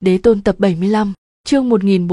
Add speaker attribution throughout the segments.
Speaker 1: Đế Tôn tập 75, chương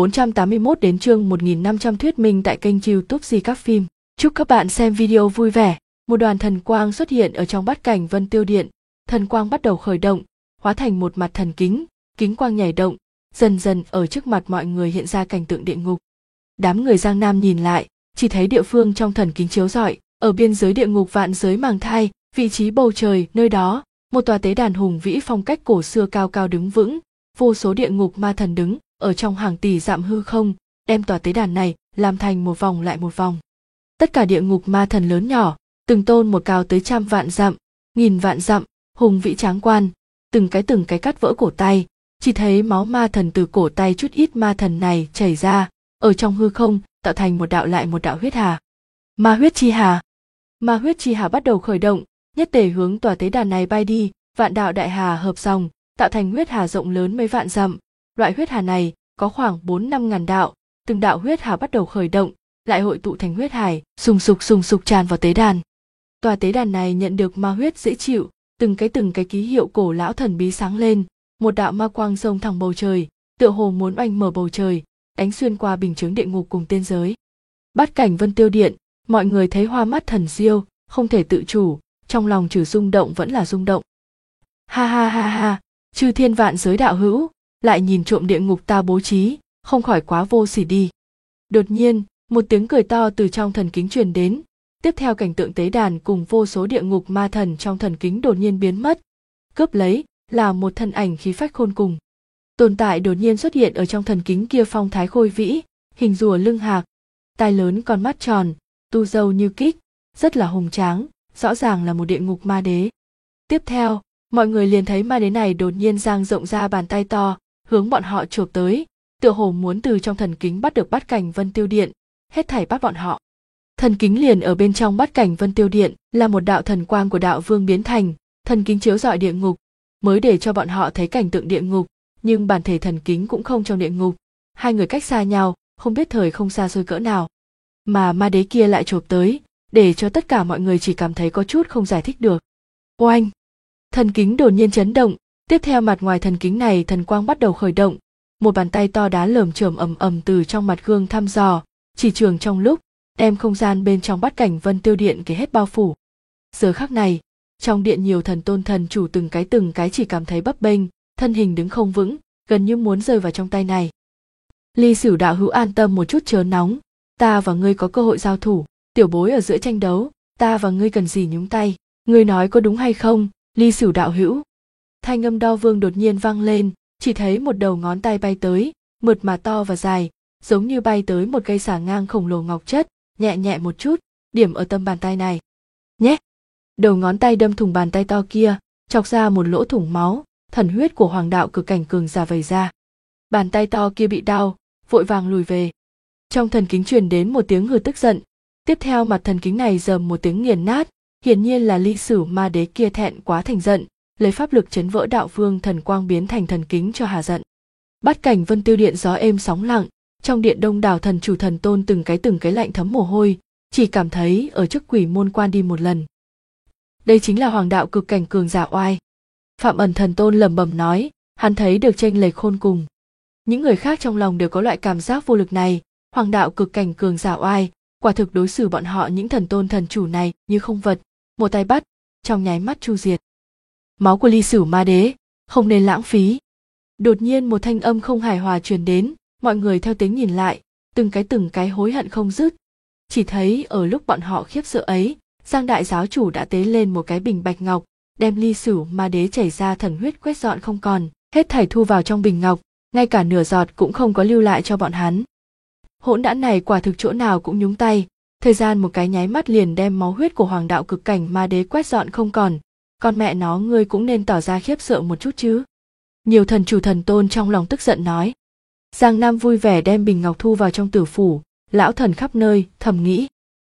Speaker 1: 1481 đến chương 1500 thuyết minh tại kênh YouTube Di Các Phim. Chúc các bạn xem video vui vẻ. Một đoàn thần quang xuất hiện ở trong bát cảnh Vân Tiêu Điện. Thần quang bắt đầu khởi động, hóa thành một mặt thần kính, kính quang nhảy động, dần dần ở trước mặt mọi người hiện ra cảnh tượng địa ngục. Đám người Giang Nam nhìn lại, chỉ thấy địa phương trong thần kính chiếu rọi, ở biên giới địa ngục vạn giới màng thai, vị trí bầu trời, nơi đó, một tòa tế đàn hùng vĩ phong cách cổ xưa cao cao đứng vững, vô số địa ngục ma thần đứng ở trong hàng tỷ dặm hư không, đem tòa tế đàn này làm thành một vòng lại một vòng. Tất cả địa ngục ma thần lớn nhỏ, từng tôn một cao tới trăm vạn dặm, nghìn vạn dặm, hùng vĩ tráng quan, từng cái cắt vỡ cổ tay, chỉ thấy máu ma thần từ cổ tay chút ít ma thần này chảy ra, ở trong hư không tạo thành một đạo lại một đạo huyết hà. Ma huyết chi hà. Ma huyết chi hà bắt đầu khởi động, nhất tề hướng tòa tế đàn này bay đi, vạn đạo đại hà hợp dòng, tạo thành huyết hà rộng lớn mấy vạn dặm. Loại huyết hà này có khoảng 4-5 ngàn đạo, từng đạo huyết hà bắt đầu khởi động, lại hội tụ thành huyết hải, sùng sục tràn vào tế đàn. Tòa tế đàn này nhận được ma huyết dễ chịu, từng cái ký hiệu cổ lão thần bí sáng lên, một đạo ma quang xông thẳng bầu trời, tựa hồ muốn oanh mở bầu trời, đánh xuyên qua bình chướng địa ngục cùng tiên giới. Bát cảnh Vân Tiêu Điện, mọi người thấy hoa mắt thần diêu, không thể tự chủ, trong lòng trừ rung động vẫn là rung động. Ha ha ha ha, chư thiên vạn giới đạo hữu, lại nhìn trộm địa ngục ta bố trí, không khỏi quá vô sỉ đi. Đột nhiên, một tiếng cười to từ trong thần kính truyền đến, tiếp theo cảnh tượng tế đàn cùng vô số địa ngục ma thần trong thần kính đột nhiên biến mất, cướp lấy là một thân ảnh khí phách khôn cùng. Tồn tại đột nhiên xuất hiện ở trong thần kính kia, phong thái khôi vĩ, hình rùa lưng hạc, tai lớn con mắt tròn, tu râu như kích, rất là hùng tráng, rõ ràng là một địa ngục ma đế. Tiếp theo, mọi người liền thấy ma đế này đột nhiên dang rộng ra bàn tay to, hướng bọn họ chộp tới, tựa hồ muốn từ trong thần kính bắt được bát cảnh Vân Tiêu Điện, hết thảy bắt bọn họ. Thần kính liền ở bên trong bát cảnh Vân Tiêu Điện là một đạo thần quang của đạo vương biến thành, thần kính chiếu rọi địa ngục, mới để cho bọn họ thấy cảnh tượng địa ngục, nhưng bản thể thần kính cũng không trong địa ngục, hai người cách xa nhau, không biết thời không xa xôi cỡ nào. Mà ma đế kia lại chộp tới, để cho tất cả mọi người chỉ cảm thấy có chút không giải thích được. Oanh! Thần kính đột nhiên chấn động, tiếp theo mặt ngoài thần kính này thần quang bắt đầu khởi động, một bàn tay to đá lởm chởm ầm từ trong mặt gương thăm dò, chỉ trường trong lúc, đem không gian bên trong bát cảnh Vân Tiêu Điện kể hết bao phủ. Giờ khắc này, trong điện nhiều thần tôn thần chủ từng cái chỉ cảm thấy bấp bênh, thân hình đứng không vững, gần như muốn rơi vào trong tay này. Ly Sửu đạo hữu an tâm một chút chớ nóng, ta và ngươi có cơ hội giao thủ, tiểu bối ở giữa tranh đấu, ta và ngươi cần gì nhúng tay, ngươi nói có đúng hay không, Ly Sửu đạo hữu. Thanh âm Đao Vương đột nhiên vang lên, chỉ thấy một đầu ngón tay bay tới, mượt mà to và dài, giống như bay tới một cây xả ngang khổng lồ ngọc chất, nhẹ nhẹ một chút, điểm ở tâm bàn tay này. Nhé! Đầu ngón tay đâm thủng bàn tay to kia, chọc ra một lỗ thủng máu, thần huyết của hoàng đạo cực cảnh cường giả vẩy ra. Bàn tay to kia bị đau, vội vàng lùi về. Trong thần kính truyền đến một tiếng hừ tức giận, tiếp theo mặt thần kính này rầm một tiếng nghiền nát, hiển nhiên là Ly Sửu ma đế kia thẹn quá thành giận, lấy pháp lực chấn vỡ đạo vương thần quang biến thành thần kính cho hà giận. Bát cảnh Vân Tiêu Điện gió êm sóng lặng, trong điện đông đảo thần chủ thần tôn từng cái lạnh thấm mồ hôi, chỉ cảm thấy ở trước quỷ môn quan đi một lần. Đây chính là hoàng đạo cực cảnh cường giả oai. Phạm Ẩn thần tôn lẩm bẩm nói, hắn thấy được chênh lệch khôn cùng. Những người khác trong lòng đều có loại cảm giác vô lực này, hoàng đạo cực cảnh cường giả oai, quả thực đối xử bọn họ những thần tôn thần chủ này như không vật, một tay bắt, trong nháy mắt chu diệt. Máu của Ly Sửu ma đế, không nên lãng phí. Đột nhiên một thanh âm không hài hòa truyền đến, mọi người theo tiếng nhìn lại, từng cái hối hận không dứt. Chỉ thấy ở lúc bọn họ khiếp sợ ấy, Giang đại giáo chủ đã tế lên một cái bình bạch ngọc, đem Ly Sửu ma đế chảy ra thần huyết quét dọn không còn, hết thảy thu vào trong bình ngọc, ngay cả nửa giọt cũng không có lưu lại cho bọn hắn. Hỗn đản này quả thực chỗ nào cũng nhúng tay, thời gian một cái nháy mắt liền đem máu huyết của hoàng đạo cực cảnh ma đế quét dọn không còn, con mẹ nó ngươi cũng nên tỏ ra khiếp sợ một chút chứ. Nhiều thần chủ thần tôn trong lòng tức giận nói. Giang Nam vui vẻ đem bình ngọc thu vào trong tử phủ, lão thần khắp nơi thầm nghĩ.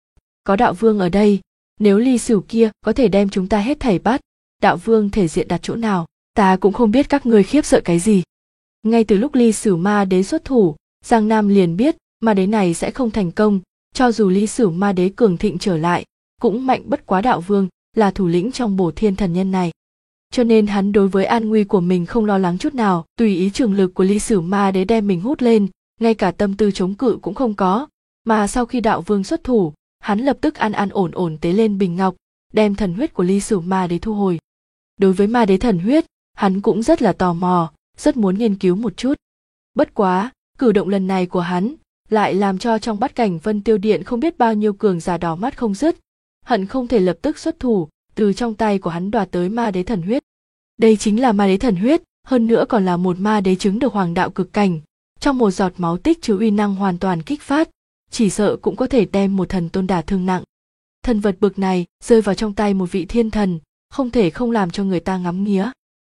Speaker 1: Có đạo vương ở đây, nếu Ly Sửu kia có thể đem chúng ta hết thảy bắt, đạo vương thể diện đặt chỗ nào, ta cũng không biết các ngươi khiếp sợ cái gì. Ngay từ lúc Ly Sửu ma đế xuất thủ, Giang Nam liền biết ma đế này sẽ không thành công, cho dù Ly Sửu ma đế cường thịnh trở lại, cũng mạnh bất quá đạo vương, là thủ lĩnh trong Bổ Thiên thần nhân này. cho nên hắn đối với an nguy của mình không lo lắng chút nào. Tùy ý trường lực của Ly Sử Ma Đế đem mình hút lên, ngay cả tâm tư chống cự cũng không có, mà sau khi đạo vương xuất thủ, hắn lập tức an ổn tế lên bình ngọc, đem thần huyết của Ly Sử Ma Đế thu hồi. Đối với ma đế thần huyết, hắn cũng rất là tò mò, rất muốn nghiên cứu một chút. Bất quá, cử động lần này của hắn lại làm cho trong bát cảnh Vân Tiêu Điện không biết bao nhiêu cường giả đỏ mắt không dứt, hận không thể lập tức xuất thủ, từ trong tay của hắn đoạt tới ma đế thần huyết. Đây chính là ma đế thần huyết, hơn nữa còn là một ma đế chứng được hoàng đạo cực cảnh, trong một giọt máu tích chứa uy năng hoàn toàn kích phát, chỉ sợ cũng có thể đem một thần tôn đả thương nặng. Thần vật bực này rơi vào trong tay một vị thiên thần, không thể không làm cho người ta ngắm nghía.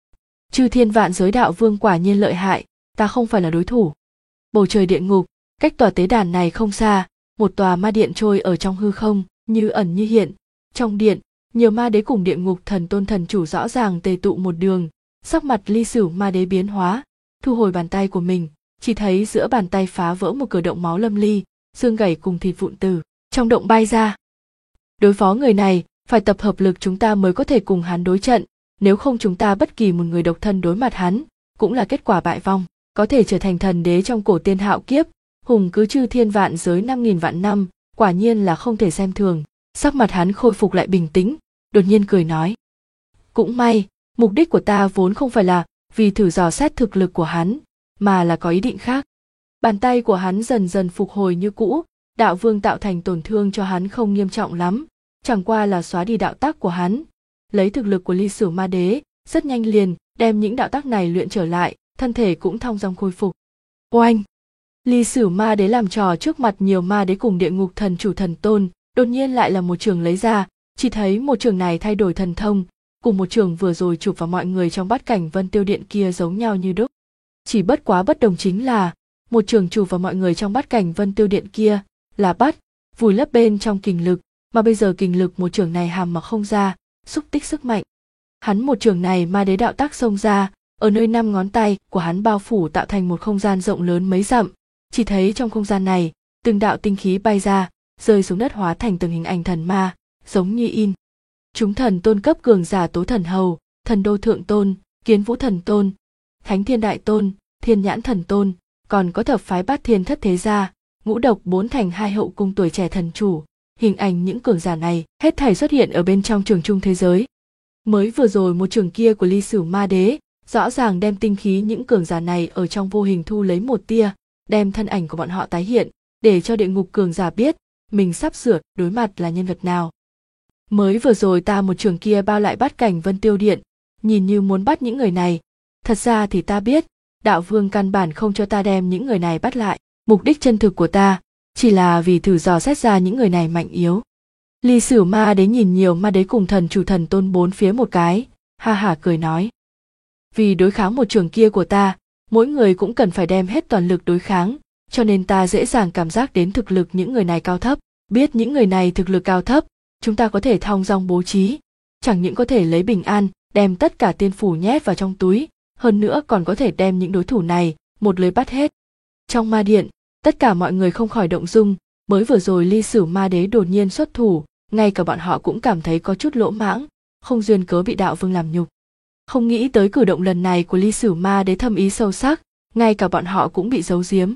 Speaker 1: Chư thiên vạn giới đạo vương quả nhiên lợi hại, ta không phải là đối thủ. Bầu trời địa ngục, cách tòa tế đàn này không xa, một tòa ma điện trôi ở trong hư không, như ẩn như hiện. Trong điện, nhiều ma đế cùng địa ngục thần tôn thần chủ rõ ràng tề tụ một đường, sắc mặt Ly Sử Ma Đế biến hóa, thu hồi bàn tay của mình, chỉ thấy giữa bàn tay phá vỡ một cửa động máu lâm ly, xương gãy cùng thịt vụn từ trong động bay ra. Đối phó người này, phải tập hợp lực chúng ta mới có thể cùng hắn đối trận, nếu không chúng ta bất kỳ một người độc thân đối mặt hắn, cũng là kết quả bại vong. Có thể trở thành thần đế trong cổ tiên hạo kiếp, hùng cứ chư thiên vạn giới 5.000 vạn năm, quả nhiên là không thể xem thường. Sắc mặt hắn khôi phục lại bình tĩnh, đột nhiên cười nói. Cũng may, mục đích của ta vốn không phải là vì thử dò xét thực lực của hắn, mà là có ý định khác. Bàn tay của hắn dần dần phục hồi như cũ, đạo vương tạo thành tổn thương cho hắn không nghiêm trọng lắm, chẳng qua là xóa đi đạo tác của hắn. Lấy thực lực của Ly Sử Ma Đế, rất nhanh liền đem những đạo tác này luyện trở lại, thân thể cũng thong dong khôi phục. Oanh! Ly Sử Ma Đế làm trò trước mặt nhiều ma đế cùng địa ngục thần chủ thần tôn, đột nhiên lại là một trường lấy ra, chỉ thấy một trường này thay đổi thần thông, cùng một trường vừa rồi chụp vào mọi người trong bát cảnh Vân Tiêu Điện kia giống nhau như đúc. Chỉ bất quá bất đồng chính là, một trường chụp vào mọi người trong bát cảnh Vân Tiêu Điện kia là bắt, vùi lấp bên trong kình lực, mà bây giờ kình lực một trường này hàm mà không ra, xúc tích sức mạnh. Hắn một trường này ma đế đạo tác xông ra, ở nơi 5 ngón tay của hắn bao phủ tạo thành một không gian rộng lớn mấy dặm, chỉ thấy trong không gian này, từng đạo tinh khí bay ra, rơi xuống đất hóa thành từng hình ảnh thần ma, giống như in. Chúng thần tôn cấp cường giả Tố Thần Hầu, Thần Đô Thượng Tôn, Kiến Vũ Thần Tôn, Thánh Thiên Đại Tôn, Thiên Nhãn Thần Tôn, còn có thập phái Bát Thiên Thất Thế Gia, Ngũ Độc Bốn Thành hai hậu cung tuổi trẻ thần chủ. Hình ảnh những cường giả này hết thảy xuất hiện ở bên trong trường chung thế giới. Mới vừa rồi một trường kia của Ly Sử Ma Đế, rõ ràng đem tinh khí những cường giả này ở trong vô hình thu lấy một tia, đem thân ảnh của bọn họ tái hiện, để cho địa ngục cường giả biết, mình sắp sửa đối mặt là nhân vật nào. Mới vừa rồi ta một trường kia bao lại bát cảnh Vân Tiêu Điện, nhìn như muốn bắt những người này, thật ra thì ta biết, đạo vương căn bản không cho ta đem những người này bắt lại, mục đích chân thực của ta chỉ là vì thử dò xét ra những người này mạnh yếu. Ly Sử Ma Đế nhìn nhiều ma đế cùng thần chủ thần tôn bốn phía một cái, ha hả cười nói. Vì đối kháng một trường kia của ta, mỗi người cũng cần phải đem hết toàn lực đối kháng, cho nên ta dễ dàng cảm giác đến thực lực những người này cao thấp. Biết những người này thực lực cao thấp, chúng ta có thể thong dong bố trí, chẳng những có thể lấy bình an, đem tất cả tiên phủ nhét vào trong túi, hơn nữa còn có thể đem những đối thủ này một lưới bắt hết. Trong ma điện, tất cả mọi người không khỏi động dung, mới vừa rồi Ly Sử Ma Đế đột nhiên xuất thủ, ngay cả bọn họ cũng cảm thấy có chút lỗ mãng, không duyên cớ bị đạo vương làm nhục. Không nghĩ tới cử động lần này của Ly Sử Ma Đế thâm ý sâu sắc, ngay cả bọn họ cũng bị giấu giếm.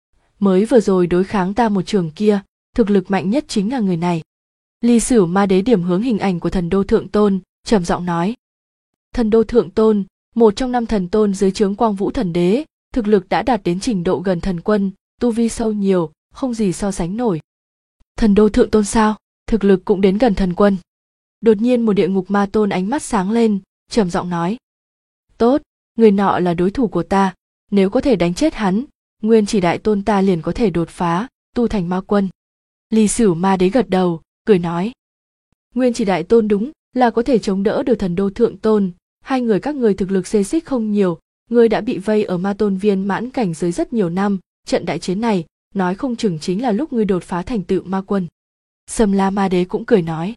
Speaker 1: Mới vừa rồi đối kháng ta một trường kia, thực lực mạnh nhất chính là người này. Ly Sử Ma Đế điểm hướng hình ảnh của Thần Đô Thượng Tôn, trầm giọng nói. Thần Đô Thượng Tôn, một trong 5 thần tôn dưới trướng Quang Vũ Thần Đế, thực lực đã đạt đến trình độ gần thần quân, tu vi sâu nhiều, không gì so sánh nổi. Thần Đô Thượng Tôn sao? Thực lực cũng đến gần thần quân. Đột nhiên một địa ngục ma tôn ánh mắt sáng lên, trầm giọng nói. Tốt, người nọ là đối thủ của ta, nếu có thể đánh chết hắn, Nguyên Chỉ Đại Tôn ta liền có thể đột phá, tu thành ma quân. Ly Sử Ma Đế gật đầu, cười nói. Nguyên Chỉ Đại Tôn đúng là có thể chống đỡ được Thần Đô Thượng Tôn, hai người các người thực lực xê xích không nhiều, ngươi đã bị vây ở ma tôn viên mãn cảnh giới rất nhiều năm, trận đại chiến này, nói không chừng chính là lúc ngươi đột phá thành tựu ma quân. Sâm La Ma Đế cũng cười nói.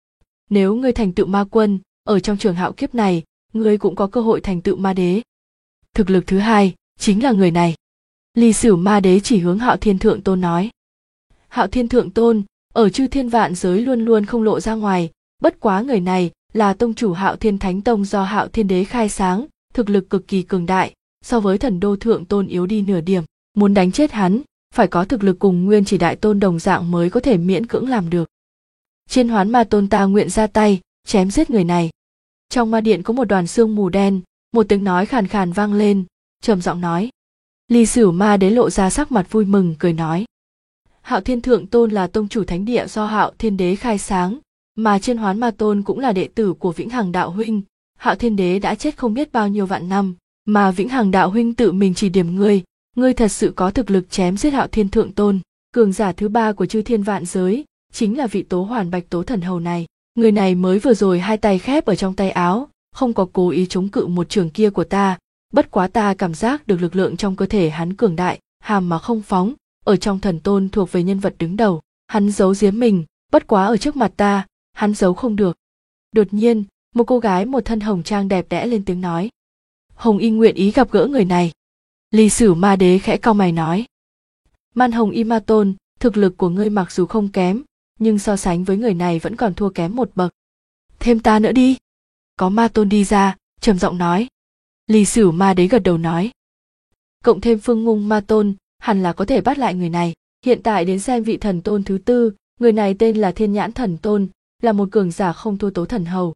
Speaker 1: Nếu ngươi thành tựu ma quân, ở trong trường hạo kiếp này, ngươi cũng có cơ hội thành tựu ma đế. Thực lực thứ hai, chính là người này. Ly Sử Ma Đế chỉ hướng Hạo Thiên Thượng Tôn nói. Hạo Thiên Thượng Tôn, ở chư thiên vạn giới luôn luôn không lộ ra ngoài, bất quá người này là tông chủ Hạo Thiên Thánh Tông do Hạo Thiên Đế khai sáng, thực lực cực kỳ cường đại, so với Thần Đô Thượng Tôn yếu đi nửa điểm. Muốn đánh chết hắn, phải có thực lực cùng Nguyên Chỉ Đại Tôn đồng dạng mới có thể miễn cưỡng làm được. Chiên Hoán Ma Tôn ta nguyện ra tay, chém giết người này. Trong ma điện có một đoàn sương mù đen, một tiếng nói khàn khàn vang lên, trầm giọng nói. Ly Sửu Ma Đế lộ ra sắc mặt vui mừng, cười nói. Hạo Thiên Thượng Tôn là tông chủ thánh địa do Hạo Thiên Đế khai sáng, mà Chiên Hoán Ma Tôn cũng là đệ tử của Vĩnh Hằng Đạo Huynh. Hạo Thiên Đế đã chết không biết bao nhiêu vạn năm, mà Vĩnh Hằng Đạo Huynh tự mình chỉ điểm ngươi thật sự có thực lực chém giết Hạo Thiên Thượng Tôn. Cường giả thứ ba của chư thiên vạn giới chính là vị Tố Hoàn Bạch Tố Thần Hầu này. Người này mới vừa rồi hai tay khép ở trong tay áo, không có cố ý chống cự một trường kia của ta, bất quá ta cảm giác được lực lượng trong cơ thể hắn cường đại, hàm mà không phóng, ở trong thần tôn thuộc về nhân vật đứng đầu. Hắn giấu giếm mình, bất quá ở trước mặt ta, hắn giấu không được. Đột nhiên, một cô gái một thân hồng trang đẹp đẽ lên tiếng nói. Hồng Y nguyện ý gặp gỡ người này. Ly Sửu Ma Đế khẽ cau mày nói. Man Hồng Y Ma Tôn, thực lực của ngươi mặc dù không kém, nhưng so sánh với người này vẫn còn thua kém một bậc. Thêm ta nữa đi. Có Ma Tôn đi ra, trầm giọng nói. Ly Sửu Ma Đế gật đầu nói. Cộng thêm Phương Ngung Ma Tôn, hẳn là có thể bắt lại người này. Hiện tại đến xem vị thần tôn thứ tư, người này tên là Thiên Nhãn Thần Tôn, là một cường giả không thua Tố Thần Hầu.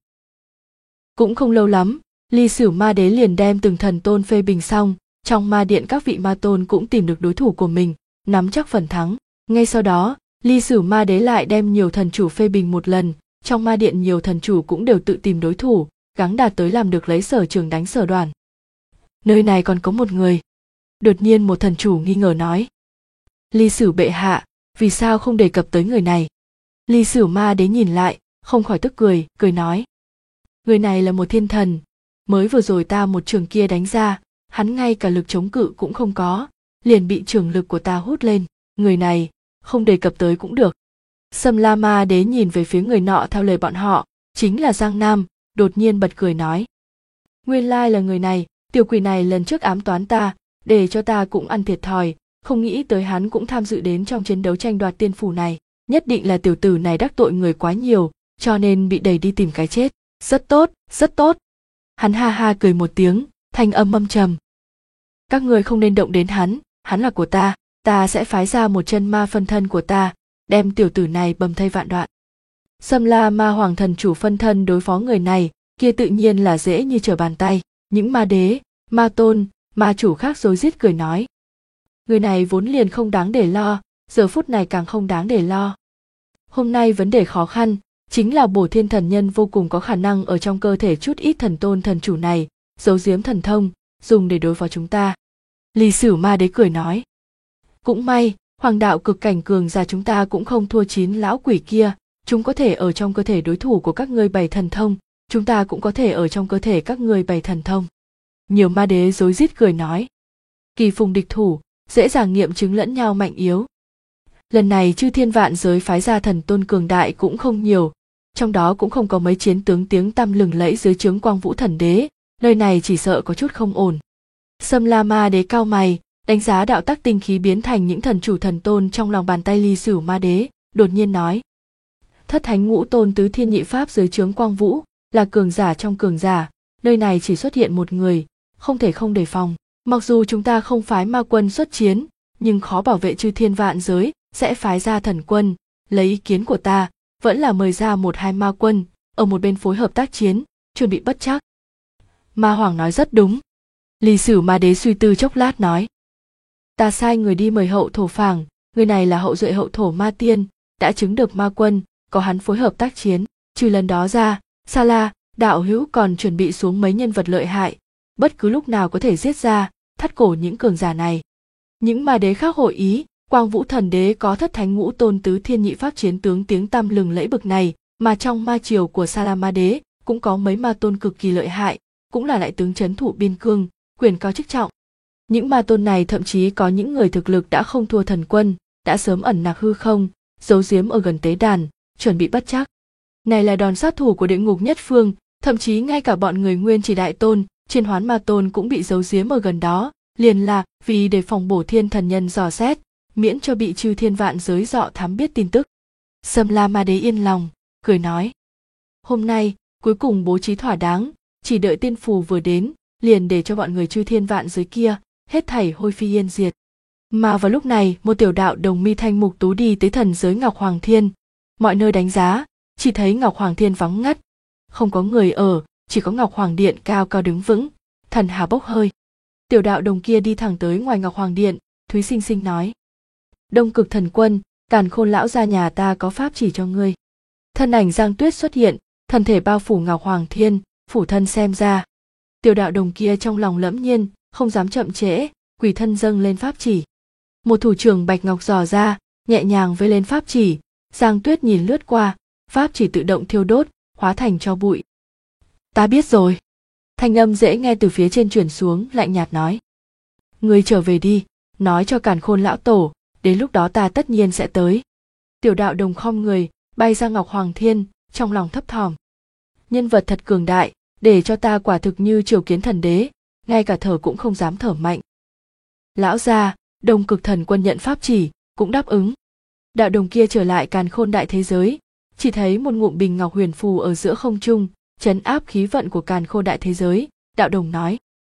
Speaker 1: Cũng không lâu lắm, Ly Sửu Ma Đế liền đem từng thần tôn phê bình xong, trong ma điện các vị ma tôn cũng tìm được đối thủ của mình, nắm chắc phần thắng. Ngay sau đó, Ly Sửu Ma Đế lại đem nhiều thần chủ phê bình một lần, trong ma điện nhiều thần chủ cũng đều tự tìm đối thủ, gắng đạt tới làm được lấy sở trường đánh sở đoàn. Nơi này còn có một người. Đột nhiên một thần chủ nghi ngờ nói. Ly Sửu bệ hạ, vì sao không đề cập tới người này? Ly Sửu Ma Đế nhìn lại, không khỏi tức cười, cười nói. Người này là một thiên thần, mới vừa rồi ta một trường kia đánh ra, hắn ngay cả lực chống cự cũng không có, liền bị trường lực của ta hút lên. Người này, không đề cập tới cũng được. Sâm La Ma Đế nhìn về phía người nọ theo lời bọn họ, chính là Giang Nam, đột nhiên bật cười nói. Nguyên lai là người này, tiểu quỷ này lần trước ám toán ta, để cho ta cũng ăn thiệt thòi, không nghĩ tới hắn cũng tham dự đến trong chiến đấu tranh đoạt tiên phủ này. Nhất định là tiểu tử này đắc tội người quá nhiều, cho nên bị đẩy đi tìm cái chết. Rất tốt, rất tốt. Hắn ha ha cười một tiếng, thanh âm âm trầm. Các người không nên động đến hắn là của ta sẽ phái ra một chân ma phân thân của ta, đem tiểu tử này bầm thây vạn đoạn. Sâm La Ma Hoàng thần chủ phân thân đối phó người này, kia tự nhiên là dễ như trở bàn tay. Những ma đế, ma tôn, ma chủ khác rối rít cười nói. Người này vốn liền không đáng để lo, giờ phút này càng không đáng để lo. Hôm nay vấn đề khó khăn, chính là Bổ Thiên thần nhân vô cùng có khả năng ở trong cơ thể chút ít thần tôn thần chủ này, giấu giếm thần thông, dùng để đối phó chúng ta. Ly Sửu Ma Đế cười nói. Cũng may, hoàng đạo cực cảnh cường giả chúng ta cũng không thua 9 lão quỷ kia, chúng có thể ở trong cơ thể đối thủ của các ngươi bày thần thông, chúng ta cũng có thể ở trong cơ thể các ngươi bày thần thông. Nhiều ma đế rối rít cười nói. Kỳ phùng địch thủ, dễ dàng nghiệm chứng lẫn nhau mạnh yếu. Lần này chư thiên vạn giới phái ra thần tôn cường đại cũng không nhiều, trong đó cũng không có mấy chiến tướng tiếng tăm lừng lẫy dưới trướng Quang Vũ Thần Đế, nơi này chỉ sợ có chút không ổn. Sâm La Ma Đế cao mày, đánh giá đạo tắc tinh khí biến thành những thần chủ thần tôn trong lòng bàn tay Ly Sửu Ma Đế, đột nhiên nói. Thất thánh ngũ tôn tứ thiên nhị pháp dưới trướng Quang Vũ, là cường giả trong cường giả, nơi này chỉ xuất hiện một người, không thể không đề phòng. Mặc dù chúng ta không phái ma quân xuất chiến, nhưng khó bảo vệ chư thiên vạn giới, sẽ phái ra thần quân. Lấy ý kiến của ta, vẫn là mời ra 1-2 ma quân, ở một bên phối hợp tác chiến, chuẩn bị bất trắc. Ma Hoàng nói rất đúng. Ly Sửu Ma Đế suy tư chốc lát nói. Ta sai người đi mời hậu thổ phảng, người này là hậu duệ hậu thổ ma tiên, đã chứng được ma quân, có hắn phối hợp tác chiến. Trừ lần đó ra, Sa La, đạo hữu còn chuẩn bị xuống mấy nhân vật lợi hại, bất cứ lúc nào có thể giết ra, thắt cổ những cường giả này. Những ma đế khác hội ý, Quang Vũ Thần Đế có thất thánh ngũ tôn tứ thiên nhị pháp chiến tướng tiếng tăm lừng lẫy bực này, mà trong ma triều của Sa La Ma Đế cũng có mấy ma tôn cực kỳ lợi hại, cũng là đại tướng trấn thủ biên cương, quyền cao chức trọng. Những ma tôn này thậm chí có những người thực lực đã không thua thần quân, đã sớm ẩn nặc hư không, giấu giếm ở gần tế đàn, chuẩn bị bất trắc. Này là đòn sát thủ của địa ngục nhất phương, thậm chí ngay cả bọn người Nguyên Chỉ Đại Tôn, Chiên Hoán Ma Tôn cũng bị giấu giếm ở gần đó, liền là vì để phòng Bổ Thiên thần nhân dò xét, miễn cho bị chư thiên vạn giới dọ thám biết tin tức. Sâm La Ma Đế yên lòng, cười nói. Hôm nay, cuối cùng bố trí thỏa đáng, chỉ đợi tiên phù vừa đến, liền để cho bọn người chư thiên vạn giới kia hết thảy hôi phi yên diệt. Mà vào lúc này, một tiểu đạo đồng mi thanh mục tú đi tới thần giới Ngọc Hoàng Thiên. Mọi nơi đánh giá, chỉ thấy Ngọc Hoàng Thiên vắng ngắt, không có người ở, chỉ có Ngọc Hoàng Điện cao cao đứng vững, thần hà bốc hơi. Tiểu đạo đồng kia đi thẳng tới ngoài Ngọc Hoàng Điện, Thúy Sinh Sinh nói: Đông Cực Thần Quân, Càn Khôn lão gia nhà ta có pháp chỉ cho ngươi. Thân ảnh Giang Tuyết xuất hiện, thân thể bao phủ Ngọc Hoàng Thiên, phủ thân xem ra. Tiểu đạo đồng kia trong lòng lẫm nhiên, không dám chậm trễ, quỳ thân dâng lên pháp chỉ. Một thủ trưởng bạch ngọc dò ra, nhẹ nhàng vây lên pháp chỉ. Giang Tuyết nhìn lướt qua, pháp chỉ tự động thiêu đốt, hóa thành tro bụi. Ta biết rồi. Thanh âm dễ nghe từ phía trên truyền xuống, lạnh nhạt nói: Ngươi trở về đi, nói cho Càn Khôn lão tổ, đến lúc đó ta tất nhiên sẽ tới. Tiểu đạo đồng khom người, bay ra Ngọc Hoàng Thiên, trong lòng thấp thỏm. Nhân vật thật cường đại, để cho ta quả thực như triều kiến thần đế, ngay cả thở cũng không dám thở mạnh. Lão gia, Đông Cực Thần Quân nhận pháp chỉ, cũng đáp ứng. Đạo đồng kia trở lại Càn Khôn đại thế giới, chỉ thấy một ngụm bình ngọc huyền phù ở giữa không trung, trấn áp khí vận của Càn Khôn đại thế giới. Đạo đồng nói: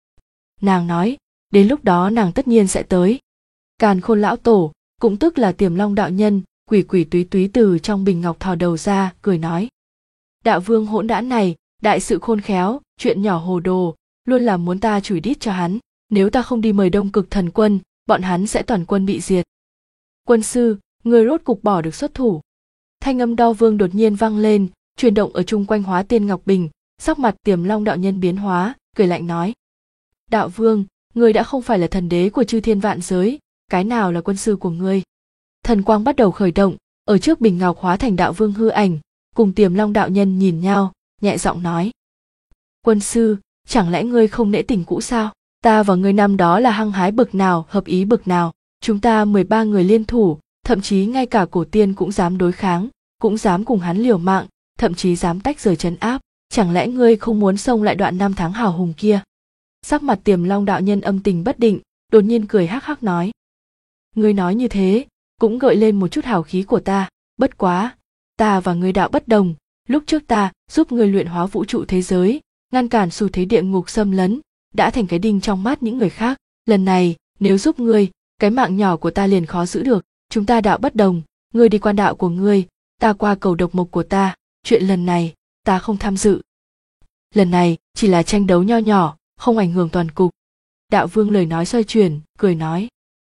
Speaker 1: Nàng nói, đến lúc đó nàng tất nhiên sẽ tới. Càn Khôn lão tổ, cũng tức là Tiềm Long đạo nhân, quỷ quỷ túy túy từ trong bình ngọc thò đầu ra, cười nói: Đạo vương hỗn đản này, đại sự khôn khéo, chuyện nhỏ hồ đồ, luôn là muốn ta chửi đít cho hắn. Nếu ta không đi mời Đông Cực Thần Quân, bọn hắn sẽ toàn quân bị diệt. Quân sư, người rốt cục bỏ được xuất thủ. Thanh âm Đao Vương đột nhiên vang lên, chuyển động ở chung quanh Hóa Tiên Ngọc Bình. Sắc mặt Tiềm Long đạo nhân biến hóa, cười lạnh nói: Đạo Vương, người đã không phải là thần đế của chư thiên vạn giới, cái nào là quân sư của ngươi? Thần quang bắt đầu khởi động, ở trước bình ngọc hóa thành Đạo Vương hư ảnh, cùng Tiềm Long đạo nhân nhìn nhau, nhẹ giọng nói: Quân sư, chẳng lẽ ngươi không nể tình cũ sao? Ta và ngươi năm đó là hăng hái bực nào, hợp ý bực nào, chúng ta 13 người liên thủ, thậm chí ngay cả cổ tiên cũng dám đối kháng, cũng dám cùng hắn liều mạng, thậm chí dám tách rời trấn áp, chẳng lẽ ngươi không muốn xông lại đoạn năm tháng hào hùng kia? Sắc mặt Tiềm Long đạo nhân âm tình bất định, đột nhiên cười hắc hắc nói: Ngươi nói như thế, cũng gợi lên một chút hào khí của ta, bất quá, ta và ngươi đạo bất đồng, lúc trước ta giúp ngươi luyện hóa vũ trụ thế giới, ngăn cản xu thế địa ngục xâm lấn, đã thành cái đinh trong mắt những người khác, lần này, nếu giúp ngươi, cái mạng nhỏ của ta liền khó giữ được, chúng ta đạo bất đồng, ngươi đi qua đạo của ngươi, ta qua cầu độc mộc của ta, chuyện lần này, ta không tham dự. Lần này, chỉ là tranh đấu nho nhỏ, không ảnh hưởng toàn cục. Đạo Vương lời nói xoay chuyển, cười nói: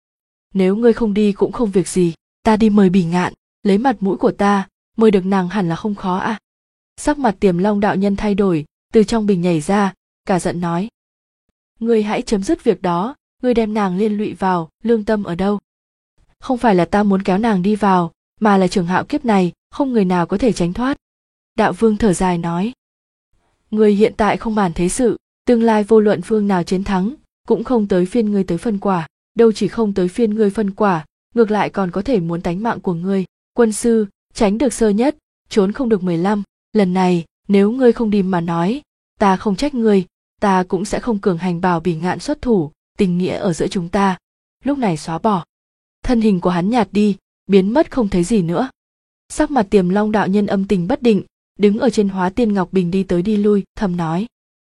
Speaker 1: Nếu ngươi không đi cũng không việc gì, ta đi mời Bỉ Ngạn, lấy mặt mũi của ta, mời được nàng hẳn là không khó à. Sắc mặt Tiềm Long đạo nhân thay đổi, từ trong bình nhảy ra, cả giận nói: Ngươi hãy chấm dứt việc đó, ngươi đem nàng liên lụy vào, lương tâm ở đâu? Không phải là ta muốn kéo nàng đi vào, mà là trường hạo kiếp này, không người nào có thể tránh thoát. Đạo Vương thở dài nói: Ngươi hiện tại không bàn thế sự, tương lai vô luận phương nào chiến thắng, cũng không tới phiên ngươi tới phân quả, đâu chỉ không tới phiên ngươi phân quả, ngược lại còn có thể muốn tánh mạng của ngươi. Quân sư, tránh được sơ nhất, trốn không được 15, lần này, nếu ngươi không đi mà nói, ta không trách ngươi, ta cũng sẽ không cường hành bảo Bỉ Ngạn xuất thủ, tình nghĩa ở giữa chúng ta, lúc này xóa bỏ. Thân hình của hắn nhạt đi, biến mất không thấy gì nữa. Sắc mặt Tiềm Long đạo nhân âm tình bất định, đứng ở trên Hóa Tiên Ngọc Bình đi tới đi lui, thầm nói: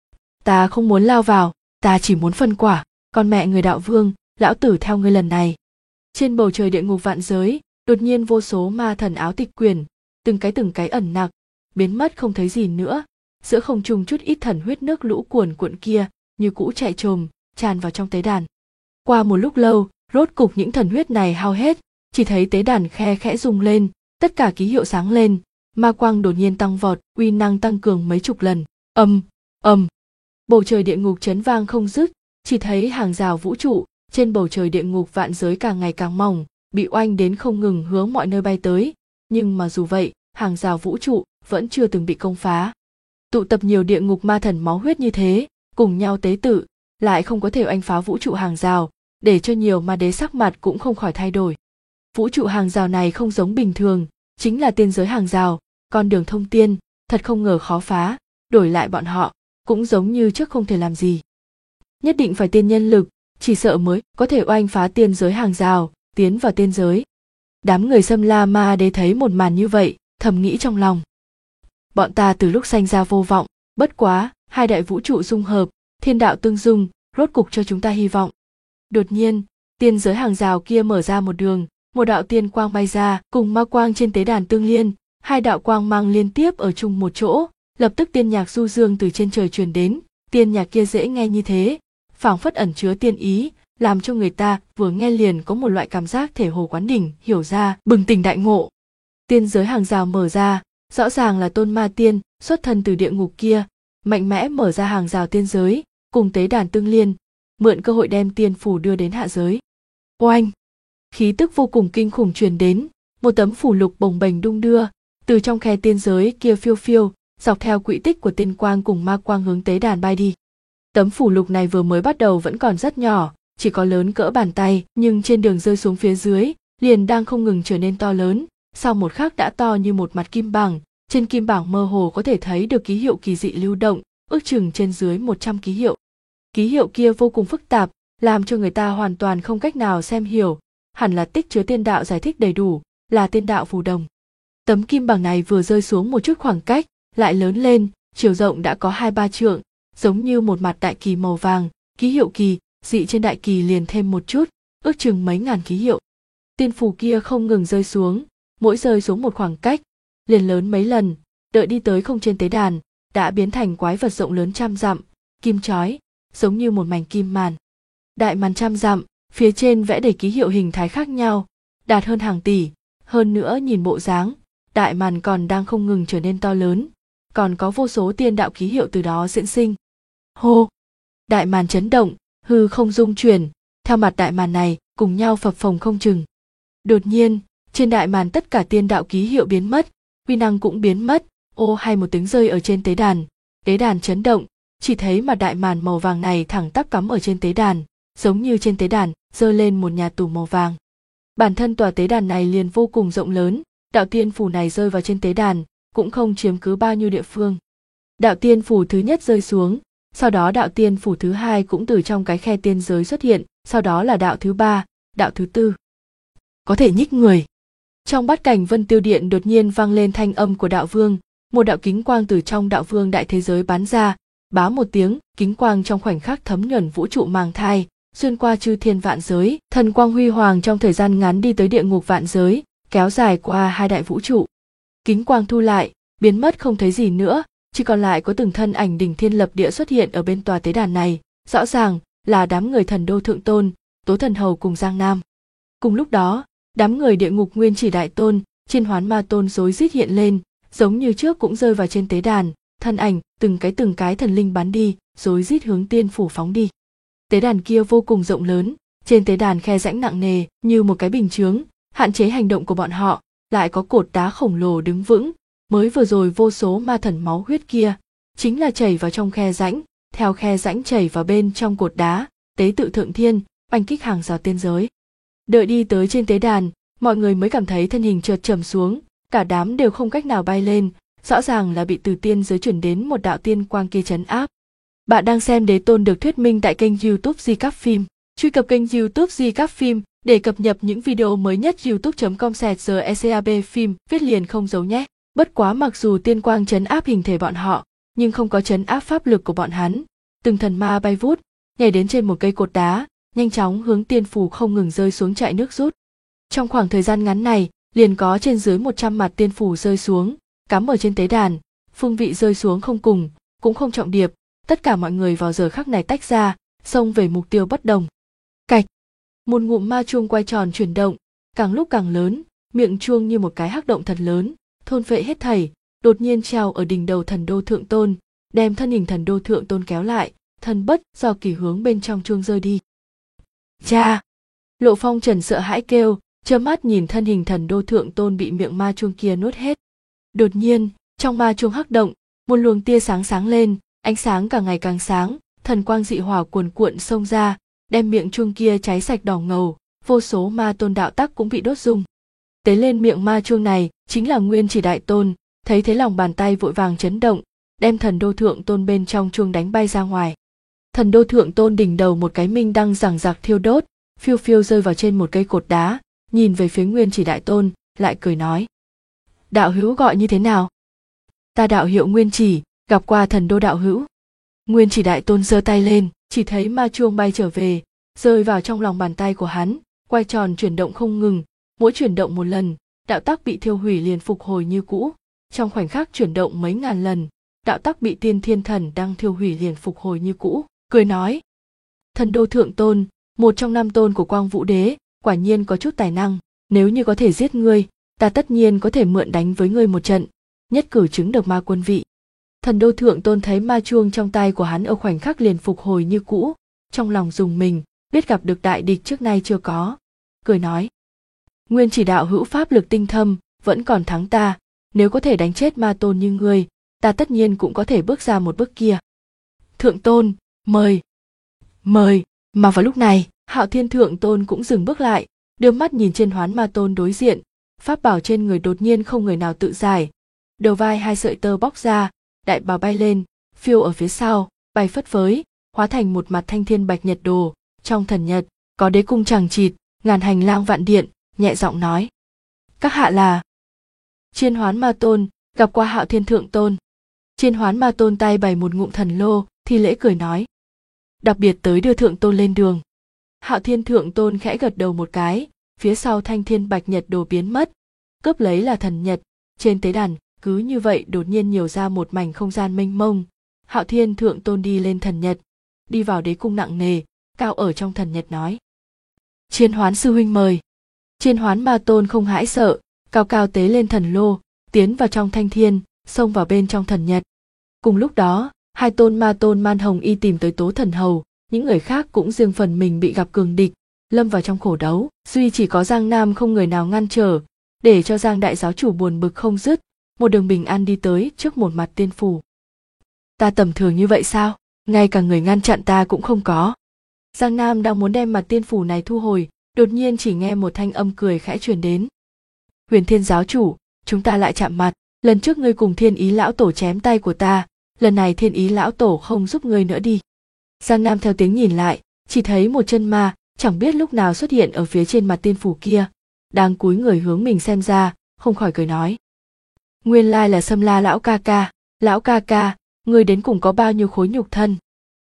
Speaker 1: Ta không muốn lao vào, ta chỉ muốn phân quả, con mẹ người Đạo Vương, lão tử theo ngươi lần này. Trên bầu trời địa ngục vạn giới, đột nhiên vô số ma thần áo tịch quyển, từng cái ẩn nặc, biến mất không thấy gì nữa. Giữa không trung chút ít thần huyết nước lũ cuồn cuộn kia, như cũ chạy trồm, tràn vào trong tế đàn. Qua một lúc lâu, rốt cục những thần huyết này hao hết, chỉ thấy tế đàn khe khẽ rung lên, tất cả ký hiệu sáng lên, ma quang đột nhiên tăng vọt, uy năng tăng cường mấy chục lần. Ầm, bầu trời địa ngục chấn vang không dứt, chỉ thấy hàng rào vũ trụ trên bầu trời địa ngục vạn giới càng ngày càng mỏng, bị oanh đến không ngừng hướng mọi nơi bay tới. Nhưng mà dù vậy, hàng rào vũ trụ vẫn chưa từng bị công phá. Tụ tập nhiều địa ngục ma thần máu huyết như thế, cùng nhau tế tự, lại không có thể oanh phá vũ trụ hàng rào, để cho nhiều ma đế sắc mặt cũng không khỏi thay đổi. Vũ trụ hàng rào này không giống bình thường, chính là tiên giới hàng rào, con đường thông tiên, thật không ngờ khó phá, đổi lại bọn họ, cũng giống như trước không thể làm gì. Nhất định phải tiên nhân lực, chỉ sợ mới có thể oanh phá tiên giới hàng rào, tiến vào tiên giới. Đám người Xâm La Ma Đế thấy một màn như vậy, thầm nghĩ trong lòng. bọn ta từ lúc sanh ra vô vọng, bất quá, hai đại vũ trụ dung hợp, thiên đạo tương dung, rốt cục cho chúng ta hy vọng. Đột nhiên, tiên giới hàng rào kia mở ra một đường, một đạo tiên quang bay ra, cùng ma quang trên tế đàn tương liên, hai đạo quang mang liên tiếp ở chung một chỗ, lập tức tiên nhạc du dương từ trên trời truyền đến, tiên nhạc kia dễ nghe như thế, phảng phất ẩn chứa tiên ý, làm cho người ta vừa nghe liền có một loại cảm giác thể hồ quán đỉnh, hiểu ra, bừng tỉnh đại ngộ. Tiên giới hàng rào mở ra, rõ ràng là Tôn Ma Tiên xuất thân từ địa ngục kia, mạnh mẽ mở ra hàng rào tiên giới, cùng tế đàn tương liên, mượn cơ hội đem tiên phủ đưa đến hạ giới. Oanh! Khí tức vô cùng kinh khủng truyền đến, một tấm phủ lục bồng bềnh đung đưa, từ trong khe tiên giới kia phiêu phiêu, dọc theo quỹ tích của tiên quang cùng ma quang hướng tế đàn bay đi. Tấm phủ lục này vừa mới bắt đầu vẫn còn rất nhỏ, chỉ có lớn cỡ bàn tay, nhưng trên đường rơi xuống phía dưới, liền đang không ngừng trở nên to lớn, sau một khắc đã to như một mặt kim bảng, trên kim bảng mơ hồ có thể thấy được ký hiệu kỳ dị lưu động, ước chừng trên dưới 100 ký hiệu. Ký hiệu kia vô cùng phức tạp, làm cho người ta hoàn toàn không cách nào xem hiểu, hẳn là tích chứa tiên đạo giải thích đầy đủ, là tiên đạo phù đồng. Tấm kim bảng này vừa rơi xuống một chút khoảng cách, lại lớn lên, chiều rộng đã có 2-3 trượng, giống như một mặt đại kỳ màu vàng, ký hiệu kỳ dị trên đại kỳ liền thêm một chút, ước chừng mấy ngàn ký hiệu. Tiên phù kia không ngừng rơi xuống, mỗi rơi xuống một khoảng cách, liền lớn mấy lần, đợi đi tới không trên tế đàn, đã biến thành quái vật rộng lớn trăm dặm, kim chói, giống như một mảnh kim màn. Đại màn trăm dặm, phía trên vẽ đầy ký hiệu hình thái khác nhau, đạt hơn hàng tỷ, hơn nữa nhìn bộ dáng, đại màn còn đang không ngừng trở nên to lớn, còn có vô số tiên đạo ký hiệu từ đó diễn sinh. Hô! Đại màn chấn động, hư không rung chuyển, theo mặt đại màn này cùng nhau phập phồng không chừng. Đột nhiên, trên đại màn tất cả tiên đạo ký hiệu biến mất, uy năng cũng biến mất, ô hay một tiếng rơi ở trên tế đàn chấn động, chỉ thấy mặt đại màn màu vàng này thẳng tắp cắm ở trên tế đàn, giống như trên tế đàn giơ lên một nhà tù màu vàng. Bản thân tòa tế đàn này liền vô cùng rộng lớn, đạo tiên phủ này rơi vào trên tế đàn, cũng không chiếm cứ bao nhiêu địa phương. Đạo tiên phủ thứ nhất rơi xuống, sau đó đạo tiên phủ thứ hai cũng từ trong cái khe tiên giới xuất hiện, sau đó là đạo thứ ba, đạo thứ tư. Có thể nhích người. Trong bát cảnh Vân Tiêu Điện đột nhiên vang lên thanh âm của đạo vương, một đạo kính quang từ trong đạo vương đại thế giới bắn ra, bá một tiếng, kính quang trong khoảnh khắc thấm nhuần vũ trụ màng thai, xuyên qua chư thiên vạn giới, thần quang huy hoàng trong thời gian ngắn đi tới địa ngục vạn giới, kéo dài qua hai đại vũ trụ. Kính quang thu lại, biến mất không thấy gì nữa, chỉ còn lại có từng thân ảnh đỉnh thiên lập địa xuất hiện ở bên tòa tế đàn này, rõ ràng là đám người Thần Đô Thượng Tôn, Tố Thần Hầu cùng Giang Nam. Cùng lúc đó, đám người địa ngục Nguyên Chỉ Đại Tôn, Chiên Hoán Ma Tôn rối rít hiện lên, giống như trước cũng rơi vào trên tế đàn, thân ảnh từng cái thần linh bắn đi, rối rít hướng tiên phủ phóng đi. Tế đàn kia vô cùng rộng lớn, trên tế đàn khe rãnh nặng nề như một cái bình chướng, hạn chế hành động của bọn họ, lại có cột đá khổng lồ đứng vững, mới vừa rồi vô số ma thần máu huyết kia, chính là chảy vào trong khe rãnh, theo khe rãnh chảy vào bên trong cột đá, tế tự thượng thiên, oanh kích hàng rào tiên giới. Đợi đi tới trên tế đàn, mọi người mới cảm thấy thân hình chợt trầm xuống, cả đám đều không cách nào bay lên, rõ ràng là bị từ tiên giới chuyển đến một đạo tiên quang kia trấn áp. Bạn đang xem Đế Tôn được thuyết minh tại kênh YouTube Di Các Phim. Truy cập kênh YouTube Di Các Phim để cập nhật những video mới nhất. youtube.com/GECAB phim viết liền không giấu nhé. Bất quá mặc dù tiên quang trấn áp hình thể bọn họ, nhưng không có trấn áp pháp lực của bọn hắn. Từng thần ma bay vút, nhảy đến trên một cây cột đá, nhanh chóng hướng tiên phủ không ngừng rơi xuống chạy nước rút. Trong khoảng thời gian ngắn này, liền có trên dưới 100 mặt tiên phủ rơi xuống, cắm ở trên tế đàn, phương vị rơi xuống không cùng, cũng không trọng điệp, tất cả mọi người vào giờ khắc này tách ra, xông về mục tiêu bất đồng. Cạch, một ngụm ma chuông quay tròn chuyển động, càng lúc càng lớn, miệng chuông như một cái hắc động thật lớn, thôn phệ hết thảy, đột nhiên treo ở đỉnh đầu Thần Đô Thượng Tôn, đem thân hình Thần Đô Thượng Tôn kéo lại, thân bất do kỳ hướng bên trong chuông rơi đi. Cha! Lộ Phong Trần sợ hãi kêu, trơ mắt nhìn thân hình Thần Đô Thượng Tôn bị miệng ma chuông kia nuốt hết. Đột nhiên, trong ma chuông hắc động, một luồng tia sáng sáng lên, ánh sáng càng ngày càng sáng, thần quang dị hỏa cuồn cuộn xông ra, đem miệng chuông kia cháy sạch đỏ ngầu, vô số ma tôn đạo tắc cũng bị đốt rung. Tế lên miệng ma chuông này chính là Nguyên Chỉ Đại Tôn, thấy thế lòng bàn tay vội vàng chấn động, đem Thần Đô Thượng Tôn bên trong chuông đánh bay ra ngoài. Thần Đô Thượng Tôn đỉnh đầu một cái minh đăng giằng giặc thiêu đốt, phiêu phiêu rơi vào trên một cây cột đá, nhìn về phía Nguyên Chỉ Đại Tôn, lại cười nói: Đạo hữu gọi như thế nào? Ta đạo hiệu Nguyên Chỉ, gặp qua thần đô đạo hữu. Nguyên Chỉ đại tôn giơ tay lên, chỉ thấy ma chuông bay trở về, rơi vào trong lòng bàn tay của hắn, quay tròn chuyển động không ngừng, mỗi chuyển động một lần, đạo tắc bị thiêu hủy liền phục hồi như cũ. Trong khoảnh khắc chuyển động mấy ngàn lần, đạo tắc bị Tiên Thiên Thần đang thiêu hủy liền phục hồi như cũ, cười nói: Thần đô thượng tôn, một trong 5 tôn của Quang Vũ Đế, quả nhiên có chút tài năng, nếu như có thể giết ngươi, ta tất nhiên có thể mượn đánh với ngươi một trận, nhất cử chứng được ma quân vị. Thần đô thượng tôn thấy ma chuông trong tay của hắn ở khoảnh khắc liền phục hồi như cũ, trong lòng rùng mình, biết gặp được đại địch trước nay chưa có, cười nói: Nguyên Chỉ đạo hữu pháp lực tinh thâm, vẫn còn thắng ta, nếu có thể đánh chết ma tôn như ngươi, ta tất nhiên cũng có thể bước ra một bước kia. Thượng tôn, mời. Mà vào lúc này, Hạo Thiên thượng tôn cũng dừng bước lại, đưa mắt nhìn trên Hoán Ma tôn đối diện, pháp bảo trên người đột nhiên không người nào tự giải, đầu vai 2 sợi tơ bóc ra, đại bào bay lên, phiêu ở phía sau, bay phất phới, hóa thành một mặt thanh thiên bạch nhật đồ, trong thần nhật có đế cung chằng chịt, ngàn hành lang vạn điện, nhẹ giọng nói: Các hạ là? Chiên Hoán Ma tôn, gặp qua Hạo Thiên thượng tôn. Chiên Hoán Ma tôn tay bày một ngụm thần lô, thi lễ cười nói: Đặc biệt tới đưa thượng tôn lên đường. Hạo Thiên thượng tôn khẽ gật đầu một cái, phía sau thanh thiên bạch nhật đồ biến mất, cướp lấy là thần nhật. Trên tế đàn cứ như vậy đột nhiên nhiều ra một mảnh không gian mênh mông. Hạo Thiên thượng tôn đi lên thần nhật, đi vào đế cung nặng nề, cao ở trong thần nhật nói: Chiên Hoán sư huynh mời. Chiên Hoán Ma tôn không hãi sợ, cao cao tế lên thần lô, tiến vào trong thanh thiên, xông vào bên trong thần nhật. Cùng lúc đó, 2 tôn Man Hồng Y tìm tới Tố Thần Hầu, những người khác cũng riêng phần mình bị gặp cường địch, lâm vào trong khổ đấu, duy chỉ có Giang Nam không người nào ngăn trở, để cho Giang đại giáo chủ buồn bực không dứt, một đường bình an đi tới trước một mặt tiên phủ. Ta tầm thường như vậy sao, ngay cả người ngăn chặn ta cũng không có. Giang Nam đang muốn đem mặt tiên phủ này thu hồi, đột nhiên chỉ nghe một thanh âm cười khẽ truyền đến: Huyền Thiên giáo chủ, chúng ta lại chạm mặt, lần trước ngươi cùng Thiên Ý lão tổ chém tay của ta, lần này Thiên Ý lão tổ không giúp ngươi nữa đi. Giang Nam theo tiếng nhìn lại, chỉ thấy một chân ma chẳng biết lúc nào xuất hiện ở phía trên mặt tiên phủ kia, đang cúi người hướng mình xem ra, không khỏi cười nói: Nguyên lai là Sâm La lão ca ca, ngươi đến cùng có bao nhiêu khối nhục thân?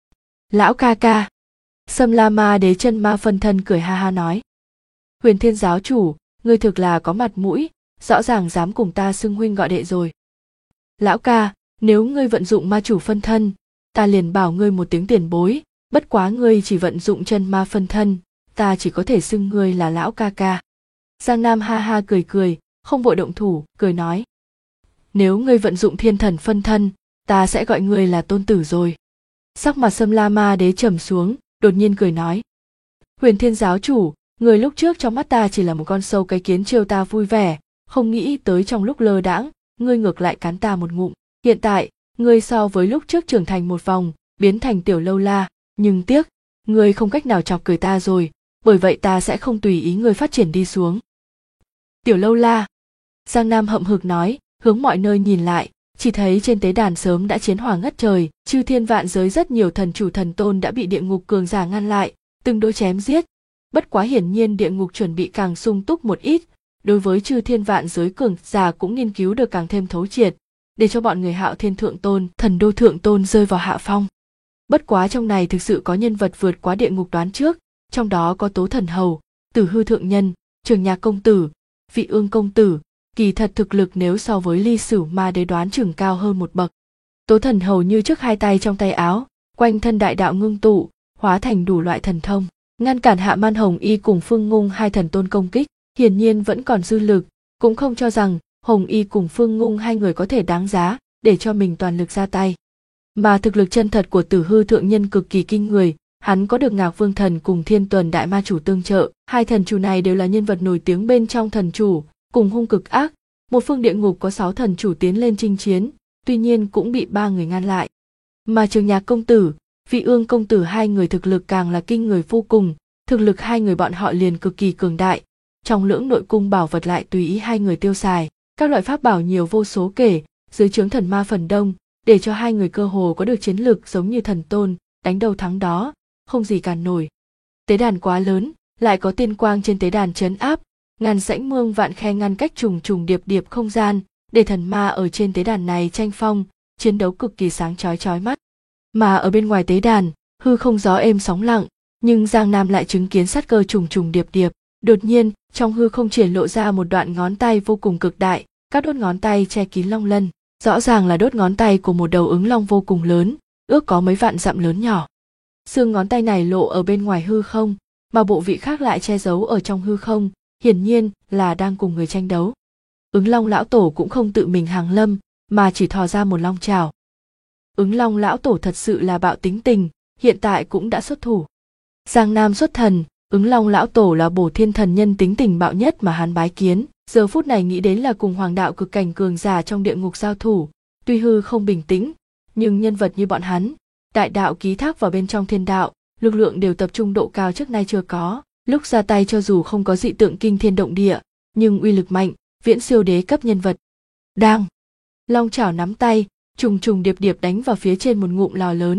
Speaker 1: Lão ca ca. Sâm La Ma Đế chân ma phân thân cười ha ha nói: Huyền Thiên giáo chủ, ngươi thực là có mặt mũi, rõ ràng dám cùng ta xưng huynh gọi đệ rồi. Lão ca, nếu ngươi vận dụng ma chủ phân thân, ta liền bảo ngươi một tiếng tiền bối, bất quá ngươi chỉ vận dụng chân ma phân thân, ta chỉ có thể xưng ngươi là lão ca ca. Giang Nam ha ha cười, không vội động thủ, cười nói: Nếu ngươi vận dụng thiên thần phân thân, ta sẽ gọi ngươi là tôn tử rồi. Sắc mặt Sâm La Ma Đế trầm xuống, đột nhiên cười nói: Huyền Thiên giáo chủ, người lúc trước trong mắt ta chỉ là một con sâu cái kiến trêu ta vui vẻ, không nghĩ tới trong lúc lơ đãng, ngươi ngược lại cắn ta một ngụm. Hiện tại, ngươi so với lúc trước trưởng thành một vòng, biến thành tiểu lâu la, nhưng tiếc, ngươi không cách nào chọc cười ta rồi, bởi vậy ta sẽ không tùy ý ngươi phát triển đi xuống. Tiểu lâu la. Giang Nam hậm hực nói, hướng mọi nơi nhìn lại, chỉ thấy trên tế đàn sớm đã chiến hỏa ngất trời, chư thiên vạn giới rất nhiều thần chủ thần tôn đã bị địa ngục cường giả ngăn lại, từng đôi chém giết. Bất quá hiển nhiên địa ngục chuẩn bị càng sung túc một ít, đối với chư thiên vạn giới cường giả cũng nghiên cứu được càng thêm thấu triệt, để cho bọn người Hạo Thiên thượng tôn, thần đô thượng tôn rơi vào hạ phong. Bất quá trong này thực sự có nhân vật vượt quá địa ngục đoán trước, trong đó có Tố Thần Hầu, Tử Hư thượng nhân, Trường Nhạc công tử, Vị Ương công tử, kỳ thật thực lực nếu so với Ly Sửu Ma Đế đoán chừng cao hơn một bậc. Tố Thần Hầu như trước 2 tay trong tay áo, quanh thân đại đạo ngưng tụ, hóa thành đủ loại thần thông, ngăn cản Hạ Man Hồng Y cùng Phương Ngung 2 thần tôn công kích, hiển nhiên vẫn còn dư lực, cũng không cho rằng Hồng Y cùng Phương Ngung 2 người có thể đáng giá để cho mình toàn lực ra tay. Mà thực lực chân thật của Tử Hư thượng nhân cực kỳ kinh người, hắn có được Ngạc Vương thần cùng Thiên Tuần đại ma chủ tương trợ, 2 thần chủ này đều là nhân vật nổi tiếng bên trong thần chủ, cùng hung cực ác. Một phương địa ngục có 6 thần chủ tiến lên chinh chiến, tuy nhiên cũng bị 3 người ngăn lại. Mà Trường Nhạc công tử, Vị Ương công tử 2 người thực lực càng là kinh người vô cùng, thực lực 2 người bọn họ liền cực kỳ cường đại. Trong lưỡng nội cung bảo vật lại tùy ý 2 người tiêu xài, các loại pháp bảo nhiều vô số kể, dưới trướng thần ma phần đông, để cho 2 người cơ hồ có được chiến lực giống như thần tôn, đánh đầu thắng đó, không gì cản nổi. Tế đàn quá lớn, lại có tiên quang trên tế đàn trấn áp, ngàn dãnh mương vạn khe ngăn cách trùng trùng điệp điệp không gian, để thần ma ở trên tế đàn này tranh phong, chiến đấu cực kỳ sáng chói mắt. Mà ở bên ngoài tế đàn, hư không gió êm sóng lặng, nhưng Giang Nam lại chứng kiến sát cơ trùng trùng điệp điệp. Đột nhiên, trong hư không triển lộ ra một đoạn ngón tay vô cùng cực đại, các đốt ngón tay che kín long lân, rõ ràng là đốt ngón tay của một đầu ứng long vô cùng lớn, ước có mấy vạn dặm lớn nhỏ. Xương ngón tay này lộ ở bên ngoài hư không, mà bộ vị khác lại che giấu ở trong hư không, hiển nhiên là đang cùng người tranh đấu. Ứng long lão tổ cũng không tự mình hàng lâm, mà chỉ thò ra một long trảo. Ứng long lão tổ thật sự là bạo tính tình, hiện tại cũng đã xuất thủ. Giang Nam xuất thần, ứng long lão tổ là bổ thiên thần nhân tính tình bạo nhất mà hắn bái kiến, giờ phút này nghĩ đến là cùng hoàng đạo cực cảnh cường giả trong địa ngục giao thủ. Tuy hư không bình tĩnh, nhưng nhân vật như bọn hắn, đại đạo ký thác vào bên trong thiên đạo, lực lượng đều tập trung độ cao trước nay chưa có, lúc ra tay cho dù không có dị tượng kinh thiên động địa, nhưng uy lực mạnh, viễn siêu đế cấp nhân vật. Đang, long chảo nắm tay, trùng trùng điệp điệp đánh vào phía trên một ngụm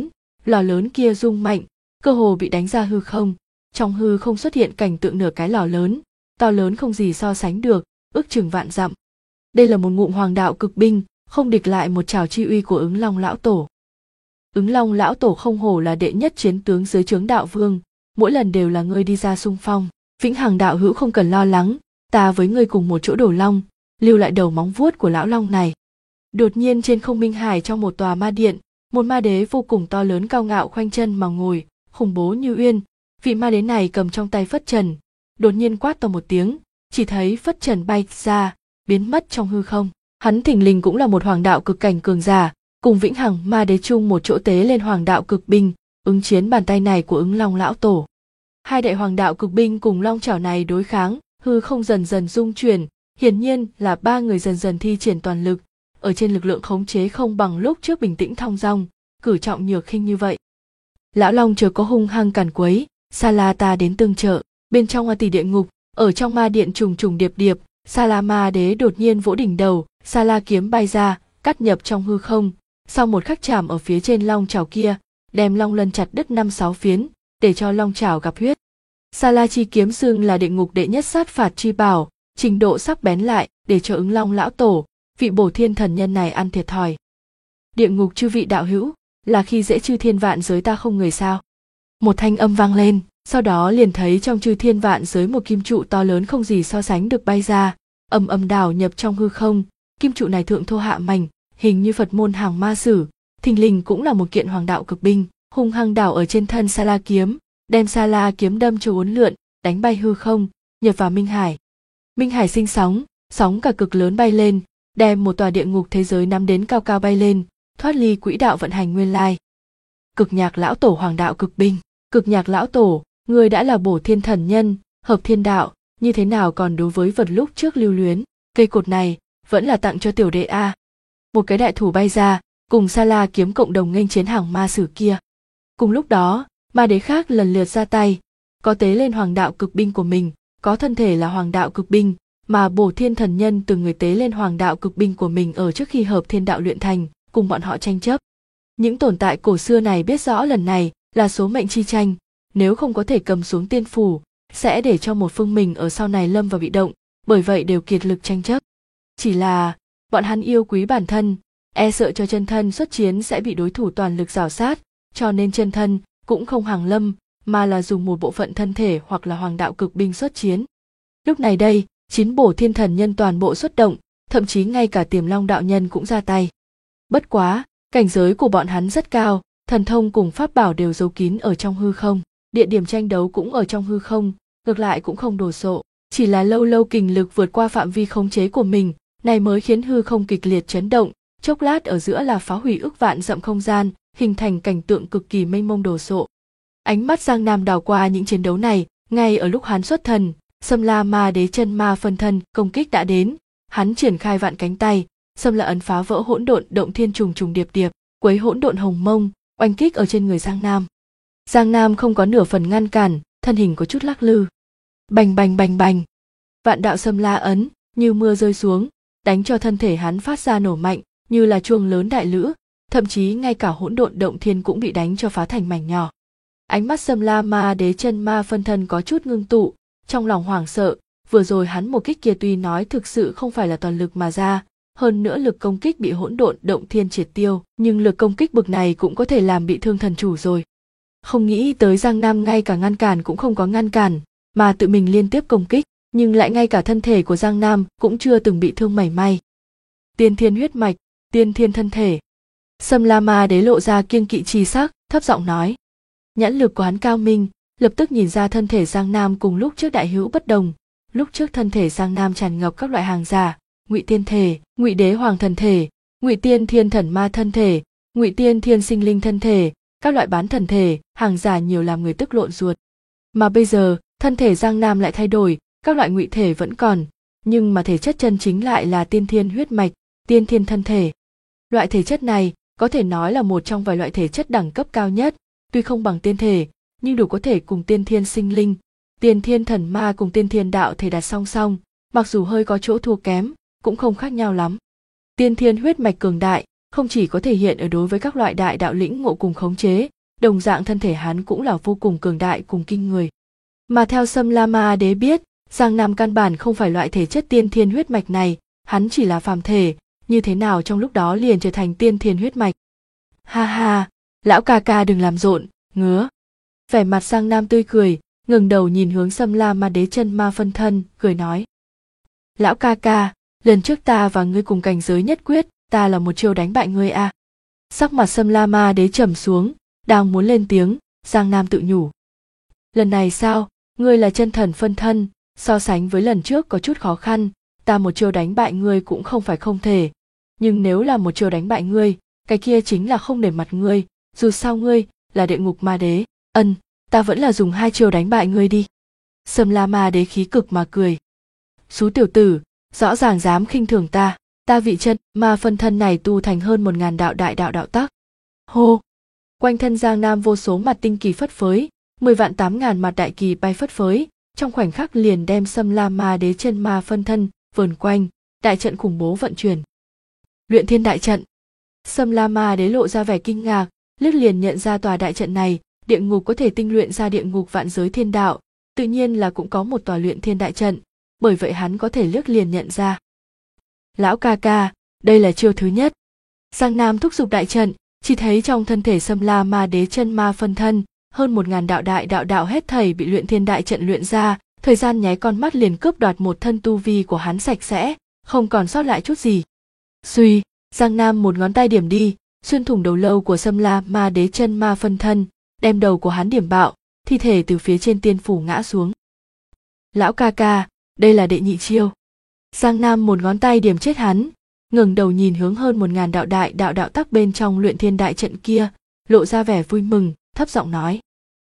Speaker 1: lò lớn kia rung mạnh, cơ hồ bị đánh ra hư không. Trong hư không xuất hiện cảnh tượng nửa cái lò lớn, to lớn không gì so sánh được, ước chừng vạn dặm. Đây là một ngụm hoàng đạo cực binh, không địch lại một trảo chi uy của ứng long lão tổ. Ứng long lão tổ không hổ là đệ nhất chiến tướng dưới trướng đạo vương, mỗi lần đều là ngươi đi ra xung phong. Vĩnh hằng đạo hữu không cần lo lắng, ta với ngươi cùng một chỗ đổ long, lưu lại đầu móng vuốt của lão long này. Đột nhiên trên không minh hải trong một tòa ma điện, một ma đế vô cùng to lớn cao ngạo khoanh chân mà ngồi, khủng bố như uyên. Vị ma đế này cầm trong tay phất trần, đột nhiên quát to một tiếng, chỉ thấy phất trần bay ra, biến mất trong hư không. Hắn thình lình cũng là một hoàng đạo cực cảnh cường giả, cùng vĩnh hằng ma đế chung một chỗ tế lên hoàng đạo cực binh, ứng chiến bàn tay này của ứng long lão tổ. Hai đại hoàng đạo cực binh cùng long chảo này đối kháng, hư không dần dần rung chuyển, hiển nhiên là ba người dần dần thi triển toàn lực, ở trên lực lượng khống chế không bằng lúc trước bình tĩnh thong dong, cử trọng nhược khinh như vậy. Lão long chớ có hung hăng càn quấy, Sa La ta đến tương trợ. Bên trong ma tỷ địa ngục, ở trong ma điện trùng trùng điệp điệp, Sa La ma đế đột nhiên vỗ đỉnh đầu, Sa La kiếm bay ra, cắt nhập trong hư không, sau một khắc chạm ở phía trên long chảo kia, đem long lân chặt đứt 5-6 phiến, để cho long chảo gặp huyết. Sa La chi kiếm xưng là địa ngục đệ nhất sát phạt chi bảo, trình độ sắc bén lại, để cho ứng long lão tổ, vị bổ thiên thần nhân này ăn thiệt thòi. Địa ngục chư vị đạo hữu, là khi dễ chư thiên vạn giới ta không người sao? Một thanh âm vang lên, sau đó liền thấy trong chư thiên vạn giới một kim trụ to lớn không gì so sánh được bay ra, ầm đảo nhập trong hư không. Kim trụ này thượng thô hạ mảnh, hình như Phật môn hàng ma sử, thình lình cũng là một kiện hoàng đạo cực binh, hung hăng đảo ở trên thân Sa La kiếm, đem Sa La kiếm đâm cho uốn lượn, đánh bay hư không, nhập vào minh hải. Minh hải sinh sóng, sóng cả cực lớn bay lên, đem một tòa địa ngục thế giới nắm đến cao cao bay lên, thoát ly quỹ đạo vận hành nguyên lai. Cực nhạc lão tổ hoàng đạo cực binh. Cực nhạc lão tổ, người đã là bổ thiên thần nhân, hợp thiên đạo, như thế nào còn đối với vật lúc trước lưu luyến, cây cột này, vẫn là tặng cho tiểu đệ a. Một cái đại thủ bay ra, cùng Sa La kiếm cộng đồng nghênh chiến hàng ma sử kia. Cùng lúc đó, ma đế khác lần lượt ra tay, có tế lên hoàng đạo cực binh của mình, có thân thể là hoàng đạo cực binh, mà bổ thiên thần nhân từng người tế lên hoàng đạo cực binh của mình ở trước khi hợp thiên đạo luyện thành, cùng bọn họ tranh chấp. Những tồn tại cổ xưa này biết rõ lần này là số mệnh chi tranh, nếu không có thể cầm xuống tiên phủ, sẽ để cho một phương mình ở sau này lâm vào bị động, bởi vậy đều kiệt lực tranh chấp. Chỉ là, bọn hắn yêu quý bản thân, e sợ cho chân thân xuất chiến sẽ bị đối thủ toàn lực rào sát, cho nên chân thân cũng không hàng lâm, mà là dùng một bộ phận thân thể hoặc là hoàng đạo cực binh xuất chiến. Lúc này đây, 9 bổ thiên thần nhân toàn bộ xuất động, thậm chí ngay cả Tiềm Long đạo nhân cũng ra tay. Bất quá, cảnh giới của bọn hắn rất cao, thần thông cùng pháp bảo đều giấu kín ở trong hư không, địa điểm tranh đấu cũng ở trong hư không, ngược lại cũng không đồ sộ, chỉ là lâu lâu kình lực vượt qua phạm vi khống chế của mình, này mới khiến hư không kịch liệt chấn động, chốc lát ở giữa là phá hủy ức vạn dặm không gian, hình thành cảnh tượng cực kỳ mênh mông đồ sộ. Ánh mắt Giang Nam đảo qua những chiến đấu này, ngay ở lúc hắn xuất thần, Xâm La ma đế chân ma phân thân công kích đã đến, hắn triển khai vạn cánh tay, Xâm La ấn phá vỡ hỗn độn động thiên trùng trùng điệp điệp, quấy hỗn độn hồng mông, oanh kích ở trên người Giang Nam. Giang Nam không có nửa phần ngăn cản, thân hình có chút lắc lư. Bành bành bành bành. Vạn đạo Xâm La ấn như mưa rơi xuống, đánh cho thân thể hắn phát ra nổ mạnh, như là chuông lớn đại lữ, thậm chí ngay cả hỗn độn động thiên cũng bị đánh cho phá thành mảnh nhỏ. Ánh mắt Xâm La ma đế chân ma phân thân có chút ngưng tụ, trong lòng hoảng sợ, vừa rồi hắn một kích kia tuy nói thực sự không phải là toàn lực mà ra, hơn nữa lực công kích bị hỗn độn động thiên triệt tiêu, nhưng lực công kích bực này cũng có thể làm bị thương thần chủ rồi. Không nghĩ tới Giang Nam ngay cả ngăn cản cũng không có ngăn cản, mà tự mình liên tiếp công kích, nhưng lại ngay cả thân thể của Giang Nam cũng chưa từng bị thương mảy may. Tiên thiên huyết mạch, tiên thiên thân thể. Sâm La Ma Đế lộ ra kiêng kỵ chi sắc, thấp giọng nói. Nhãn lực của hắn cao minh, lập tức nhìn ra thân thể Giang Nam cùng lúc trước đại hữu bất đồng. Lúc trước thân thể Giang Nam tràn ngập các loại hàng giả, Ngụy Tiên thể, Ngụy Đế Hoàng thân thể, Ngụy Tiên Thiên Thần Ma thân thể, Ngụy Tiên Thiên Sinh Linh thân thể, các loại bán thần thể, hàng giả nhiều làm người tức lộn ruột. Mà bây giờ, thân thể Giang Nam lại thay đổi, các loại ngụy thể vẫn còn, nhưng mà thể chất chân chính lại là tiên thiên huyết mạch, tiên thiên thân thể. Loại thể chất này có thể nói là một trong vài loại thể chất đẳng cấp cao nhất, tuy không bằng tiên thể, nhưng đủ có thể cùng tiên thiên sinh linh, tiên thiên thần ma cùng tiên thiên đạo thể đặt song song, mặc dù hơi có chỗ thua kém, cũng không khác nhau lắm. Tiên thiên huyết mạch cường đại, không chỉ có thể hiện ở đối với các loại đại đạo lĩnh ngộ cùng khống chế, đồng dạng thân thể hắn cũng là vô cùng cường đại cùng kinh người. Mà theo Sâm La Ma Đế biết, Giang Nam căn bản không phải loại thể chất tiên thiên huyết mạch này, hắn chỉ là phàm thể, như thế nào trong lúc đó liền trở thành tiên thiên huyết mạch. Ha ha, lão ca ca đừng làm rộn, ngứa. Vẻ mặt Giang Nam tươi cười, ngẩng đầu nhìn hướng Sâm La Ma Đế chân ma phân thân, cười nói. Lão ca ca, lần trước ta và ngươi cùng cảnh giới nhất quyết, ta là một chiêu đánh bại ngươi à. Sắc mặt Sâm La Ma Đế trầm xuống, đang muốn lên tiếng, Giang Nam tự nhủ. Lần này sao, ngươi là chân thần phân thân, so sánh với lần trước có chút khó khăn, ta một chiêu đánh bại ngươi cũng không phải không thể. Nhưng nếu là một chiêu đánh bại ngươi, cái kia chính là không để mặt ngươi, dù sao ngươi là địa ngục ma đế, ta vẫn là dùng 2 chiêu đánh bại ngươi đi. Sâm La Ma Đế khí cực mà cười. Xú tiểu tử, rõ ràng dám khinh thường ta vị chân ma phân thân này tu thành hơn 1000 đạo đại đạo đạo tắc. Hô! Quanh thân Giang Nam vô số mặt tinh kỳ phất phới, 10 vạn 8.000 mặt đại kỳ bay phất phới, trong khoảnh khắc liền đem Sâm La Ma Đế chân ma phân thân vờn quanh, đại trận khủng bố vận chuyển. Luyện thiên đại trận. Sâm La Ma Đế lộ ra vẻ kinh ngạc, liếc liền nhận ra tòa đại trận này, địa ngục có thể tinh luyện ra địa ngục vạn giới thiên đạo, tự nhiên là cũng có một tòa luyện thiên đại trận, bởi vậy hắn có thể liếc liền nhận ra. Lão ca ca, đây là chiêu thứ nhất. Giang Nam thúc giục đại trận, chỉ thấy trong thân thể Sâm La Ma Đế chân ma phân thân, hơn 1000 đạo đại đạo hết thảy bị luyện thiên đại trận luyện ra, thời gian nháy con mắt liền cướp đoạt một thân tu vi của hắn sạch sẽ, không còn sót lại chút gì. Suy, Giang Nam một ngón tay điểm đi, xuyên thủng đầu lâu của Sâm La Ma Đế chân ma phân thân, đem đầu của hắn điểm bạo, thi thể từ phía trên tiên phủ ngã xuống. Lão ca ca, đây là đệ nhị chiêu. Giang Nam một ngón tay điểm chết hắn, ngẩng đầu nhìn hướng hơn 1000 đạo đại đạo tắc bên trong luyện thiên đại trận kia, lộ ra vẻ vui mừng, thấp giọng nói.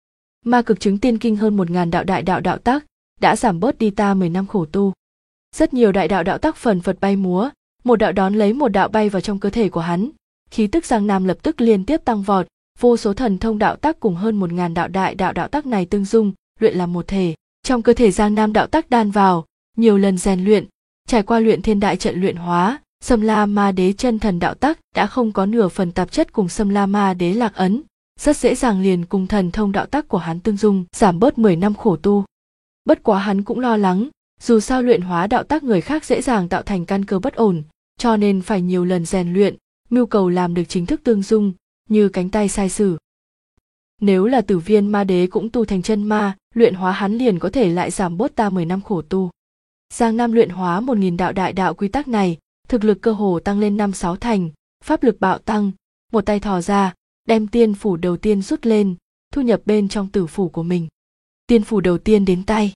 Speaker 1: Ma cực chứng tiên kinh hơn 1000 đạo đại đạo tắc, đã giảm bớt đi ta 10 năm khổ tu. Rất nhiều đại đạo tắc phần phật bay múa, một đạo đón lấy một đạo bay vào trong cơ thể của hắn, khí tức Giang Nam lập tức liên tiếp tăng vọt, vô số thần thông đạo tắc cùng hơn 1000 đạo đại đạo tắc này tương dung, luyện làm một thể. Trong cơ thể Giang Nam đạo tắc đan vào, nhiều lần rèn luyện, trải qua luyện thiên đại trận luyện hóa, Sâm La Ma Đế chân thần đạo tắc đã không có nửa phần tạp chất cùng Sâm La Ma Đế lạc ấn, rất dễ dàng liền cùng thần thông đạo tắc của hắn tương dung, giảm bớt 10 năm khổ tu. Bất quá hắn cũng lo lắng, dù sao luyện hóa đạo tắc người khác dễ dàng tạo thành căn cơ bất ổn, cho nên phải nhiều lần rèn luyện, mưu cầu làm được chính thức tương dung, như cánh tay sai sử. Nếu là Tử Viên Ma Đế cũng tu thành chân ma, luyện hóa hắn liền có thể lại giảm bớt ta 10 năm khổ tu. Giang Nam luyện hóa 1000 đạo đại đạo quy tắc này, thực lực cơ hồ tăng lên 5-6 thành, pháp lực bạo tăng, một tay thò ra, đem tiên phủ đầu tiên rút lên, thu nhập bên trong tử phủ của mình. Tiên phủ đầu tiên đến tay.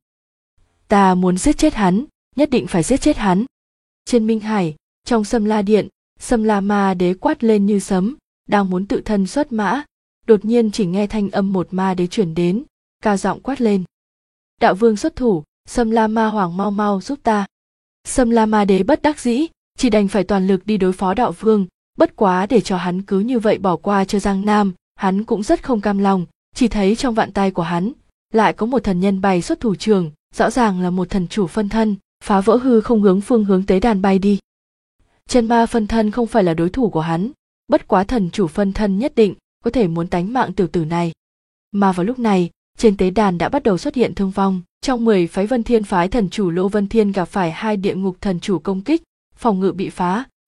Speaker 1: Ta muốn giết chết hắn, nhất định phải giết chết hắn. Trên Minh Hải, trong Sâm La Điện, Sâm La Ma Đế quát lên như sấm, đang muốn tự thân xuất mã, đột nhiên chỉ nghe thanh âm một ma đế chuyển đến, cao giọng quát lên. Đạo vương xuất thủ, Sâm La Ma Hoàng mau mau giúp ta. Sâm La Ma Đế bất đắc dĩ, chỉ đành phải toàn lực đi đối phó đạo vương, bất quá để cho hắn cứ như vậy bỏ qua cho Giang Nam, hắn cũng rất không cam lòng, chỉ thấy trong vạn tay của hắn, lại có một thần nhân bày xuất thủ trường, rõ ràng là một thần chủ phân thân, phá vỡ hư không hướng phương hướng tế đàn bay đi. Chân ma phân thân không phải là đối thủ của hắn, bất quá thần chủ phân thân nhất định có thể muốn tánh mạng tiểu tử này. Mà vào lúc này, trên tế đàn đã bắt đầu xuất hiện thương vong, trong 10 phái Vân Thiên phái thần chủ Lô Vân Thiên gặp phải 2 địa ngục thần chủ công kích, phòng ngự bị phá,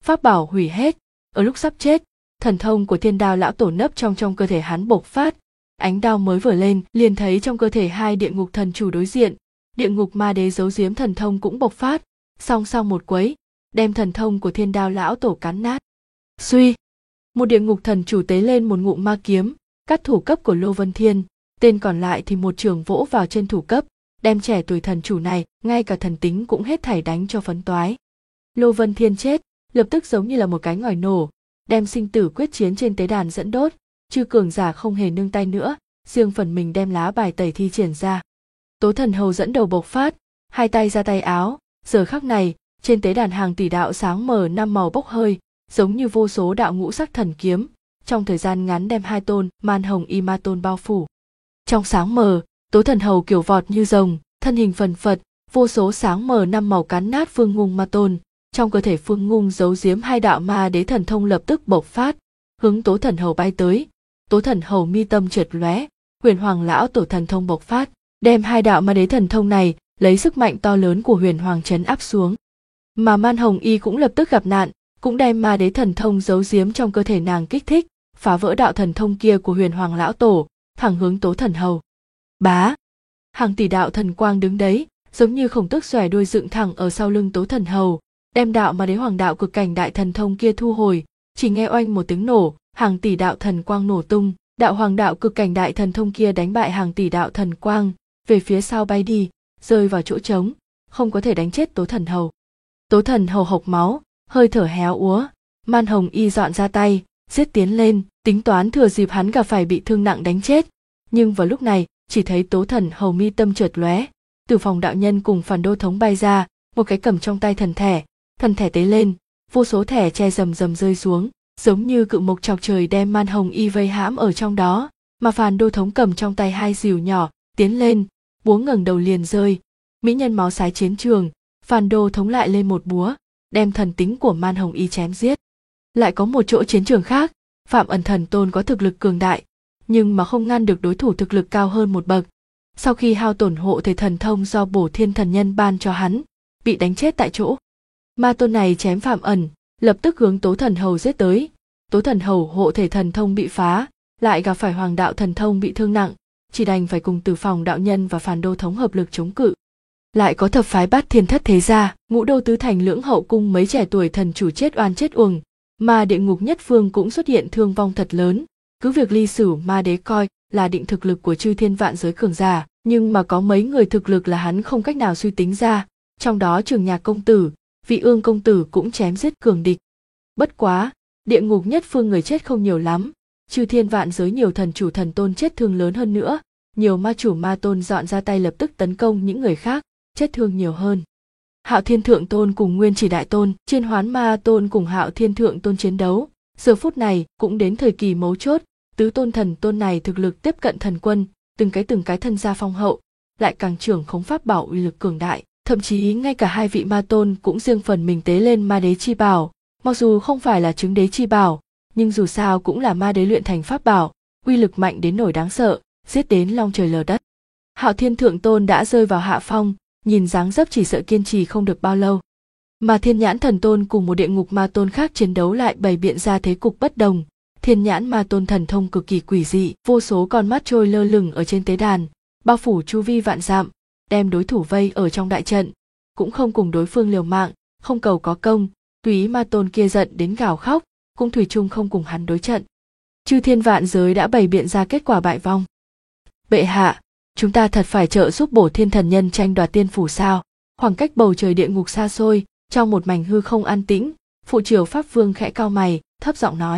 Speaker 1: pháp bảo hủy hết. Ở lúc sắp chết, thần thông của Thiên Đao lão tổ nấp trong cơ thể hắn bộc phát. Ánh đao mới vừa lên, liền thấy trong cơ thể hai địa ngục thần chủ đối diện, địa ngục ma đế giấu giếm thần thông cũng bộc phát, song song một quấy, đem thần thông của Thiên Đao lão tổ cắn nát. Suy, một địa ngục thần chủ tế lên một ngụm ma kiếm, cắt thủ cấp của Lô Vân Thiên, tên còn lại thì một trường vỗ vào trên thủ cấp, đem trẻ tuổi thần chủ này, ngay cả thần tính cũng hết thảy đánh cho phấn toái. Lô Vân Thiên chết, lập tức giống như là một cái ngòi nổ, đem sinh tử quyết chiến trên tế đàn dẫn đốt, chư cường giả không hề nương tay nữa, riêng phần mình đem lá bài tẩy thi triển ra. Tố Thần Hầu dẫn đầu bộc phát, hai tay ra tay áo, giờ khắc này, trên tế đàn hàng tỷ đạo sáng mờ năm màu bốc hơi, giống như vô số đạo ngũ sắc thần kiếm, trong thời gian ngắn đem hai tôn Man Hồng Y Ma Tôn bao phủ. Trong sáng mờ, Tố Thần Hầu kiểu vọt như rồng, thân hình phần phật, vô số sáng mờ năm màu cắn nát Phương Ngung Ma Tôn, trong cơ thể Phương Ngung giấu giếm hai đạo ma đế thần thông lập tức bộc phát, hướng Tố Thần Hầu bay tới. Tố Thần Hầu mi tâm chợt lóe, Huyền Hoàng lão tổ thần thông bộc phát, đem hai đạo ma đế thần thông này lấy sức mạnh to lớn của Huyền Hoàng trấn áp xuống. Mà Man Hồng Y cũng lập tức gặp nạn, cũng đem ma đế thần thông giấu giếm trong cơ thể nàng kích thích, phá vỡ đạo thần thông kia của Huyền Hoàng lão tổ, thẳng hướng Tố Thần Hầu. Bá, hàng tỷ đạo thần quang đứng đấy, giống như khổng tước xòe đuôi dựng thẳng ở sau lưng Tố Thần Hầu, đem đạo ma đế hoàng đạo cực cảnh đại thần thông kia thu hồi. Chỉ nghe oanh một tiếng nổ, hàng tỷ đạo thần quang nổ tung, đạo hoàng đạo cực cảnh đại thần thông kia đánh bại hàng tỷ đạo thần quang, về phía sau bay đi, rơi vào chỗ trống, không có thể đánh chết Tố Thần Hầu. Tố Thần Hầu hộc máu, hơi thở héo úa, Man Hồng Y dọn ra tay, giết tiến lên, tính toán thừa dịp hắn gặp phải bị thương nặng đánh chết. Nhưng vào lúc này, chỉ thấy Tố Thần Hầu mi tâm chợt lóe, từ phòng đạo nhân cùng Phản Đô Thống bay ra, một cái cầm trong tay thần thẻ tế lên, vô số thẻ che rầm rầm rơi xuống, giống như cự mộc chọc trời đem Man Hồng Y vây hãm ở trong đó, mà Phàn Đô Thống cầm trong tay hai rìu nhỏ, tiến lên, búa ngẩng đầu liền rơi, mỹ nhân máu sái chiến trường, Phàn Đô Thống lại lên một búa, đem thần tính của Man Hồng Y chém giết. Lại có một chỗ chiến trường khác, Phạm Ẩn Thần Tôn có thực lực cường đại, nhưng mà không ngăn được đối thủ thực lực cao hơn một bậc. Sau khi hao tổn hộ thể thần thông do Bổ Thiên Thần Nhân ban cho hắn, bị đánh chết tại chỗ. Ma tôn này chém Phạm Ẩn, lập tức hướng Tố Thần Hầu giết tới. Tố Thần Hầu hộ thể thần thông bị phá, lại gặp phải Hoàng đạo thần thông bị thương nặng, chỉ đành phải cùng Từ Phòng đạo nhân và Phàn Đô Thống hợp lực chống cự. Lại có thập phái Bát Thiên Thất Thế gia, Ngũ Đô Tứ Thành Lưỡng Hậu cung mấy trẻ tuổi thần chủ chết oan chết uổng, mà địa ngục nhất phương cũng xuất hiện thương vong thật lớn. Cứ việc Ly Sử Ma Đế coi là định thực lực của chư thiên vạn giới cường giả, nhưng mà có mấy người thực lực là hắn không cách nào suy tính ra, trong đó Trường Nhạc công tử, Vị Ương công tử cũng chém giết cường địch. Bất quá, địa ngục nhất phương người chết không nhiều lắm, chư thiên vạn giới nhiều thần chủ thần tôn chết thương lớn hơn nữa, nhiều ma chủ ma tôn dọn ra tay lập tức tấn công những người khác, chết thương nhiều hơn. Hạo Thiên Thượng Tôn cùng Nguyên Chỉ Đại Tôn, Chiên Hoán Ma Tôn cùng Hạo Thiên Thượng Tôn chiến đấu, giờ phút này cũng đến thời kỳ mấu chốt, tứ tôn thần tôn này thực lực tiếp cận thần quân, từng cái thân gia phong hậu, lại càng trưởng khống pháp bảo uy lực cường đại, thậm chí ngay cả hai vị ma tôn cũng riêng phần mình tế lên ma đế chi bảo, mặc dù không phải là chứng đế chi bảo, nhưng dù sao cũng là ma đế luyện thành pháp bảo, uy lực mạnh đến nỗi đáng sợ, giết đến long trời lở đất. Hạo Thiên Thượng Tôn đã rơi vào hạ phong, nhìn dáng dấp chỉ sợ kiên trì không được bao lâu. Mà Thiên Nhãn Thần Tôn cùng một địa ngục ma tôn khác chiến đấu lại bày biện ra thế cục bất đồng. Thiên Nhãn Ma Tôn thần thông cực kỳ quỷ dị, vô số con mắt trôi lơ lửng ở trên tế đàn, bao phủ chu vi vạn dặm, đem đối thủ vây ở trong đại trận, cũng không cùng đối phương liều mạng, không cầu có công, tùy ma tôn kia giận đến gào khóc, cũng thủy chung không cùng hắn đối trận. Chư thiên vạn giới đã bày biện ra kết quả bại vong. Bệ hạ, chúng ta thật phải trợ giúp Bổ Thiên Thần Nhân tranh đoạt tiên phủ sao? Khoảng cách bầu trời địa ngục xa xôi, trong một mảnh hư không an tĩnh, phụ triều Pháp Vương khẽ cau mày, thấp giọng nói: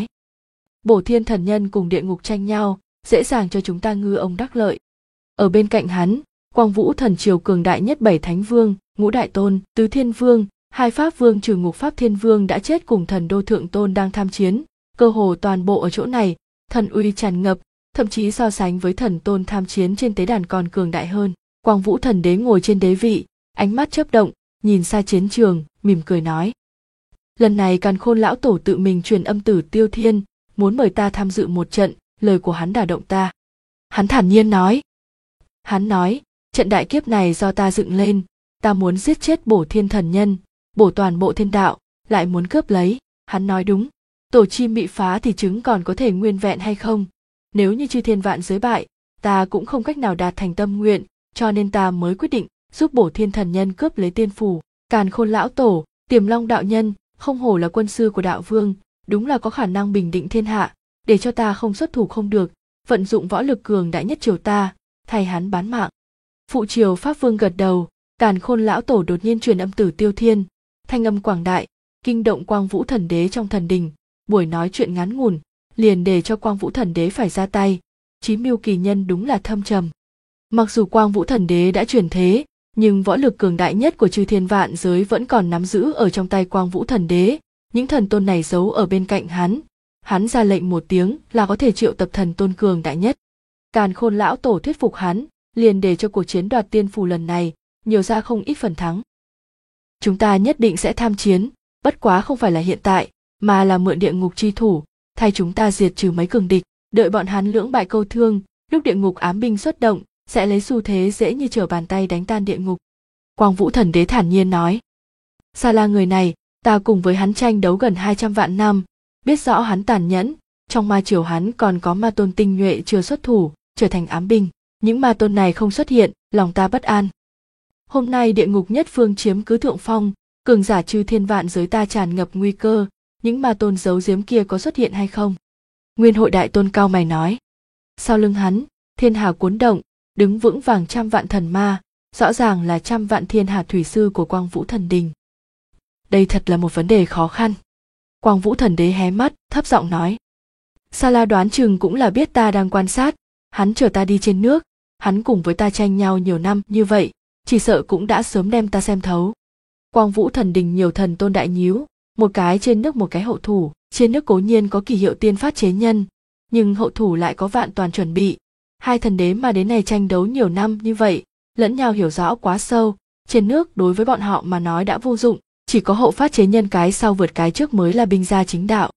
Speaker 1: Bổ Thiên Thần Nhân cùng địa ngục tranh nhau, dễ dàng cho chúng ta ngư ông đắc lợi. Ở bên cạnh hắn, Quang Vũ Thần Triều cường đại nhất 7 Thánh Vương, Ngũ Đại Tôn, Tứ Thiên Vương, hai Pháp Vương trừ Ngục Pháp Thiên Vương đã chết cùng Thần Đô Thượng Tôn đang tham chiến, cơ hồ toàn bộ ở chỗ này, thần uy tràn ngập, thậm chí so sánh với thần tôn tham chiến trên tế đàn còn cường đại hơn. Quang Vũ Thần Đế ngồi trên đế vị, ánh mắt chớp động, nhìn xa chiến trường, mỉm cười nói: Lần này Càn Khôn lão tổ tự mình truyền âm tử Tiêu Thiên, muốn mời ta tham dự một trận, lời của hắn đả động ta. Hắn thản nhiên nói: Hắn nói, trận đại kiếp này do ta dựng lên, ta muốn giết chết Bổ Thiên Thần Nhân, bổ toàn bộ thiên đạo, lại muốn cướp lấy Hắn nói đúng, tổ chim bị phá thì trứng còn có thể nguyên vẹn hay không? Nếu như chư thiên vạn giới bại, ta cũng không cách nào đạt thành tâm nguyện, cho nên ta mới quyết định giúp Bổ Thiên thần nhân cướp lấy tiên phủ. Càn Khôn lão tổ, Tiềm Long đạo nhân, không hổ là quân sư của đạo vương, đúng là có khả năng bình định thiên hạ, để cho ta không xuất thủ không được, vận dụng võ lực cường đại nhất triều ta, thay hắn bán mạng. Phụ triều Pháp Vương gật đầu. Càn Khôn lão tổ đột nhiên truyền âm Tử Tiêu Thiên, thanh âm quảng đại, kinh động Quang Vũ thần đế trong thần đình. Buổi nói chuyện ngắn ngủn, liền để cho Quang Vũ thần đế phải ra tay. Chí mưu kỳ nhân đúng là thâm trầm. Mặc dù Quang Vũ thần đế đã chuyển thế, nhưng võ lực cường đại nhất của chư thiên vạn giới vẫn còn nắm giữ ở trong tay Quang Vũ thần đế. Những thần tôn này giấu ở bên cạnh hắn ra lệnh một tiếng là có thể triệu tập thần tôn cường đại nhất. Càn Khôn lão tổ thuyết phục hắn, liền để cho cuộc chiến đoạt tiên phù lần này nhiều ra không ít phần thắng. Chúng ta nhất định sẽ tham chiến, bất quá không phải là hiện tại, mà là mượn địa ngục chi thủ, thay chúng ta diệt trừ mấy cường địch, đợi bọn hắn lưỡng bại câu thương, lúc địa ngục ám binh xuất động, sẽ lấy xu thế dễ như trở bàn tay đánh tan địa ngục. Quang Vũ thần đế thản nhiên nói. Sa La người này, ta cùng với hắn tranh đấu gần 200 vạn năm, biết rõ hắn tàn nhẫn, trong ma triều hắn còn có ma tôn tinh nhuệ chưa xuất thủ, trở thành ám binh, những ma tôn này không xuất hiện, lòng ta bất an. Hôm nay địa ngục nhất phương chiếm cứ thượng phong, cường giả chư thiên vạn giới ta tràn ngập nguy cơ, những ma tôn giấu giếm kia có xuất hiện hay không? Nguyên hội đại tôn cao mày nói. Sau lưng hắn, thiên hà cuốn động, đứng vững vàng trăm vạn thần ma, rõ ràng là trăm vạn thiên hà thủy sư của Quang Vũ thần đình. Đây thật là một vấn đề khó khăn. Quang Vũ thần đế hé mắt, thấp giọng nói. Sa La đoán chừng cũng là biết ta đang quan sát, hắn chở ta đi trên nước, hắn cùng với ta tranh nhau nhiều năm như vậy, chỉ sợ cũng đã sớm đem ta xem thấu. Quang Vũ thần đình nhiều thần tôn đại nhíu, một cái trên nước một cái hậu thủ, trên nước cố nhiên có kỳ hiệu tiên phát chế nhân, nhưng hậu thủ lại có vạn toàn chuẩn bị. Hai thần đế mà đến này tranh đấu nhiều năm như vậy, lẫn nhau hiểu rõ quá sâu, trên nước đối với bọn họ mà nói đã vô dụng, chỉ có hậu phát chế nhân cái sau vượt cái trước mới là binh gia chính đạo.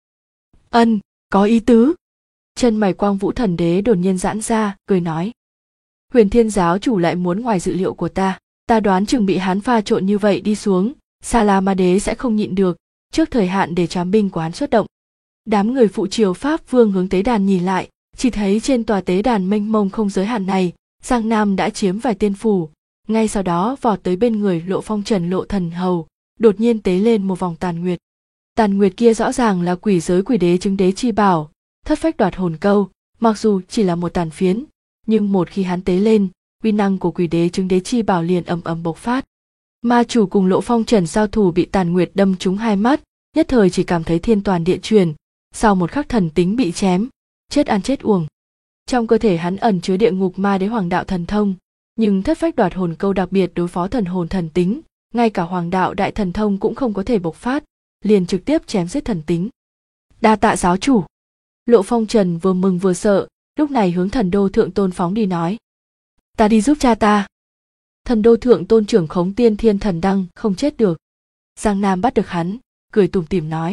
Speaker 1: Ân, có ý tứ. Chân mày Quang Vũ thần đế đột nhiên giãn ra, cười nói. Huyền Thiên giáo chủ lại muốn ngoài dự liệu của ta đoán chừng bị hắn pha trộn như vậy đi xuống, Sa La ma đế sẽ không nhịn được, trước thời hạn để trám binh của hắn xuất động. Đám người phụ triều Pháp Vương hướng tế đàn nhìn lại, chỉ thấy trên tòa tế đàn mênh mông không giới hạn này, Giang Nam đã chiếm vài tiên phủ, ngay sau đó vọt tới bên người Lộ Phong Trần Lộ Thần Hầu, đột nhiên tế lên một vòng tàn nguyệt. Tàn nguyệt kia rõ ràng là quỷ giới quỷ đế chứng đế chi bảo, thất phách đoạt hồn câu, mặc dù chỉ là một tàn phiến, nhưng một khi hắn tế lên, uy năng của quỷ đế chứng đế chi bảo liền ầm ầm bộc phát. Ma chủ cùng Lộ Phong Trần giao thủ bị tàn nguyệt đâm trúng hai mắt, nhất thời chỉ cảm thấy thiên toàn địa chuyển, sau một khắc thần tính bị chém, chết ăn chết uổng. Trong cơ thể hắn ẩn chứa địa ngục ma đế hoàng đạo thần thông, nhưng thất phách đoạt hồn câu đặc biệt đối phó thần hồn thần tính, ngay cả hoàng đạo đại thần thông cũng không có thể bộc phát, liền trực tiếp chém giết thần tính. Đa tạ giáo chủ. Lộ Phong Trần vừa mừng vừa sợ, lúc này hướng Thần Đô Thượng Tôn phóng đi nói. Ta đi giúp cha ta. Thần Đô Thượng Tôn trưởng khống tiên thiên thần đăng không chết được. Giang Nam bắt được hắn, cười tủm tỉm nói.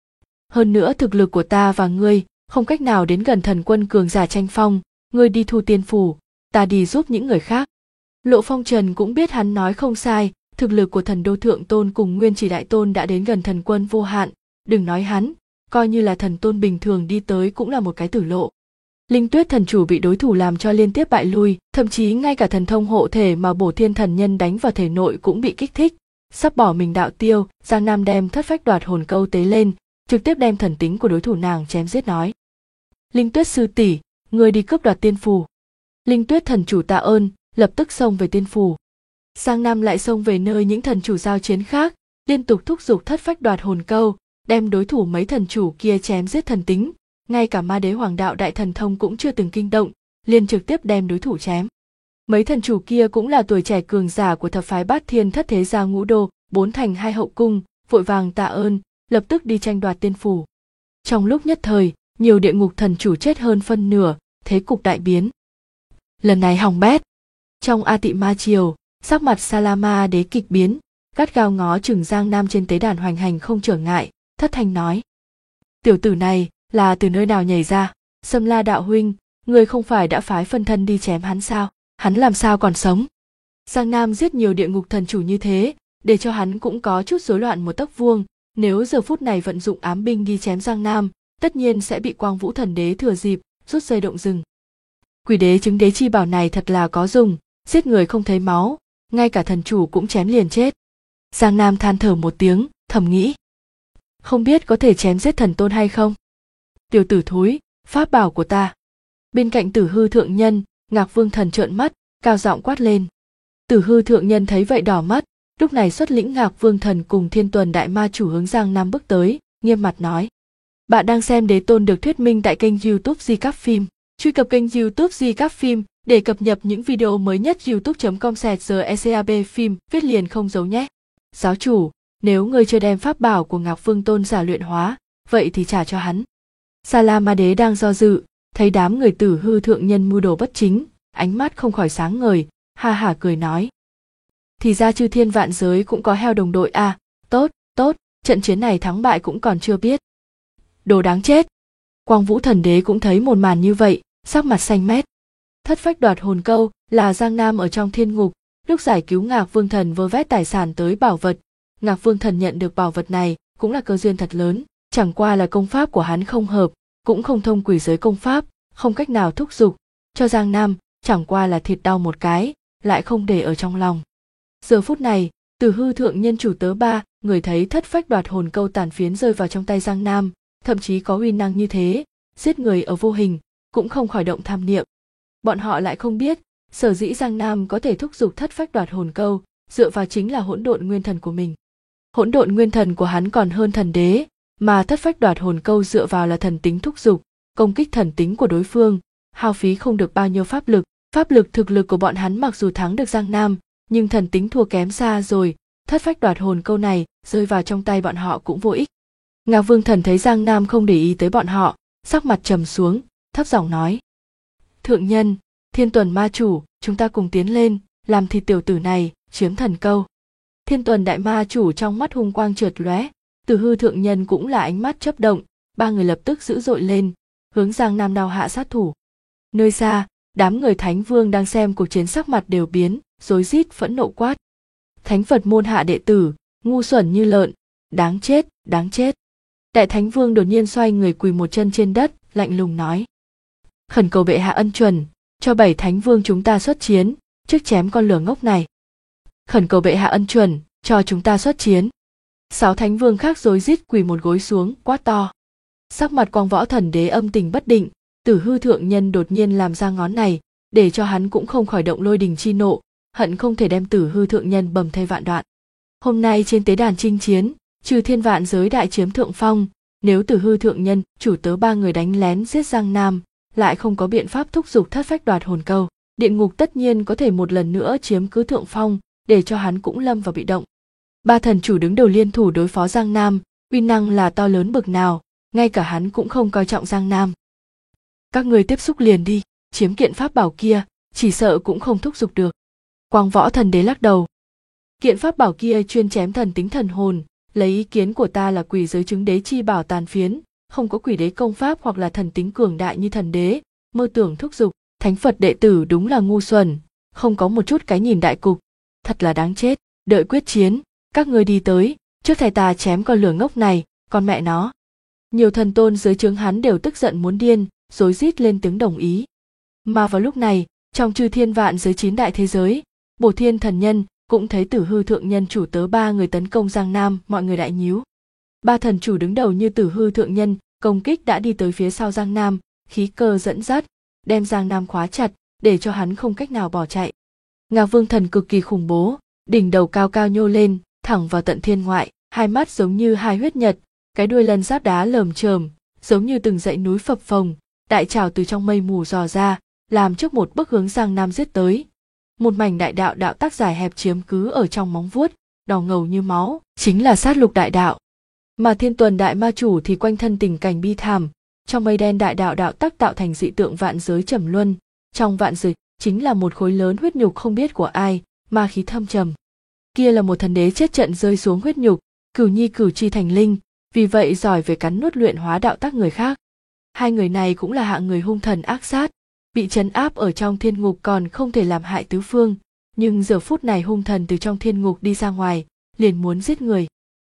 Speaker 1: Hơn nữa thực lực của ta và ngươi không cách nào đến gần thần quân cường giả tranh phong, ngươi đi thu tiên phủ, ta đi giúp những người khác. Lộ Phong Trần cũng biết hắn nói không sai, thực lực của Thần Đô Thượng Tôn cùng Nguyên Chỉ Đại Tôn đã đến gần thần quân vô hạn, đừng nói hắn, coi như là thần tôn bình thường đi tới cũng là một cái tử lộ. Linh Tuyết thần chủ bị đối thủ làm cho liên tiếp bại lui, thậm chí ngay cả thần thông hộ thể mà Bổ Thiên thần nhân đánh vào thể nội cũng bị kích thích, sắp bỏ mình đạo tiêu. Giang Nam đem thất phách đoạt hồn câu tế lên, trực tiếp đem thần tính của đối thủ nàng chém giết nói. Linh Tuyết sư tỷ, ngươi đi cướp đoạt tiên phù. Linh Tuyết thần chủ tạ ơn, lập tức xông về tiên phù. Giang Nam lại xông về nơi những thần chủ giao chiến khác, liên tục thúc giục thất phách đoạt hồn câu, đem đối thủ mấy thần chủ kia chém giết thần tính, ngay cả ma đế hoàng đạo đại thần thông cũng chưa từng kinh động, liền trực tiếp đem đối thủ chém. Mấy thần chủ kia cũng là tuổi trẻ cường giả của thập phái Bát Thiên Thất Thế Gia Ngũ Đô, bốn thành hai hậu cung, vội vàng tạ ơn, lập tức đi tranh đoạt tiên phủ. Trong lúc nhất thời, nhiều địa ngục thần chủ chết hơn phân nửa, thế cục đại biến. Lần này hỏng bét. Trong A Tị Ma Triều, sắc mặt Sa La Ma đế kịch biến, gắt gao ngó chừng Giang Nam trên tế đàn hoành hành không trở ngại, thất thanh nói. Tiểu tử này là từ nơi nào nhảy ra? Sâm La đạo huynh, người không phải đã phái phân thân đi chém hắn sao? Hắn làm sao còn sống? Giang Nam giết nhiều địa ngục thần chủ như thế, để cho hắn cũng có chút rối loạn một tấc vuông, Nếu giờ phút này vận dụng ám binh đi chém Giang Nam, tất nhiên sẽ bị Quang Vũ Thần Đế thừa dịp rút dây động rừng. Quỷ đế chứng đế chi bảo này thật là có dùng, giết người không thấy máu, ngay cả thần chủ cũng chém liền chết. Giang Nam than thở một tiếng, thầm nghĩ, không biết có thể chém giết thần tôn hay không. Tiểu tử thúi, pháp bảo của ta. Bên cạnh Tử Hư thượng nhân, Ngạc Vương Thần trợn mắt, cao giọng quát lên. Tử Hư thượng nhân thấy vậy đỏ mắt, lúc này xuất lĩnh Ngạc Vương Thần cùng Thiên Tuần Đại Ma Chủ hướng Giang Nam bước tới, nghiêm mặt nói: Bạn đang xem Đế Tôn được thuyết minh tại kênh YouTube Di Các Phim. Truy cập kênh YouTube Di Các Phim để cập nhật những video mới nhất. youtube.com/GECAB phim viết liền không giấu nhé. Giáo chủ, nếu ngươi chưa đem pháp bảo của Ngạc Vương Tôn giả luyện hóa, vậy thì trả cho hắn. Sa La Ma Đế đang do dự, thấy đám người Tử Hư thượng nhân mưu đồ bất chính, ánh mắt không khỏi sáng ngời, ha hả cười nói: Thì ra chư thiên vạn giới cũng có heo đồng đội à, tốt, tốt, trận chiến này thắng bại cũng còn chưa biết. Đồ đáng chết. Quang Vũ Thần Đế cũng thấy một màn như vậy, sắc mặt xanh mét. Thất phách đoạt hồn câu là Giang Nam ở trong thiên ngục, lúc giải cứu Ngạc Vương Thần vơ vét tài sản tới bảo vật. Ngạc Vương Thần nhận được bảo vật này cũng là cơ duyên thật lớn, chẳng qua là công pháp của hắn không hợp, cũng không thông quỷ giới công pháp, không cách nào thúc giục, cho Giang Nam chẳng qua là thịt đau một cái, lại không để ở trong lòng. Giờ phút này, Tử Hư thượng nhân chủ tớ ba người thấy thất phách đoạt hồn câu tàn phiến rơi vào trong tay Giang Nam, thậm chí có uy năng như thế, giết người ở vô hình, cũng không khỏi động tham niệm. Bọn họ lại không biết, sở dĩ Giang Nam có thể thúc giục thất phách đoạt hồn câu, dựa vào chính là hỗn độn nguyên thần của mình. Hỗn độn nguyên thần của hắn còn hơn thần đế, mà thất phách đoạt hồn câu dựa vào là thần tính thúc giục, công kích thần tính của đối phương, hao phí không được bao nhiêu pháp lực. Pháp lực thực lực của bọn hắn mặc dù thắng được Giang Nam, nhưng thần tính thua kém xa rồi, thất phách đoạt hồn câu này rơi vào trong tay bọn họ cũng vô ích. Ngạc Vương Thần thấy Giang Nam không để ý tới bọn họ, sắc mặt trầm xuống, thấp giọng nói: Thượng nhân, Thiên Tuần Ma Chủ, chúng ta cùng tiến lên, làm thịt tiểu tử này, chiếm thần câu. Thiên Tuần Đại Ma Chủ trong mắt hung quang chợt lóe, Tử Hư thượng nhân cũng là ánh mắt chớp động, ba người lập tức dữ dội lên, hướng Giang Nam đao hạ sát thủ. Nơi xa, đám người Thánh Vương đang xem cuộc chiến sắc mặt đều biến, rối rít phẫn nộ quát: Thánh Phật môn hạ đệ tử, ngu xuẩn như lợn, đáng chết, đáng chết. Đại Thánh Vương đột nhiên xoay người quỳ một chân trên đất, lạnh lùng nói: Khẩn cầu bệ hạ ân chuẩn, cho 7 Thánh Vương chúng ta xuất chiến, trước chém con lửa ngốc này. Khẩn cầu bệ hạ ân chuẩn, cho chúng ta xuất chiến. 6 Thánh Vương khác rối rít quỳ một gối xuống, quát to. Sắc mặt Quang Võ Thần Đế âm tình bất định, Tử Hư thượng nhân đột nhiên làm ra ngón này, để cho hắn cũng không khỏi động lôi đình chi nộ, hận không thể đem Tử Hư thượng nhân bầm thây vạn đoạn. Hôm nay trên tế đàn chinh chiến, trừ thiên vạn giới đại chiếm thượng phong, nếu Tử Hư thượng nhân chủ tớ ba người đánh lén giết Giang Nam, lại không có biện pháp thúc giục thất phách đoạt hồn câu, địa ngục tất nhiên có thể một lần nữa chiếm cứ thượng phong, để cho hắn cũng lâm vào bị động. Ba thần chủ đứng đầu liên thủ đối phó Giang Nam, uy năng là to lớn bực nào, ngay cả hắn cũng không coi trọng Giang Nam. Các người tiếp xúc liền đi, chiếm kiện pháp bảo kia, chỉ sợ cũng không thúc giục được. Quang Võ Thần Đế lắc đầu. Kiện pháp bảo kia chuyên chém thần tính thần hồn, lấy ý kiến của ta là quỷ giới chứng đế chi bảo tàn phiến, không có quỷ đế công pháp hoặc là thần tính cường đại như thần đế, mơ tưởng thúc giục. Thánh Phật đệ tử đúng là ngu xuẩn, không có một chút cái nhìn đại cục, thật là đáng chết. Đợi quyết chiến, các ngươi đi tới, trước thầy ta chém con lửa ngốc này, con mẹ nó. Nhiều thần tôn dưới trướng hắn đều tức giận muốn điên, rối rít lên tiếng đồng ý. Mà vào lúc này, trong chư thiên vạn giới 9 đại thế giới, Bổ Thiên thần nhân cũng thấy Tử Hư thượng nhân chủ tớ ba người tấn công Giang Nam, mọi người đại nhíu. Ba thần chủ đứng đầu như Tử Hư thượng nhân công kích đã đi tới phía sau Giang Nam, khí cơ dẫn dắt, đem Giang Nam khóa chặt, để cho hắn không cách nào bỏ chạy. Ngạc Vương Thần cực kỳ khủng bố, đỉnh đầu cao cao nhô lên, thẳng vào tận thiên ngoại, hai mắt giống như hai huyết nhật, cái đuôi lân giáp đá lởm chởm, giống như từng dãy núi phập phồng, đại trảo từ trong mây mù dò ra, làm trước một bước hướng Giang Nam giết tới. Một mảnh đại đạo đạo tác dài hẹp chiếm cứ ở trong móng vuốt, đỏ ngầu như máu, chính là sát lục đại đạo. Mà Thiên Tuần Đại Ma Chủ thì quanh thân tình cảnh bi thảm, trong mây đen đại đạo đạo tác tạo thành dị tượng vạn giới trầm luân, trong vạn giới chính là một khối lớn huyết nhục không biết của ai, ma khí thâm trầm. Kia là một thần đế chết trận rơi xuống huyết nhục, cửu nhi cửu chi thành linh, vì vậy giỏi về cắn nuốt luyện hóa đạo tác người khác. Hai người này cũng là hạng người hung thần ác sát, bị trấn áp ở trong thiên ngục còn không thể làm hại tứ phương, nhưng giờ phút này hung thần từ trong thiên ngục đi ra ngoài, liền muốn giết người.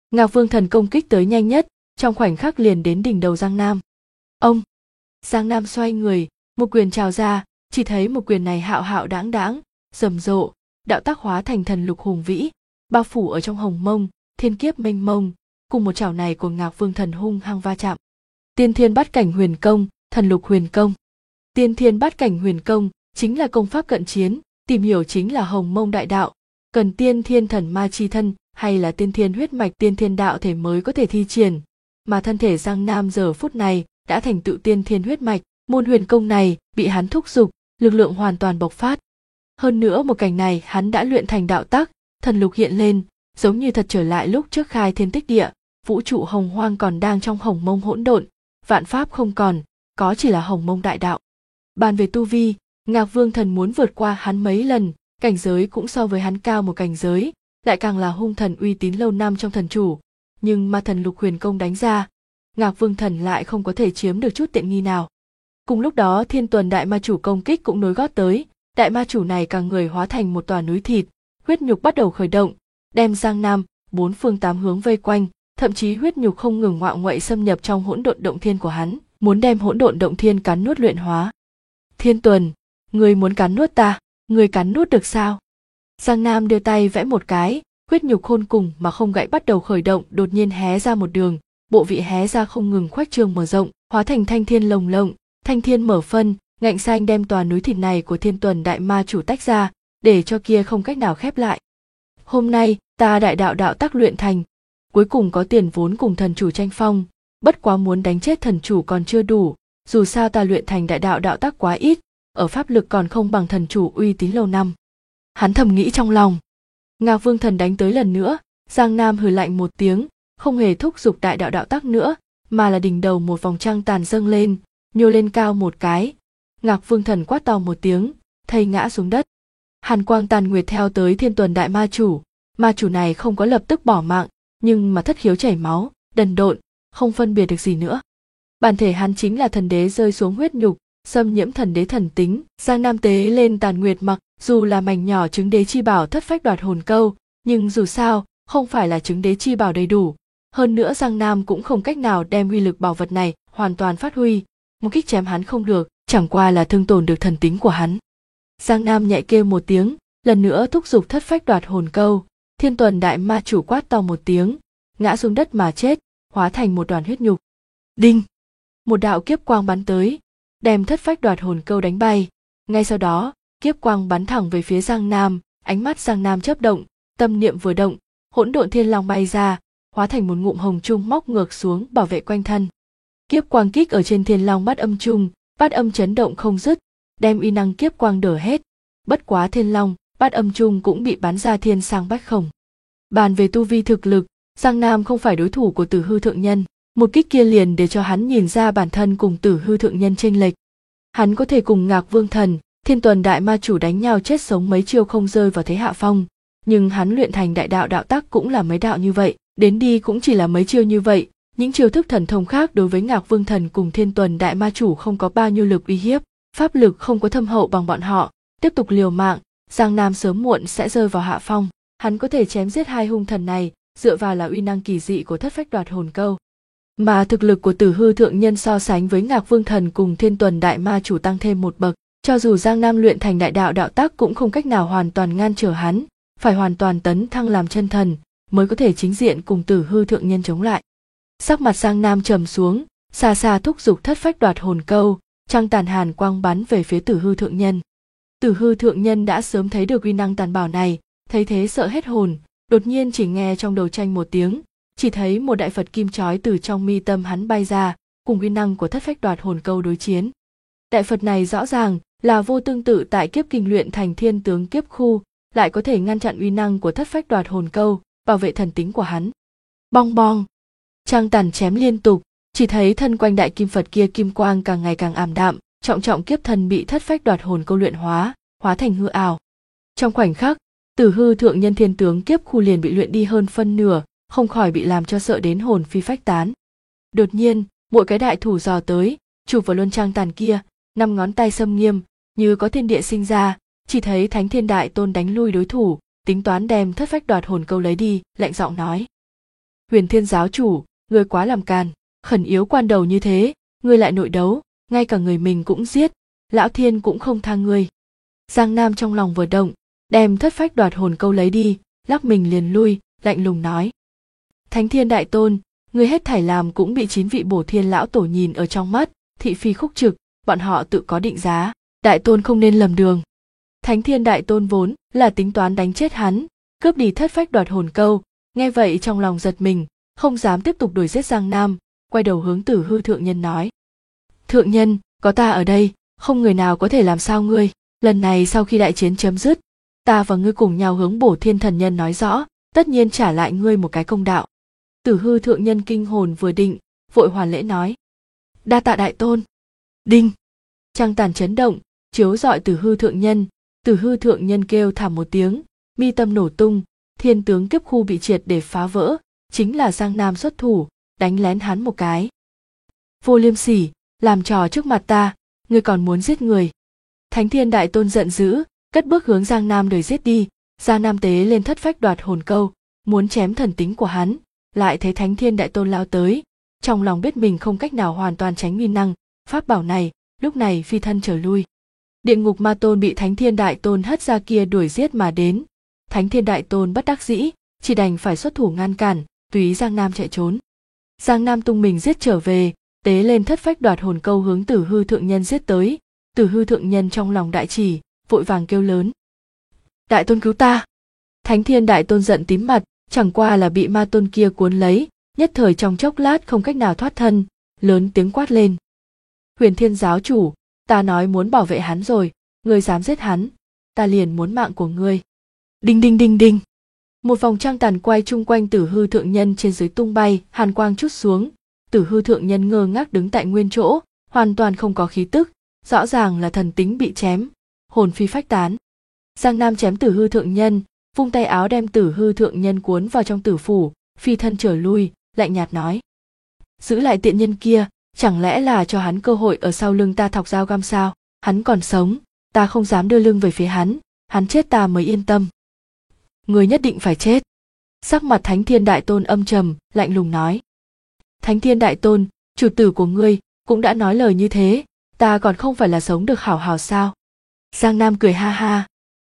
Speaker 1: Ngạc Vương Thần công kích tới nhanh nhất, trong khoảnh khắc liền đến đỉnh đầu Giang Nam. Ông! Giang Nam xoay người, một quyền trào ra, chỉ thấy một quyền này hạo hạo đãng đãng, rầm rộ, đạo tác hóa thành thần lục hùng vĩ, bao phủ ở trong hồng mông, thiên kiếp mênh mông, cùng một chảo này của Ngạc Vương Thần hung hăng va chạm. Tiên Thiên Bát Cảnh Huyền Công, Thần Lục Huyền Công. Tiên Thiên Bát Cảnh Huyền Công chính là công pháp cận chiến, tìm hiểu chính là hồng mông đại đạo, cần tiên thiên thần ma chi thân hay là tiên thiên huyết mạch tiên thiên đạo thể mới có thể thi triển, mà thân thể Giang Nam giờ phút này đã thành tựu tiên thiên huyết mạch, môn huyền công này bị hắn thúc giục, lực lượng hoàn toàn bộc phát. Hơn nữa một cảnh này hắn đã luyện thành đạo tắc, thần lục hiện lên, giống như thật trở lại lúc trước khai thiên tích địa, vũ trụ hồng hoang còn đang trong hồng mông hỗn độn, vạn pháp không còn, có chỉ là hồng mông đại đạo. Bàn về tu vi, Ngạc Vương Thần muốn vượt qua hắn mấy lần, cảnh giới cũng so với hắn cao một cảnh giới, lại càng là hung thần uy tín lâu năm trong thần chủ, nhưng mà thần lục huyền công đánh ra, Ngạc Vương Thần lại không có thể chiếm được chút tiện nghi nào. Cùng lúc đó Thiên Tuần Đại Ma Chủ công kích cũng nối gót tới, đại ma chủ này cả người hóa thành một tòa núi thịt, huyết nhục bắt đầu khởi động, đem Giang Nam bốn phương tám hướng vây quanh, thậm chí huyết nhục không ngừng ngoạo nguậy xâm nhập trong hỗn độn động thiên của hắn, muốn đem hỗn độn động thiên cắn nuốt luyện hóa. Thiên Tuần, ngươi muốn cắn nuốt ta, ngươi cắn nuốt được sao? Giang Nam đưa tay vẽ một cái, huyết nhục khôn cùng mà không gãy bắt đầu khởi động, đột nhiên hé ra một đường, bộ vị hé ra không ngừng khoách trương mở rộng, hóa thành thanh thiên lồng lộng, thanh thiên mở phân, ngạnh xanh đem tòa núi thịt này của Thiên Tuần Đại Ma Chủ tách ra, để cho kia không cách nào khép lại. Hôm nay ta đại đạo đạo tác luyện thành, cuối cùng có tiền vốn cùng thần chủ tranh phong, bất quá muốn đánh chết thần chủ còn chưa đủ, dù sao ta luyện thành đại đạo đạo tác quá ít, ở pháp lực còn không bằng thần chủ uy tín lâu năm. Hắn thầm nghĩ trong lòng. Ngạc Vương Thần đánh tới lần nữa, Giang Nam hừ lạnh một tiếng, không hề thúc giục đại đạo đạo tác nữa, mà là đỉnh đầu một vòng trăng tàn dâng lên, nhô lên cao một cái. Ngạc Vương Thần quát to một tiếng, thây ngã xuống đất. Hàn quang tàn nguyệt theo tới Thiên Tuần Đại Ma chủ này không có lập tức bỏ mạng, nhưng mà thất khiếu chảy máu, đần độn, không phân biệt được gì nữa. Bản thể hắn chính là thần đế rơi xuống huyết nhục, xâm nhiễm thần đế thần tính. Giang Nam tế lên tàn nguyệt mặc, dù là mảnh nhỏ trứng đế chi bảo thất phách đoạt hồn câu, nhưng dù sao không phải là trứng đế chi bảo đầy đủ. Hơn nữa Giang Nam cũng không cách nào đem uy lực bảo vật này hoàn toàn phát huy, một kích chém hắn không được, chẳng qua là thương tổn được thần tính của hắn. Giang Nam nhẹ kêu một tiếng, lần nữa thúc giục thất phách đoạt hồn câu, Thiên Tuần Đại Ma Chủ quát to một tiếng, ngã xuống đất mà chết, hóa thành một đoàn huyết nhục. Đinh! Một đạo kiếp quang bắn tới, đem thất phách đoạt hồn câu đánh bay. Ngay sau đó, kiếp quang bắn thẳng về phía Giang Nam, ánh mắt Giang Nam chớp động, tâm niệm vừa động, hỗn độn thiên long bay ra, hóa thành một ngụm hồng trung móc ngược xuống bảo vệ quanh thân. Kiếp quang kích ở trên thiên long bát âm trung, bát âm chấn động không dứt, đem uy năng kiếp quang đỡ hết. Bất quá thiên long, bát âm trung cũng bị bắn ra thiên sang bách khổng. Bàn về tu vi thực lực, Giang Nam không phải đối thủ của Tử Hư Thượng Nhân, một kích kia liền để cho hắn nhìn ra bản thân cùng Tử Hư Thượng Nhân chênh lệch. Hắn có thể cùng Ngạc Vương Thần, Thiên Tuần Đại Ma Chủ đánh nhau chết sống mấy chiêu không rơi vào thế hạ phong, nhưng hắn luyện thành đại đạo đạo tác cũng là mấy đạo như vậy, đến đi cũng chỉ là mấy chiêu như vậy. Những chiêu thức thần thông khác đối với Ngạc Vương Thần cùng Thiên Tuần Đại Ma Chủ không có bao nhiêu lực uy hiếp, pháp lực không có thâm hậu bằng bọn họ, tiếp tục liều mạng, Giang Nam sớm muộn sẽ rơi vào hạ phong. Hắn có thể chém giết hai hung thần này, dựa vào là uy năng kỳ dị của thất phách đoạt hồn câu. Mà thực lực của Tử Hư Thượng Nhân so sánh với Ngạc Vương Thần cùng Thiên Tuần Đại Ma Chủ tăng thêm một bậc, cho dù Giang Nam luyện thành đại đạo đạo tác cũng không cách nào hoàn toàn ngăn trở hắn, phải hoàn toàn tấn thăng làm chân thần mới có thể chính diện cùng Tử Hư Thượng Nhân chống lại. Sắc mặt Giang Nam trầm xuống, xa xa thúc giục thất phách đoạt hồn câu, trăng tàn hàn quang bắn về phía Tử Hư Thượng Nhân. Tử Hư Thượng Nhân đã sớm thấy được uy năng tàn bảo này, thấy thế sợ hết hồn, đột nhiên chỉ nghe trong đầu tranh một tiếng, chỉ thấy một đại Phật kim chói từ trong mi tâm hắn bay ra, cùng uy năng của thất phách đoạt hồn câu đối chiến. Đại Phật này rõ ràng là vô tương tự tại kiếp kinh luyện thành thiên tướng kiếp khu, lại có thể ngăn chặn uy năng của thất phách đoạt hồn câu, bảo vệ thần tính của hắn. Bong bong, trăng tàn chém liên tục, chỉ thấy thân quanh đại kim Phật kia kim quang càng ngày càng ảm đạm, trọng kiếp thần bị thất phách đoạt hồn câu luyện hóa thành hư ảo. Trong khoảnh khắc, Tử Hư Thượng Nhân thiên tướng kiếp khu liền bị luyện đi hơn phân nửa, không khỏi bị làm cho sợ đến hồn phi phách tán. Đột nhiên, mỗi cái đại thủ dò tới, chụp vào luân trăng tàn kia, 5 ngón tay xâm nghiêm, như có thiên địa sinh ra, chỉ thấy Thánh Thiên Đại Tôn đánh lui đối thủ, tính toán đem thất phách đoạt hồn câu lấy đi, lạnh giọng nói: Huyền Thiên giáo chủ, ngươi quá làm càn, khẩn yếu quan đầu như thế, ngươi lại nội đấu, ngay cả người mình cũng giết, lão thiên cũng không tha ngươi. Giang Nam trong lòng vừa động, đem thất phách đoạt hồn câu lấy đi, lắc mình liền lui, lạnh lùng nói. Thánh Thiên Đại Tôn, ngươi hết thảy làm cũng bị 9 vị bổ thiên lão tổ nhìn ở trong mắt, thị phi khúc trực, bọn họ tự có định giá, Đại Tôn không nên lầm đường. Thánh Thiên Đại Tôn vốn là tính toán đánh chết hắn, cướp đi thất phách đoạt hồn câu, nghe vậy trong lòng giật mình, không dám tiếp tục đuổi giết Giang Nam, quay đầu hướng Tử Hư thượng nhân nói. Thượng nhân, có ta ở đây, không người nào có thể làm sao ngươi, lần này sau khi đại chiến chấm dứt, ta và ngươi cùng nhau hướng Bổ Thiên thần nhân nói rõ, tất nhiên trả lại ngươi một cái công đạo. Tử Hư thượng nhân kinh hồn vừa định, vội hoàn lễ nói. Đa tạ Đại Tôn. Đinh. Trăng tàn chấn động, chiếu rọi Tử Hư thượng nhân. Tử Hư thượng nhân kêu thảm một tiếng, mi tâm nổ tung, thiên tướng kiếp khu bị triệt để phá vỡ, chính là Giang Nam xuất thủ, đánh lén hắn một cái. Vô liêm sỉ, làm trò trước mặt ta, ngươi còn muốn giết người. Thánh Thiên Đại Tôn giận dữ, cất bước hướng Giang Nam đuổi giết đi. Giang Nam tế lên thất phách đoạt hồn câu, muốn chém thần tính của hắn, lại thấy Thánh Thiên Đại Tôn lao tới, trong lòng biết mình không cách nào hoàn toàn tránh uy năng pháp bảo này, lúc này phi thân trở lui. Địa ngục ma tôn bị Thánh Thiên Đại Tôn hất ra kia đuổi giết mà đến, Thánh Thiên Đại Tôn bất đắc dĩ, chỉ đành phải xuất thủ ngăn cản, tùy Giang Nam chạy trốn. Giang Nam tung mình giết trở về, tế lên thất phách đoạt hồn câu hướng Tử Hư thượng nhân giết tới. Tử Hư thượng nhân trong lòng đại chỉ, vội vàng kêu lớn. Đại Tôn cứu ta! Thánh Thiên Đại Tôn giận tím mặt, chẳng qua là bị ma tôn kia cuốn lấy, nhất thời trong chốc lát không cách nào thoát thân, lớn tiếng quát lên. Huyền Thiên giáo chủ, ta nói muốn bảo vệ hắn rồi, ngươi dám giết hắn, ta liền muốn mạng của ngươi. Đinh đinh đinh đinh. Một vòng trăng tàn quay chung quanh Tử Hư thượng nhân trên dưới tung bay, hàn quang chút xuống, Tử Hư thượng nhân ngơ ngác đứng tại nguyên chỗ, hoàn toàn không có khí tức, rõ ràng là thần tính bị chém, hồn phi phách tán. Giang Nam chém Tử Hư thượng nhân, vung tay áo đem Tử Hư thượng nhân cuốn vào trong tử phủ, phi thân trở lui, lạnh nhạt nói. Giữ lại tiện nhân kia, chẳng lẽ là cho hắn cơ hội ở sau lưng ta thọc dao găm sao? Hắn còn sống, ta không dám đưa lưng về phía hắn chết ta mới yên tâm. Người nhất định phải chết. Sắc mặt Thánh Thiên Đại Tôn âm trầm, lạnh lùng nói. Thánh Thiên Đại Tôn, chủ tử của ngươi cũng đã nói lời như thế, ta còn không phải là sống được hảo hảo sao? Giang Nam cười ha ha.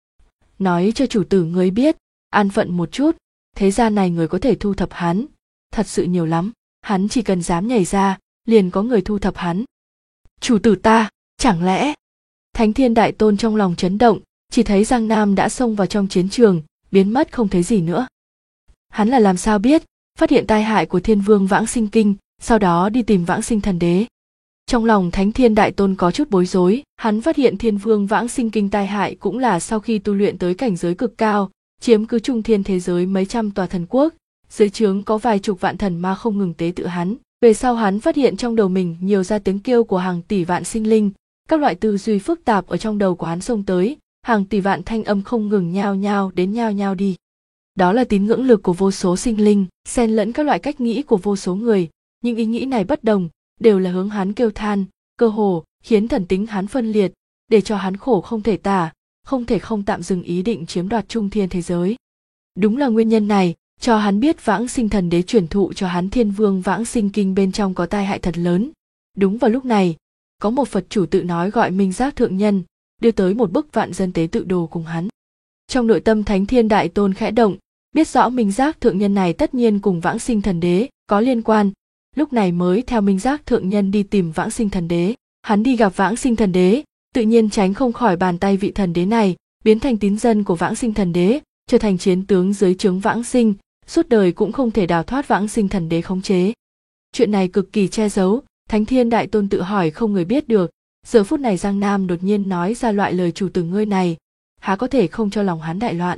Speaker 1: Nói cho chủ tử ngươi biết, an phận một chút, thế gian này người có thể thu thập hắn, thật sự nhiều lắm, hắn chỉ cần dám nhảy ra, liền có người thu thập hắn. Chủ tử ta, chẳng lẽ? Thánh Thiên Đại Tôn trong lòng chấn động, chỉ thấy Giang Nam đã xông vào trong chiến trường, biến mất không thấy gì nữa. Hắn là làm sao biết, phát hiện tai hại của Thiên Vương Vãng Sinh Kinh, sau đó đi tìm Vãng Sinh Thần Đế. Trong lòng Thánh Thiên Đại Tôn có chút bối rối, hắn phát hiện Thiên Vương Vãng Sinh Kinh tai hại cũng là sau khi tu luyện tới cảnh giới cực cao, chiếm cứ trung thiên thế giới mấy trăm tòa thần quốc, dưới trướng có vài chục vạn thần ma không ngừng tế tự hắn. Về sau hắn phát hiện trong đầu mình nhiều ra tiếng kêu của hàng tỷ vạn sinh linh, các loại tư duy phức tạp ở trong đầu của hắn xông tới, hàng tỷ vạn thanh âm không ngừng nhao nhao đến nhao nhao đi. Đó là tín ngưỡng lực của vô số sinh linh, xen lẫn các loại cách nghĩ của vô số người, nhưng ý nghĩ này bất đồng, đều là hướng hắn kêu than, cơ hồ khiến thần tính hắn phân liệt, để cho hắn khổ không thể tả, không thể không tạm dừng ý định chiếm đoạt trung thiên thế giới. Đúng là nguyên nhân này, cho hắn biết Vãng Sinh Thần Đế truyền thụ cho hắn Thiên Vương Vãng Sinh Kinh bên trong có tai hại thật lớn. Đúng vào lúc này, có một Phật chủ tự nói gọi Minh Giác thượng nhân, đưa tới một bức vạn dân tế tự đồ cùng hắn. Trong nội tâm Thánh Thiên Đại Tôn khẽ động, biết rõ Minh Giác thượng nhân này tất nhiên cùng Vãng Sinh Thần Đế có liên quan, lúc này mới theo Minh Giác thượng nhân đi tìm Vãng Sinh Thần Đế. Hắn đi gặp Vãng Sinh Thần Đế, tự nhiên tránh không khỏi bàn tay vị thần đế này, biến thành tín dân của Vãng Sinh Thần Đế, trở thành chiến tướng dưới trướng Vãng Sinh, suốt đời cũng không thể đào thoát Vãng Sinh Thần Đế khống chế. Chuyện này cực kỳ che giấu, Thánh Thiên Đại Tôn tự hỏi không người biết được. Giờ phút này Giang Nam đột nhiên nói ra loại lời chủ tử ngươi này, há có thể không cho lòng hắn đại loạn.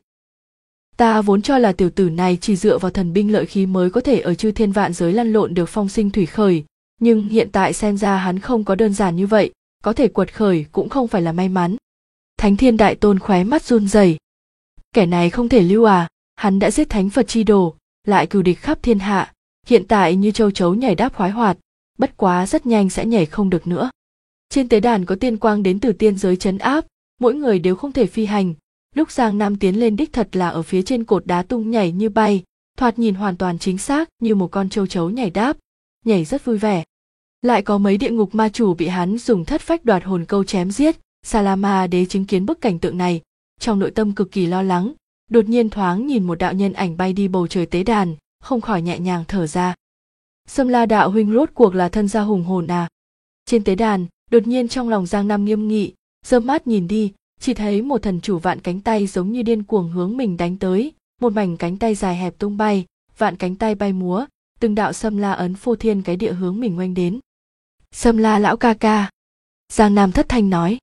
Speaker 1: Ta vốn cho là tiểu tử này chỉ dựa vào thần binh lợi khí mới có thể ở chư thiên vạn giới lăn lộn được phong sinh thủy khởi, nhưng hiện tại xem ra hắn không có đơn giản như vậy, có thể quật khởi cũng không phải là may mắn. Thánh Thiên Đại Tôn khóe mắt run rẩy. Kẻ này không thể lưu à, hắn đã giết Thánh Phật chi đồ, lại cừu địch khắp thiên hạ, hiện tại như châu chấu nhảy đáp khoái hoạt, bất quá rất nhanh sẽ nhảy không được nữa. Trên tế đàn có tiên quang đến từ tiên giới trấn áp, mỗi người đều không thể phi hành. Lúc Giang Nam tiến lên đích thật là ở phía trên cột đá tung nhảy như bay, thoát thoạt nhìn hoàn toàn chính xác như một con châu chấu nhảy đáp, nhảy rất vui vẻ. Lại có mấy địa ngục ma chủ bị hắn dùng thất phách đoạt hồn câu chém giết. Salama đế chứng kiến bức cảnh tượng này, trong nội tâm cực kỳ lo lắng, đột nhiên thoáng nhìn một đạo nhân ảnh bay đi bầu trời tế đàn, không khỏi nhẹ nhàng thở ra. Sâm La đạo huynh rốt cuộc là thân gia hùng hồn à? Trên tế đàn, đột nhiên trong lòng Giang Nam nghiêm nghị, giơ mắt nhìn đi, chỉ thấy một thần chủ vạn cánh tay giống như điên cuồng hướng mình đánh tới, một mảnh cánh tay dài hẹp tung bay, vạn cánh tay bay múa, từng đạo Sâm La ấn phô thiên cái địa hướng mình oanh đến. Sâm La lão ca ca. Giang Nam thất thanh nói.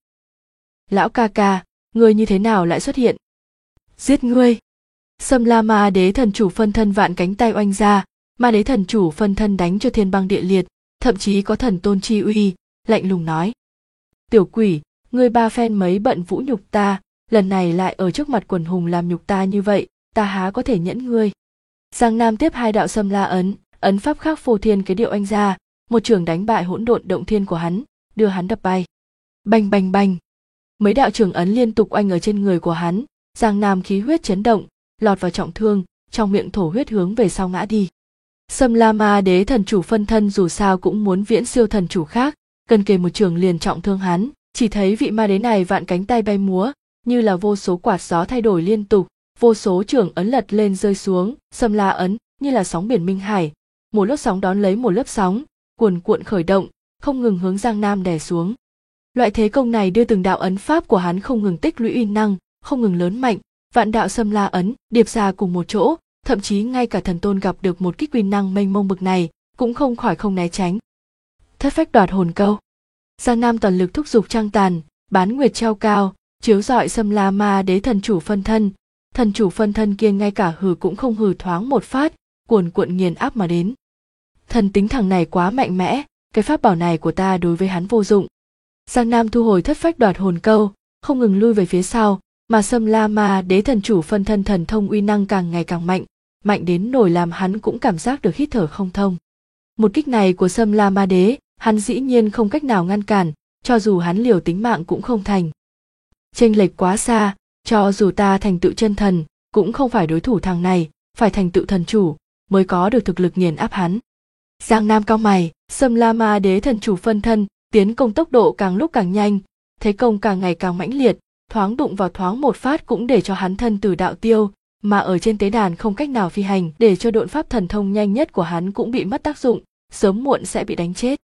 Speaker 1: Lão ca ca, ngươi như thế nào lại xuất hiện? Giết ngươi. Sâm La ma đế thần chủ phân thân vạn cánh tay oanh ra, ma đế thần chủ phân thân đánh cho thiên băng địa liệt, thậm chí có thần tôn chi uy, lạnh lùng nói. Tiểu quỷ, ngươi ba phen mấy bận vũ nhục ta, lần này lại ở trước mặt quần hùng làm nhục ta như vậy, ta há có thể nhẫn ngươi. Giang Nam tiếp hai đạo Sâm La ấn pháp khác phô thiên cái điệu oanh ra, một trường đánh bại hỗn độn động thiên của hắn, đưa hắn đập bay. Bành bành bành. Mấy đạo trường ấn liên tục oanh ở trên người của hắn, Giang Nam khí huyết chấn động, lọt vào trọng thương, trong miệng thổ huyết hướng về sau ngã đi. Sâm La ma đế thần chủ phân thân dù sao cũng muốn viễn siêu thần chủ khác, gần kề một trường liền trọng thương hắn, chỉ thấy vị ma đế này vạn cánh tay bay múa, như là vô số quạt gió thay đổi liên tục, vô số trường ấn lật lên rơi xuống, Sâm La ấn như là sóng biển minh hải, một lớp sóng đón lấy một lớp sóng, cuồn cuộn khởi động, không ngừng hướng Giang Nam đè xuống. Loại thế công này đưa từng đạo ấn pháp của hắn không ngừng tích lũy uy năng, không ngừng lớn mạnh, vạn đạo Sâm La ấn điệp ra cùng một chỗ, thậm chí ngay cả thần tôn gặp được một kích uy năng mênh mông bực này, cũng không khỏi không né tránh. Thất phách đoạt hồn câu. Giang Nam toàn lực thúc giục trăng tàn, bán nguyệt treo cao, chiếu rọi Sâm La ma đế thần chủ phân thân. Thần chủ phân thân kia ngay cả hừ cũng không hừ thoáng một phát, cuồn cuộn nghiền áp mà đến. Thần tính thằng này quá mạnh mẽ, cái pháp bảo này của ta đối với hắn vô dụng. Giang Nam thu hồi thất phách đoạt hồn câu, không ngừng lui về phía sau, mà Sâm La ma đế thần chủ phân thân thần thông uy năng càng ngày càng mạnh, mạnh đến nổi làm hắn cũng cảm giác được hít thở không thông. Một kích này của Sâm La ma đế, hắn dĩ nhiên không cách nào ngăn cản, cho dù hắn liều tính mạng cũng không thành. Chênh lệch quá xa, cho dù ta thành tựu chân thần, cũng không phải đối thủ thằng này, phải thành tựu thần chủ, mới có được thực lực nghiền áp hắn. Giang Nam cau mày, Sâm La ma đế thần chủ phân thân, tiến công tốc độ càng lúc càng nhanh, thế công càng ngày càng mãnh liệt, thoáng đụng vào thoáng một phát cũng để cho hắn thân tử đạo tiêu, mà ở trên tế đàn không cách nào phi hành, để cho độn pháp thần thông nhanh nhất của hắn cũng bị mất tác dụng, sớm muộn sẽ bị đánh chết.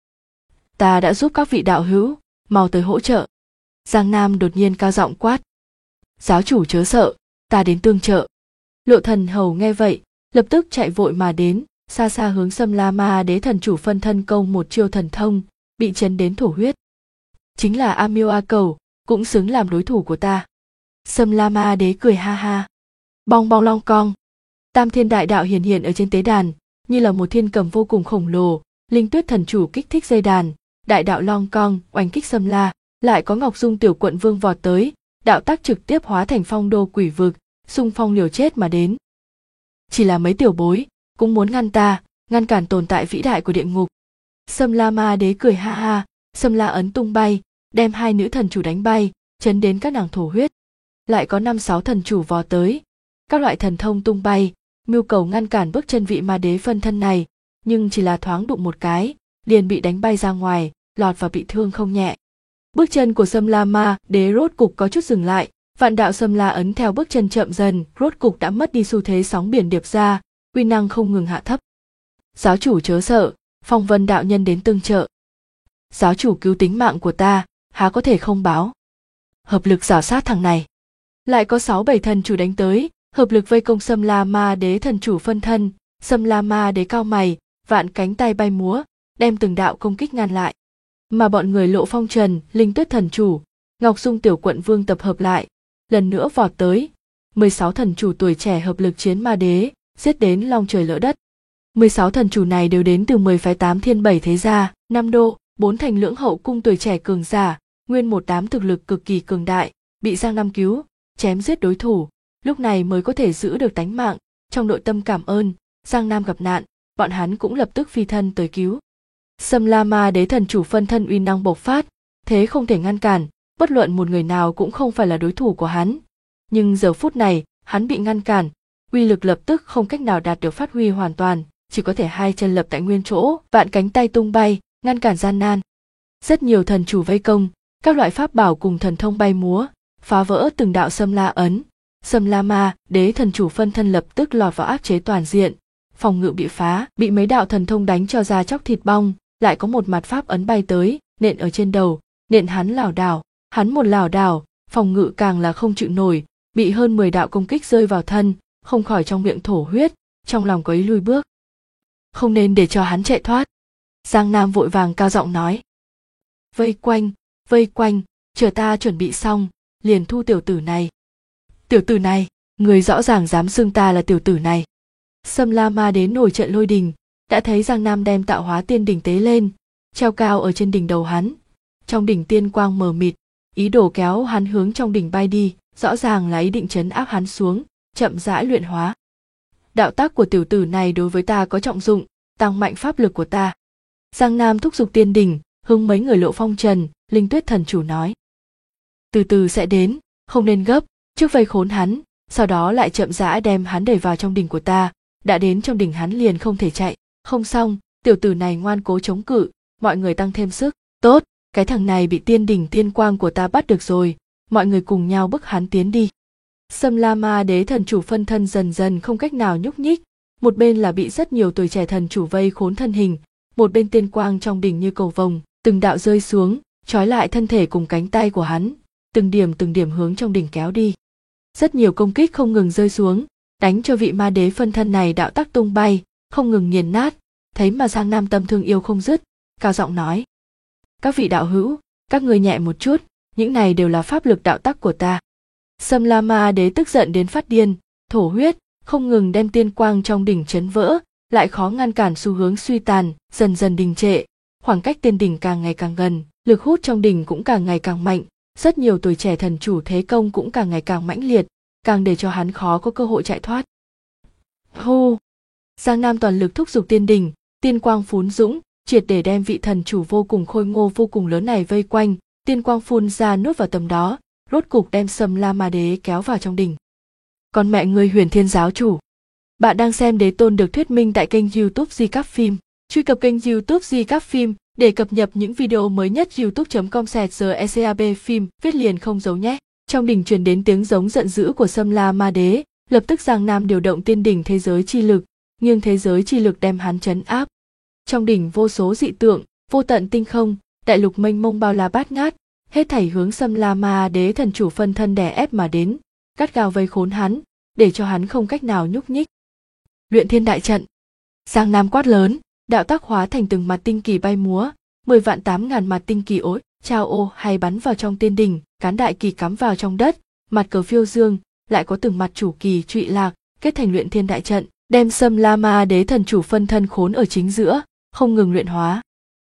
Speaker 1: Ta đã giúp các vị đạo hữu, mau tới hỗ trợ. Giang Nam đột nhiên cao giọng quát. Giáo chủ chớ sợ, ta đến tương trợ. Lộ Thần Hầu nghe vậy, lập tức chạy vội mà đến, xa xa hướng Sâm La ma đế thần chủ phân thân công một chiêu thần thông, bị chấn đến thổ huyết. Chính là A Miêu A Cầu, cũng xứng làm đối thủ của ta. Sâm La ma đế cười ha ha. Bong bong long cong. Tam thiên đại đạo hiển hiện ở trên tế đàn, như là một thiên cầm vô cùng khổng lồ, Linh Tuyết thần chủ kích thích dây đàn, đại đạo long cong oanh kích Sâm La, lại có Ngọc Dung tiểu quận vương vọt tới, đạo tác trực tiếp hóa thành phong đô quỷ vực, xung phong liều chết mà đến. Chỉ là mấy tiểu bối, cũng muốn ngăn ta, ngăn cản tồn tại vĩ đại của địa ngục. Sâm La ma đế cười ha ha, Sâm La ấn tung bay, đem hai nữ thần chủ đánh bay, chấn đến các nàng thổ huyết. Lại có 5-6 thần chủ vò tới, các loại thần thông tung bay, mưu cầu ngăn cản bước chân vị ma đế phân thân này, nhưng chỉ là thoáng đụng một cái, liền bị đánh bay ra ngoài, lọt và bị thương không nhẹ. Bước chân của Sâm La ma đế rốt cục có chút dừng lại, vạn đạo Sâm La ấn theo bước chân chậm dần, rốt cục đã mất đi xu thế sóng biển điệp ra, uy năng không ngừng hạ thấp. Giáo chủ chớ sợ, Phong Vân đạo nhân đến tương trợ. Giáo chủ cứu tính mạng của ta, há có thể không báo. Hợp lực rào sát thằng này. Lại có 6-7 thần chủ đánh tới, hợp lực vây công Sâm La ma đế thần chủ phân thân. Sâm La ma đế cao mày, vạn cánh tay bay múa, đem từng đạo công kích ngăn lại. Mà bọn người Lộ Phong Trần, Linh Tuyết thần chủ, Ngọc Dung tiểu quận vương tập hợp lại, lần nữa vọt tới. 16 thần chủ tuổi trẻ hợp lực chiến ma đế, giết đến long trời lỡ đất. 16 thần chủ này đều đến từ 10 phái 8 thiên 7 thế gia, 5 đô, 4 thành lưỡng hậu cung tuổi trẻ cường giả, nguyên một đám thực lực cực kỳ cường đại, bị Giang Nam cứu, chém giết đối thủ, lúc này mới có thể giữ được tánh mạng. Trong nội tâm cảm ơn, Giang Nam gặp nạn, bọn hắn cũng lập tức phi thân tới cứu. Sâm La ma đế thần chủ phân thân uy năng bộc phát, thế không thể ngăn cản, bất luận một người nào cũng không phải là đối thủ của hắn. Nhưng giờ phút này, hắn bị ngăn cản, uy lực lập tức không cách nào đạt được phát huy hoàn toàn, chỉ có thể hai chân lập tại nguyên chỗ, vạn cánh tay tung bay, ngăn cản gian nan. Rất nhiều thần chủ vây công, các loại pháp bảo cùng thần thông bay múa, phá vỡ từng đạo Sâm La ấn. Sâm La Ma Đế thần chủ phân thân lập tức lọt vào áp chế toàn diện, phòng ngự bị phá, bị mấy đạo thần thông đánh cho da chóc thịt bong, lại có một mặt pháp ấn bay tới, nện ở trên đầu, nện hắn lảo đảo, hắn một lảo đảo, phòng ngự càng là không chịu nổi, bị hơn 10 đạo công kích rơi vào thân, không khỏi trong miệng thổ huyết, trong lòng có ý lui bước. Không nên để cho hắn chạy thoát. Giang Nam vội vàng cao giọng nói. Vây quanh, chờ ta chuẩn bị xong, liền thu tiểu tử này. Tiểu tử này, người rõ ràng dám xưng ta là tiểu tử này. Sâm La Ma Đế nổi trận lôi đình, đã thấy Giang Nam đem tạo hóa tiên đỉnh tế lên, treo cao ở trên đỉnh đầu hắn. Trong đỉnh tiên quang mờ mịt, ý đồ kéo hắn hướng trong đỉnh bay đi, rõ ràng là ý định trấn áp hắn xuống, chậm rãi luyện hóa. Đạo tác của tiểu tử này đối với ta có trọng dụng, tăng mạnh pháp lực của ta. Giang Nam thúc giục tiên đỉnh, hướng mấy người Lộ Phong Trần, Linh Tuyết thần chủ nói. Từ từ sẽ đến, không nên gấp, trước vây khốn hắn, sau đó lại chậm rãi đem hắn đẩy vào trong đỉnh của ta, đã đến trong đỉnh hắn liền không thể chạy. Không xong, tiểu tử này ngoan cố chống cự, mọi người tăng thêm sức. Tốt, cái thằng này bị tiên đỉnh tiên quang của ta bắt được rồi, mọi người cùng nhau bức hắn tiến đi. Sâm La Ma Đế thần chủ phân thân dần dần không cách nào nhúc nhích, một bên là bị rất nhiều tuổi trẻ thần chủ vây khốn thân hình, một bên tiên quang trong đỉnh như cầu vồng, từng đạo rơi xuống, trói lại thân thể cùng cánh tay của hắn, từng điểm hướng trong đỉnh kéo đi. Rất nhiều công kích không ngừng rơi xuống, đánh cho vị ma đế phân thân này đạo tác tung bay, không ngừng nghiền nát, thấy mà Giang Nam tâm thương yêu không dứt, cao giọng nói. Các vị đạo hữu, các ngươi nhẹ một chút, những này đều là pháp lực đạo tác của ta. Sâm La Ma Đế tức giận đến phát điên, thổ huyết, không ngừng đem tiên quang trong đỉnh chấn vỡ, lại khó ngăn cản xu hướng suy tàn, dần dần đình trệ, khoảng cách tiên đỉnh càng ngày càng gần, lực hút trong đỉnh cũng càng ngày càng mạnh, rất nhiều tuổi trẻ thần chủ thế công cũng càng ngày càng mãnh liệt, càng để cho hắn khó có cơ hội chạy thoát. Hô! Giang Nam toàn lực thúc giục tiên đỉnh, tiên quang phún dũng, triệt để đem vị thần chủ vô cùng khôi ngô vô cùng lớn này vây quanh, tiên quang phun ra nuốt vào tầm đó, rốt cục đem Sâm La Ma Đế kéo vào trong đỉnh. Còn mẹ ngươi Huyền Thiên giáo chủ. Bạn đang xem Đế Tôn được thuyết minh tại kênh YouTube Di Các Phim. Truy cập kênh YouTube Di Các Phim để cập nhật những video mới nhất. youtube.com/secab phim viết liền không dấu nhé. Trong đỉnh truyền đến tiếng giống giận dữ của Sâm La Ma Đế, lập tức Giang Nam điều động tiên đỉnh thế giới chi lực, nghiêng thế giới chi lực đem hắn trấn áp. Trong đỉnh vô số dị tượng, vô tận tinh không, đại lục mênh mông bao la bát ngát, hết thảy hướng Sâm La Ma Đế thần chủ phân thân đè ép mà đến, gắt gao vây khốn hắn, để cho hắn không cách nào nhúc nhích. Luyện thiên đại trận. Giang Nam quát lớn, đạo tác hóa thành từng mặt tinh kỳ bay múa, 10 vạn 8.000 mặt tinh kỳ ối, trao ô hay bắn vào trong tiên đỉnh, cán đại kỳ cắm vào trong đất, mặt cờ phiêu dương, lại có từng mặt chủ kỳ trụy lạc, kết thành luyện thiên đại trận, đem Sâm La Ma Đế thần chủ phân thân khốn ở chính giữa, không ngừng luyện hóa.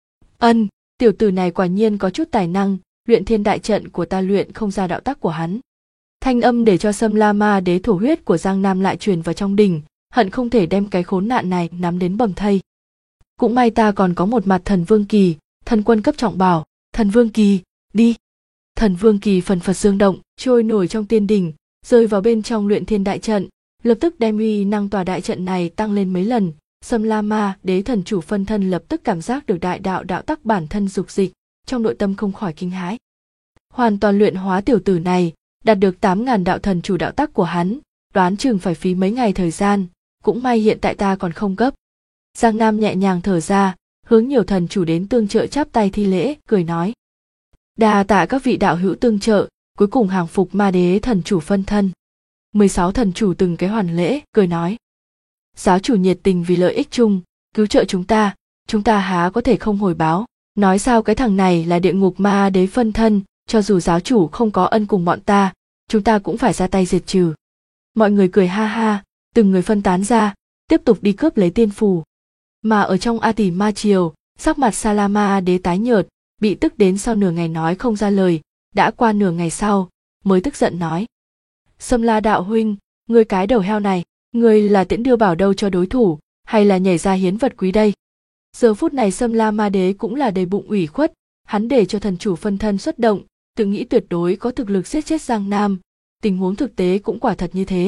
Speaker 1: Tiểu tử này quả nhiên có chút tài năng, luyện thiên đại trận của ta luyện không ra đạo tác của hắn. Thanh âm để cho Sâm La Ma Đế thổ huyết của Giang Nam lại truyền vào trong đỉnh, hận không thể đem cái khốn nạn này nắm đến bầm thây. Cũng may ta còn có một mặt thần vương kỳ, thần quân cấp trọng bảo, thần vương kỳ, đi. Thần vương kỳ phần phật dương động, trôi nổi trong tiên đỉnh, rơi vào bên trong luyện thiên đại trận, lập tức đem uy năng tòa đại trận này tăng lên mấy lần. Sâm La Ma Đế thần chủ phân thân lập tức cảm giác được đại đạo đạo tắc bản thân dục dịch, trong nội tâm không khỏi kinh hãi. Hoàn toàn luyện hóa tiểu tử này, đạt được 8.000 đạo thần chủ đạo tắc của hắn, đoán chừng phải phí mấy ngày thời gian, cũng may hiện tại ta còn không gấp. Giang Nam nhẹ nhàng thở ra, hướng nhiều thần chủ đến tương trợ chắp tay thi lễ, cười nói. Đa tạ các vị đạo hữu tương trợ, cuối cùng hàng phục Ma Đế thần chủ phân thân. 16 thần chủ từng cái hoàn lễ, cười nói. Giáo chủ nhiệt tình vì lợi ích chung, cứu trợ chúng ta há có thể không hồi báo. Nói sao cái thằng này là địa ngục Ma Đế phân thân, cho dù giáo chủ không có ân cùng bọn ta, chúng ta cũng phải ra tay diệt trừ. Mọi người cười ha ha, từng người phân tán ra, tiếp tục đi cướp lấy tiên phù. Mà ở trong A Tỷ Ma Triều, sắc mặt Sa La Ma Đế tái nhợt, bị tức đến sau nửa ngày nói không ra lời, đã qua nửa ngày sau, mới tức giận nói. Sâm La đạo huynh, ngươi cái đầu heo này, ngươi là tiễn đưa bảo đâu cho đối thủ, hay là nhảy ra hiến vật quý đây? Giờ phút này Sâm La Ma Đế cũng là đầy bụng ủy khuất, hắn để cho thần chủ phân thân xuất động, tự nghĩ tuyệt đối có thực lực giết chết Giang Nam, tình huống thực tế cũng quả thật như thế,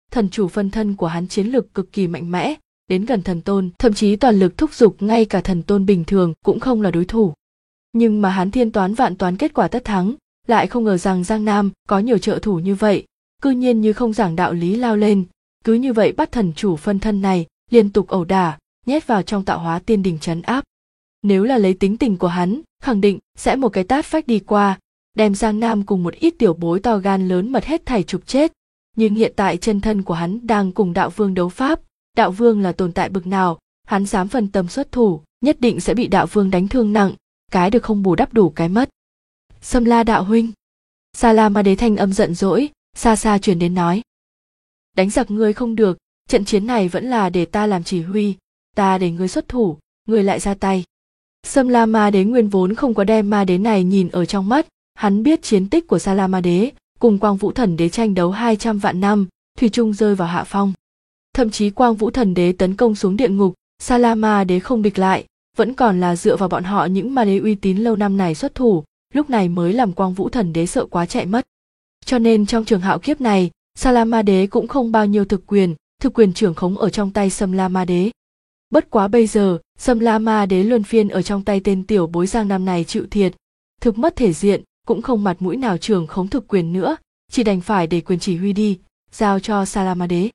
Speaker 1: thần chủ phân thân của hắn chiến lực cực kỳ mạnh mẽ, đến gần thần tôn, thậm chí toàn lực thúc giục ngay cả thần tôn bình thường cũng không là đối thủ. Nhưng mà hắn thiên toán vạn toán kết quả tất thắng, lại không ngờ rằng Giang Nam có nhiều trợ thủ như vậy, cư nhiên như không giảng đạo lý lao lên, cứ như vậy bắt thần chủ phân thân này liên tục ẩu đả, nhét vào trong tạo hóa tiên đình trấn áp. Nếu là lấy tính tình của hắn, khẳng định sẽ một cái tát phách đi qua, đem Giang Nam cùng một ít tiểu bối to gan lớn mật hết thảy chụp chết. Nhưng hiện tại chân thân của hắn đang cùng đạo vương đấu pháp, đạo vương là tồn tại bực nào, hắn dám phân tâm xuất thủ, nhất định sẽ bị đạo vương đánh thương nặng, cái được không bù đắp đủ cái mất. Sâm La đạo huynh. Sa La Ma Đế thanh âm giận dỗi, xa xa truyền đến nói. Đánh giặc ngươi không được, trận chiến này vẫn là để ta làm chỉ huy, ta để ngươi xuất thủ, ngươi lại ra tay. Sâm La Ma Đế nguyên vốn không có đem ma đế này nhìn ở trong mắt, hắn biết chiến tích của Sa La Ma Đế, cùng Quang Vũ Thần Đế tranh đấu 200 vạn năm, thủy chung rơi vào hạ phong. Thậm chí Quang Vũ Thần Đế tấn công xuống địa ngục, Sa La Ma Đế không địch lại, vẫn còn là dựa vào bọn họ những ma đế uy tín lâu năm này xuất thủ, lúc này mới làm Quang Vũ Thần Đế sợ quá chạy mất. Cho nên trong trường hạo kiếp này, Sa La Ma Đế cũng không bao nhiêu thực quyền trưởng khống ở trong tay Sâm La Ma Đế. Bất quá bây giờ, Sâm La Ma Đế luân phiên ở trong tay tên tiểu bối Giang Nam này chịu thiệt, thực mất thể diện, cũng không mặt mũi nào trưởng khống thực quyền nữa, chỉ đành phải để quyền chỉ huy đi, giao cho Sa La Ma Đế.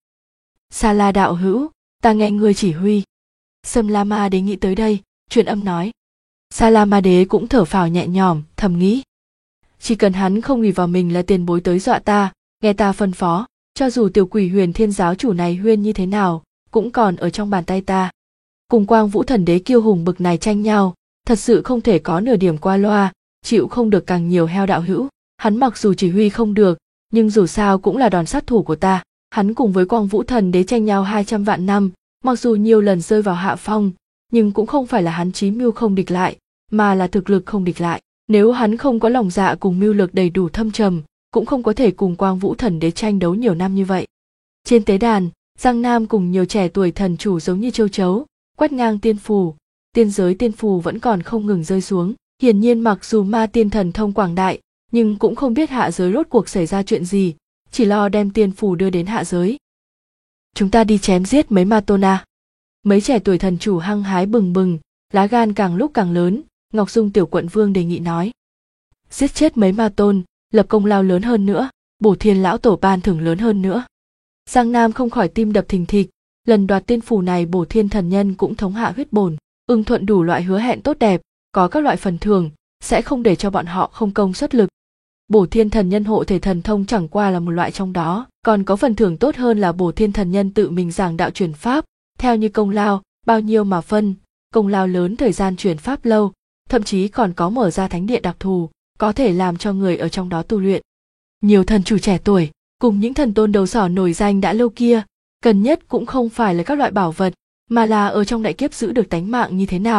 Speaker 1: Sa La đạo hữu, ta nghe ngươi chỉ huy. Sâm La Ma Đế nghĩ tới đây, truyền âm nói. Sa La Ma Đế cũng thở phào nhẹ nhõm, thầm nghĩ. Chỉ cần hắn không nghĩ vào mình là tiền bối tới dọa ta, nghe ta phân phó, cho dù tiểu quỷ Huyền Thiên giáo chủ này huyên như thế nào, cũng còn ở trong bàn tay ta. Cùng Quang Vũ Thần Đế kiêu hùng bực này tranh nhau, thật sự không thể có nửa điểm qua loa, chịu không được càng nhiều heo đạo hữu. Hắn mặc dù chỉ huy không được, nhưng dù sao cũng là đòn sát thủ của ta. Hắn cùng với Quang Vũ Thần Đế tranh nhau 200 vạn năm, mặc dù nhiều lần rơi vào hạ phong, nhưng cũng không phải là hắn chí mưu không địch lại, mà là thực lực không địch lại. Nếu hắn không có lòng dạ cùng mưu lược đầy đủ thâm trầm, cũng không có thể cùng Quang Vũ Thần Đế tranh đấu nhiều năm như vậy. Trên tế đàn, Giang Nam cùng nhiều trẻ tuổi thần chủ giống như châu chấu, quét ngang tiên giới tiên phù vẫn còn không ngừng rơi xuống. Hiển nhiên mặc dù ma tiên thần thông quảng đại, nhưng cũng không biết hạ giới rốt cuộc xảy ra chuyện gì, chỉ lo đem tiên phù đưa đến hạ giới. Chúng ta đi chém giết mấy ma tôn à? Mấy trẻ tuổi thần chủ hăng hái bừng bừng, lá gan càng lúc càng lớn, Ngọc Dung tiểu quận vương đề nghị nói. Giết chết mấy ma tôn, lập công lao lớn hơn nữa, bổ thiên lão tổ ban thưởng lớn hơn nữa. Giang Nam không khỏi tim đập thình thịch, lần đoạt tiên phù này bổ thiên thần nhân cũng thống hạ huyết bổn, ưng thuận đủ loại hứa hẹn tốt đẹp, có các loại phần thưởng, sẽ không để cho bọn họ không công xuất lực. Bổ thiên thần nhân hộ thể thần thông chẳng qua là một loại trong đó, còn có phần thưởng tốt hơn là bổ thiên thần nhân tự mình giảng đạo truyền pháp, theo như công lao, bao nhiêu mà phân, công lao lớn thời gian truyền pháp lâu, thậm chí còn có mở ra thánh điện đặc thù, có thể làm cho người ở trong đó tu luyện. Nhiều thần chủ trẻ tuổi, cùng những thần tôn đầu sỏ nổi danh đã lâu kia, cần nhất cũng không phải là các loại bảo vật, mà là ở trong đại kiếp giữ được tánh mạng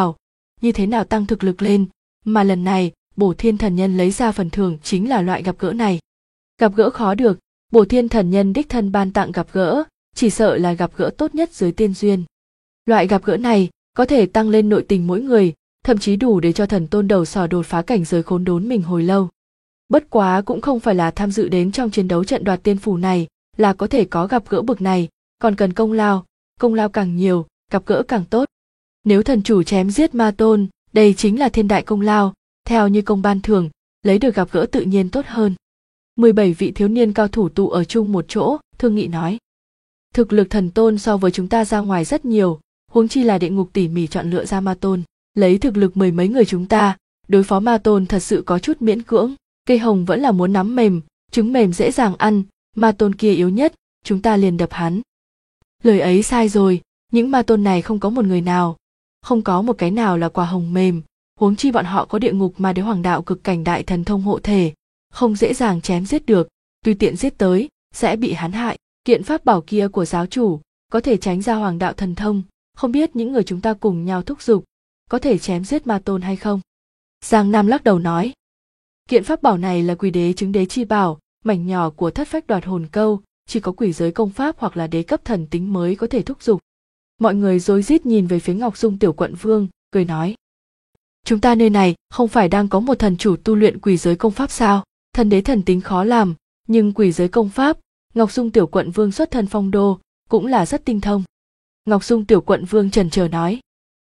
Speaker 1: như thế nào tăng thực lực lên, mà lần này, bổ thiên thần nhân lấy ra phần thưởng chính là loại gặp gỡ này. Gặp gỡ khó được, bổ thiên thần nhân đích thân ban tặng gặp gỡ, chỉ sợ là gặp gỡ tốt nhất dưới tiên duyên. Loại gặp gỡ này có thể tăng lên nội tình mỗi người, thậm chí đủ để cho thần tôn đầu sỏ đột phá cảnh giới khốn đốn mình hồi lâu. Bất quá cũng không phải là tham dự đến trong chiến đấu trận đoạt tiên phù này là có thể có gặp gỡ bực này, còn cần công lao càng nhiều, gặp gỡ càng tốt. Nếu thần chủ chém giết ma tôn, đây chính là thiên đại công lao, theo như công ban thưởng, lấy được gặp gỡ tự nhiên tốt hơn. 17 vị thiếu niên cao thủ tụ ở chung một chỗ, thương nghị nói. Thực lực thần tôn so với chúng ta ra ngoài rất nhiều, huống chi là địa ngục tỉ mỉ chọn lựa ra ma tôn. Lấy thực lực mười mấy người chúng ta, đối phó ma tôn thật sự có chút miễn cưỡng. Cây hồng vẫn là muốn nắm mềm, trứng mềm dễ dàng ăn, ma tôn kia yếu nhất, chúng ta liền đập hắn. Lời ấy sai rồi, những ma tôn này không có một người nào, không có một cái nào là quả hồng mềm, huống chi bọn họ có địa ngục ma đế hoàng đạo cực cảnh đại thần thông hộ thể, không dễ dàng chém giết được, tùy tiện giết tới, sẽ bị hắn hại. Kiện pháp bảo kia của giáo chủ, có thể tránh ra hoàng đạo thần thông, không biết những người chúng ta cùng nhau thúc giục, có thể chém giết ma tôn hay không? Giang Nam lắc đầu nói. Kiện pháp bảo này là quỷ đế chứng đế chi bảo, mảnh nhỏ của thất phách đoạt hồn câu, chỉ có quỷ giới công pháp hoặc là đế cấp thần tính mới có thể thúc giục. Mọi người rối rít nhìn về phía Ngọc Dung tiểu quận vương, cười nói. Chúng ta nơi này không phải đang có một thần chủ tu luyện quỷ giới công pháp sao? Thần đế thần tính khó làm, nhưng quỷ giới công pháp, Ngọc Dung tiểu quận vương xuất thân phong đô, cũng là rất tinh thông. Ngọc Dung tiểu quận vương chần chờ nói: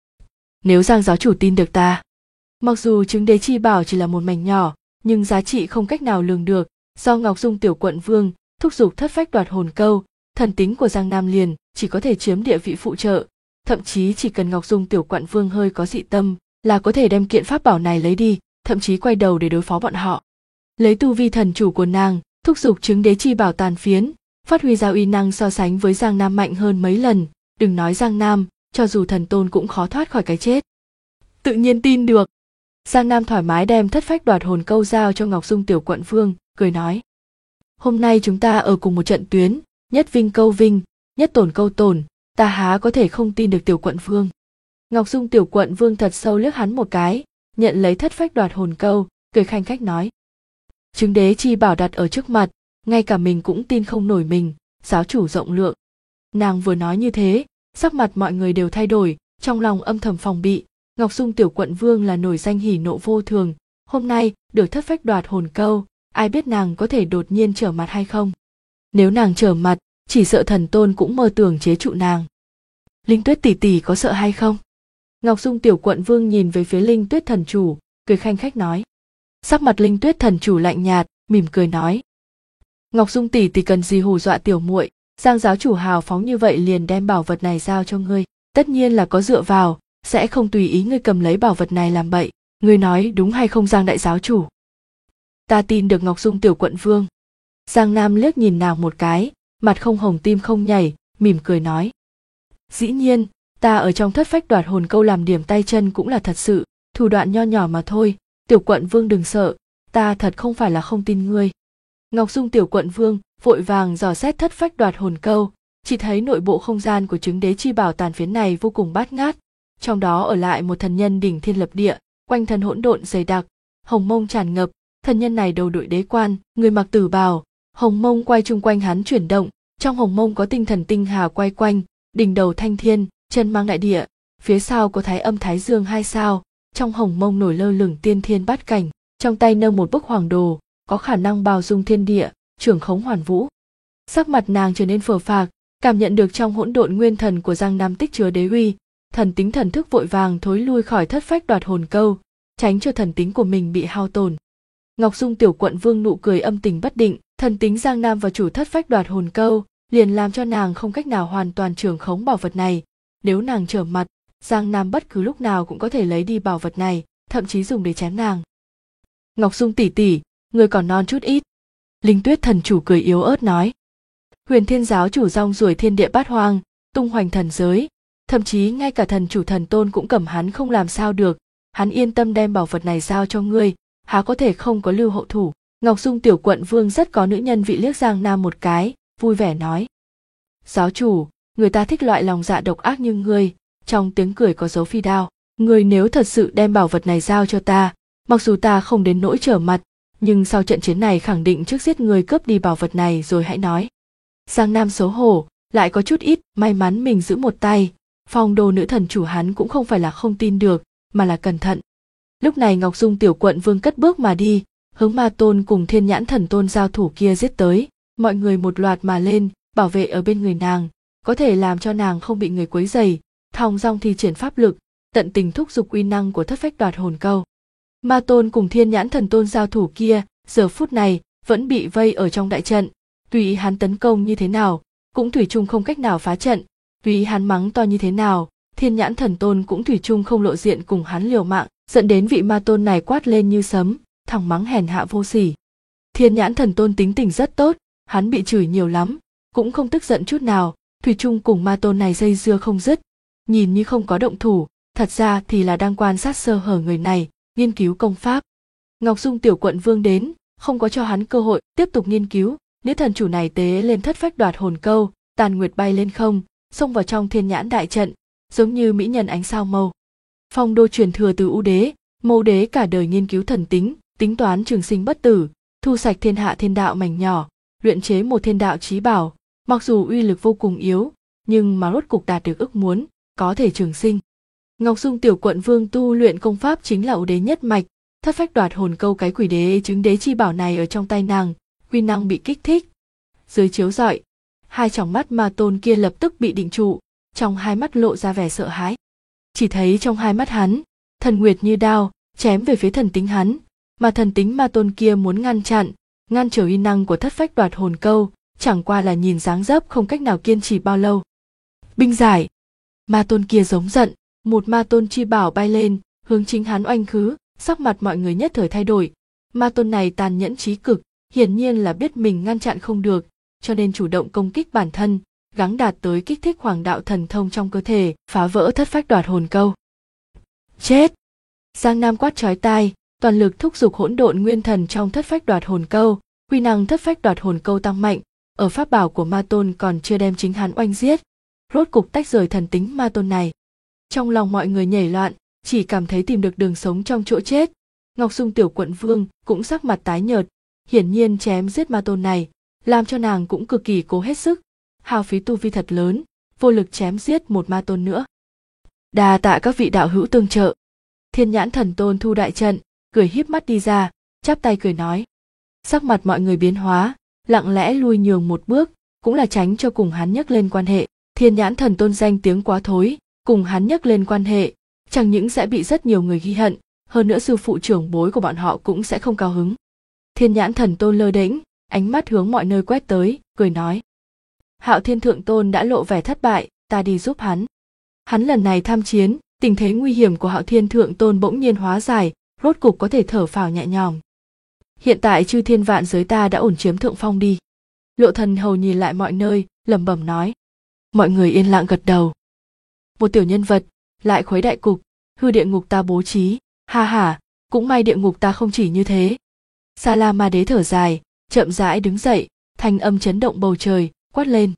Speaker 1: nếu Giang giáo chủ tin được ta, mặc dù trứng đế chi bảo chỉ là một mảnh nhỏ, nhưng giá trị không cách nào lường được. Do Ngọc Dung tiểu quận vương thúc giục thất phách đoạt hồn câu, thần tính của Giang Nam liền chỉ có thể chiếm địa vị phụ trợ, thậm chí chỉ cần Ngọc Dung tiểu quận vương hơi có dị tâm là có thể đem kiện pháp bảo này lấy đi, thậm chí quay đầu để đối phó bọn họ. Lấy tu vi thần chủ của nàng, thúc giục trứng đế chi bảo tàn phiến, phát huy ra uy năng so sánh với Giang Nam mạnh hơn mấy lần, đừng nói Giang Nam, cho dù thần tôn cũng khó thoát khỏi cái chết. Tự nhiên tin được. Giang Nam thoải mái đem thất phách đoạt hồn câu giao cho Ngọc Dung tiểu quận vương, cười nói: hôm nay chúng ta ở cùng một trận tuyến, nhất vinh câu vinh, nhất tổn câu tổn, ta há có thể không tin được tiểu quận vương. Ngọc Dung tiểu quận vương thật sâu liếc hắn một cái, nhận lấy thất phách đoạt hồn câu, cười khanh khách nói: trứng đế chi bảo đặt ở trước mặt, ngay cả mình cũng tin không nổi mình, giáo chủ rộng lượng. Nàng vừa nói như thế, sắc mặt mọi người đều thay đổi, trong lòng âm thầm phòng bị. Ngọc Dung tiểu quận vương là nổi danh hỉ nộ vô thường, hôm nay được thất phách đoạt hồn câu, ai biết nàng có thể đột nhiên trở mặt hay không. Nếu nàng trở mặt, chỉ sợ thần tôn cũng mơ tưởng chế trụ nàng. Linh Tuyết tỷ tỷ có sợ hay không? Ngọc Dung tiểu quận vương nhìn về phía Linh Tuyết thần chủ, cười khanh khách nói. Sắc mặt Linh Tuyết thần chủ lạnh nhạt, mỉm cười nói: Ngọc Dung tỷ tỷ cần gì hù dọa tiểu muội, Giang giáo chủ hào phóng như vậy liền đem bảo vật này giao cho ngươi, tất nhiên là có dựa vào, sẽ không tùy ý ngươi cầm lấy bảo vật này làm bậy. Ngươi nói đúng hay không Giang đại giáo chủ? Ta tin được Ngọc Dung tiểu quận vương. Giang Nam liếc nhìn nàng một cái, mặt không hồng tim không nhảy, mỉm cười nói: dĩ nhiên, ta ở trong thất phách đoạt hồn câu làm điểm tay chân cũng là thật sự, thủ đoạn nho nhỏ mà thôi, tiểu quận vương đừng sợ, ta thật không phải là không tin ngươi. Ngọc Dung tiểu quận vương vội vàng dò xét thất phách đoạt hồn câu, chỉ thấy nội bộ không gian của trứng đế chi bảo tàn phiến này vô cùng bát ngát, trong đó ở lại một thần nhân đỉnh thiên lập địa, quanh thân hỗn độn dày đặc, hồng mông tràn ngập. Thần nhân này đầu đội đế quan, người mặc tử bào, hồng mông quay chung quanh hắn chuyển động, trong hồng mông có tinh thần tinh hà quay quanh, đỉnh đầu thanh thiên, chân mang đại địa, phía sau có thái âm thái dương 2 sao, trong hồng mông nổi lơ lửng tiên thiên bát cảnh, trong tay nâng một bức hoàng đồ, có khả năng bao dung thiên địa, trưởng khống hoàn vũ. Sắc mặt nàng trở nên phờ phạc, cảm nhận được trong hỗn độn nguyên thần của Giang Nam tích chứa đế uy, thần tính thần thức vội vàng thối lui khỏi thất phách đoạt hồn câu, tránh cho thần tính của mình bị hao tổn. Ngọc Dung tiểu quận vương nụ cười âm tình bất định, thần tính Giang Nam và chủ thất phách đoạt hồn câu, liền làm cho nàng không cách nào hoàn toàn trưởng khống bảo vật này. Nếu nàng trở mặt, Giang Nam bất cứ lúc nào cũng có thể lấy đi bảo vật này, thậm chí dùng để chém nàng. Ngọc Dung tỷ tỷ, người còn non chút ít. Linh Tuyết thần chủ cười yếu ớt nói. Huyền Thiên giáo chủ rong ruổi thiên địa bát hoang, tung hoành thần giới, thậm chí ngay cả thần chủ thần tôn cũng cầm hắn không làm sao được. Hắn yên tâm đem bảo vật này giao cho ngươi, há có thể không có lưu hậu thủ. Ngọc Dung tiểu quận vương rất có nữ nhân vị liếc Giang Nam một cái, vui vẻ nói: giáo chủ, người ta thích loại lòng dạ độc ác như ngươi. Trong tiếng cười có dấu phi đao. Ngươi nếu thật sự đem bảo vật này giao cho ta, mặc dù ta không đến nỗi trở mặt, nhưng sau trận chiến này khẳng định trước giết người cướp đi bảo vật này rồi hãy nói. Giang Nam xấu hổ, lại có chút ít may mắn mình giữ một tay. Phong đô nữ thần chủ hắn cũng không phải là không tin được, mà là cẩn thận. Lúc này Ngọc Dung tiểu quận vương cất bước mà đi, hướng Ma Tôn cùng Thiên Nhãn thần tôn giao thủ kia giết tới. Mọi người một loạt mà lên, bảo vệ ở bên người nàng, có thể làm cho nàng không bị người quấy rầy, thong dong thi triển pháp lực, tận tình thúc giục uy năng của thất phách đoạt hồn câu. Ma Tôn cùng Thiên Nhãn thần tôn giao thủ kia, giờ phút này vẫn bị vây ở trong đại trận, tùy ý hắn tấn công như thế nào, cũng thủy chung không cách nào phá trận, tùy ý hắn mắng to như thế nào, Thiên Nhãn thần tôn cũng thủy chung không lộ diện cùng hắn liều mạng, dẫn đến vị Ma Tôn này quát lên như sấm, thẳng mắng hèn hạ vô sỉ. Thiên Nhãn thần tôn tính tình rất tốt, hắn bị chửi nhiều lắm, cũng không tức giận chút nào, thủy chung cùng Ma Tôn này dây dưa không dứt, nhìn như không có động thủ, thật ra thì là đang quan sát sơ hở người này, nghiên cứu công pháp. Ngọc Dung tiểu quận vương đến, không có cho hắn cơ hội tiếp tục nghiên cứu, nữ thần chủ này tế lên thất phách đoạt hồn câu, tàn nguyệt bay lên không, xông vào trong Thiên Nhãn đại trận, giống như mỹ nhân ánh sao màu. Phong đô truyền thừa từ U đế, Mâu đế cả đời nghiên cứu thần tính, tính toán trường sinh bất tử, thu sạch thiên hạ thiên đạo mảnh nhỏ, luyện chế một thiên đạo chí bảo, mặc dù uy lực vô cùng yếu, nhưng mà rốt cục đạt được ước muốn, có thể trường sinh. Ngọc Dung tiểu quận vương tu luyện công pháp chính là U đế nhất mạch, thất phách đoạt hồn câu cái quỷ đế chứng đế chi bảo này ở trong tay nàng, uy năng bị kích thích. dưới chiếu rọi, hai tròng mắt ma tôn kia lập tức bị định trụ, trong hai mắt lộ ra vẻ sợ hãi. Chỉ thấy trong hai mắt hắn, thần nguyệt như đao chém về phía thần tính hắn, mà thần tính ma tôn kia muốn ngăn trở uy năng của thất phách đoạt hồn câu, chẳng qua là nhìn dáng dấp không cách nào kiên trì bao lâu. Binh giải! Ma tôn kia giống giận, một ma tôn chi bảo bay lên, hướng chính hắn oanh khứ, sắc mặt mọi người nhất thời thay đổi. Ma tôn này tàn nhẫn chí cực, hiển nhiên là biết mình ngăn chặn không được, cho nên chủ động công kích bản thân, gắng đạt tới kích thích hoàng đạo thần thông trong cơ thể, phá vỡ thất phách đoạt hồn câu. Chết! Giang Nam quát chói tai, toàn lực thúc giục hỗn độn nguyên thần trong thất phách đoạt hồn câu, uy năng thất phách đoạt hồn câu tăng mạnh, ở pháp bảo của ma tôn còn chưa đem chính hắn oanh giết, rốt cục tách rời thần tính ma tôn này. Trong lòng mọi người nhảy loạn, chỉ cảm thấy tìm được đường sống trong chỗ chết. Ngọc Dung tiểu quận vương cũng sắc mặt tái nhợt, hiển nhiên chém giết ma tôn này, làm cho nàng cũng cực kỳ cố hết sức, hao phí tu vi thật lớn, vô lực chém giết một ma tôn nữa. Đa tạ các vị đạo hữu tương trợ. Thiên Nhãn Thần Tôn thu đại trận, cười híp mắt đi ra, chắp tay cười nói. Sắc mặt mọi người biến hóa, lặng lẽ lui nhường một bước, cũng là tránh cho cùng hắn nhắc lên quan hệ. Thiên Nhãn Thần Tôn danh tiếng quá thối, cùng hắn nhắc lên quan hệ, chẳng những sẽ bị rất nhiều người ghi hận, hơn nữa sư phụ trưởng bối của bọn họ cũng sẽ không cao hứng. Thiên Nhãn Thần Tôn lơ đễnh, ánh mắt hướng mọi nơi quét tới, cười nói. Hạo Thiên Thượng Tôn đã lộ vẻ thất bại, ta đi giúp hắn. Hắn lần này tham chiến, tình thế nguy hiểm của Hạo Thiên Thượng Tôn bỗng nhiên hóa giải, rốt cục có thể thở phào nhẹ nhõm. Hiện tại chư thiên vạn giới ta đã ổn chiếm thượng phong đi. Lộ Thần Hầu nhìn lại mọi nơi, lẩm bẩm nói. Mọi người yên lặng gật đầu. Một tiểu nhân vật, lại khuấy đại cục, hư địa ngục ta bố trí, ha ha, cũng may địa ngục ta không chỉ như thế. Sa La Ma Đế thở dài, chậm rãi đứng dậy, thanh âm chấn động bầu trời, quát lên.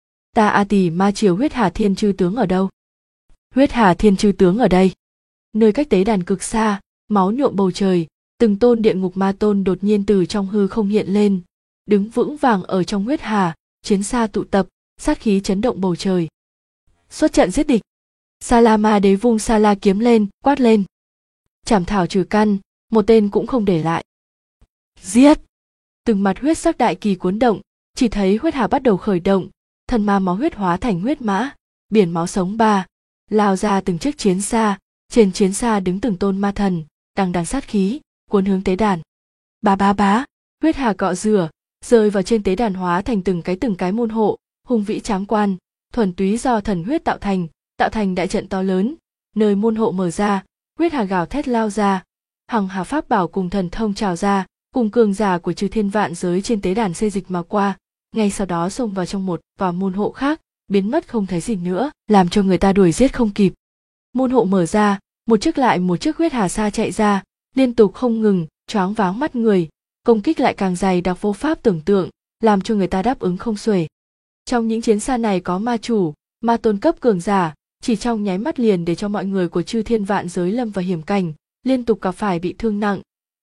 Speaker 1: Ta A Tỳ Ma Triều Huyết Hà Thiên Chư Tướng ở đâu? Huyết Hà Thiên Chư Tướng ở đây. Nơi cách tế đàn cực xa, máu nhuộm bầu trời, từng tôn địa ngục ma tôn đột nhiên từ trong hư không hiện lên, đứng vững vàng ở trong huyết hà, chiến xa tụ tập, sát khí chấn động bầu trời. Xuất trận giết địch. Sa La Ma Đế vung Sa La kiếm lên, quát lên. Chảm thảo trừ căn, một tên cũng không để lại. Giết! Từng mặt huyết sắc đại kỳ cuốn động, chỉ thấy huyết hà bắt đầu khởi động, thần ma máu huyết hóa thành huyết mã, biển máu sống ba, lao ra từng chiếc chiến xa, trên chiến xa đứng từng tôn ma thần, đằng đằng sát khí, cuốn hướng tế đàn. Bá bá bá, huyết hà cọ rửa, rơi vào trên tế đàn hóa thành từng cái môn hộ, hùng vĩ tráng quan, thuần túy do thần huyết tạo thành đại trận to lớn, nơi môn hộ mở ra, huyết hà gào thét lao ra, hằng hà pháp bảo cùng thần thông trào ra, cùng cường giả của chư thiên vạn giới trên tế đàn xê dịch mà qua, ngay sau đó xông vào trong một và môn hộ khác, biến mất không thấy gì nữa, làm cho người ta đuổi giết không kịp. Môn hộ mở ra, một chiếc lại một chiếc huyết hà xa chạy ra, liên tục không ngừng, choáng váng mắt người, công kích lại càng dày đặc vô pháp tưởng tượng, làm cho người ta đáp ứng không xuể. Trong những chiến xa này có ma chủ, ma tôn cấp cường giả, chỉ trong nháy mắt liền để cho mọi người của chư thiên vạn giới lâm vào hiểm cảnh, liên tục gặp phải bị thương nặng.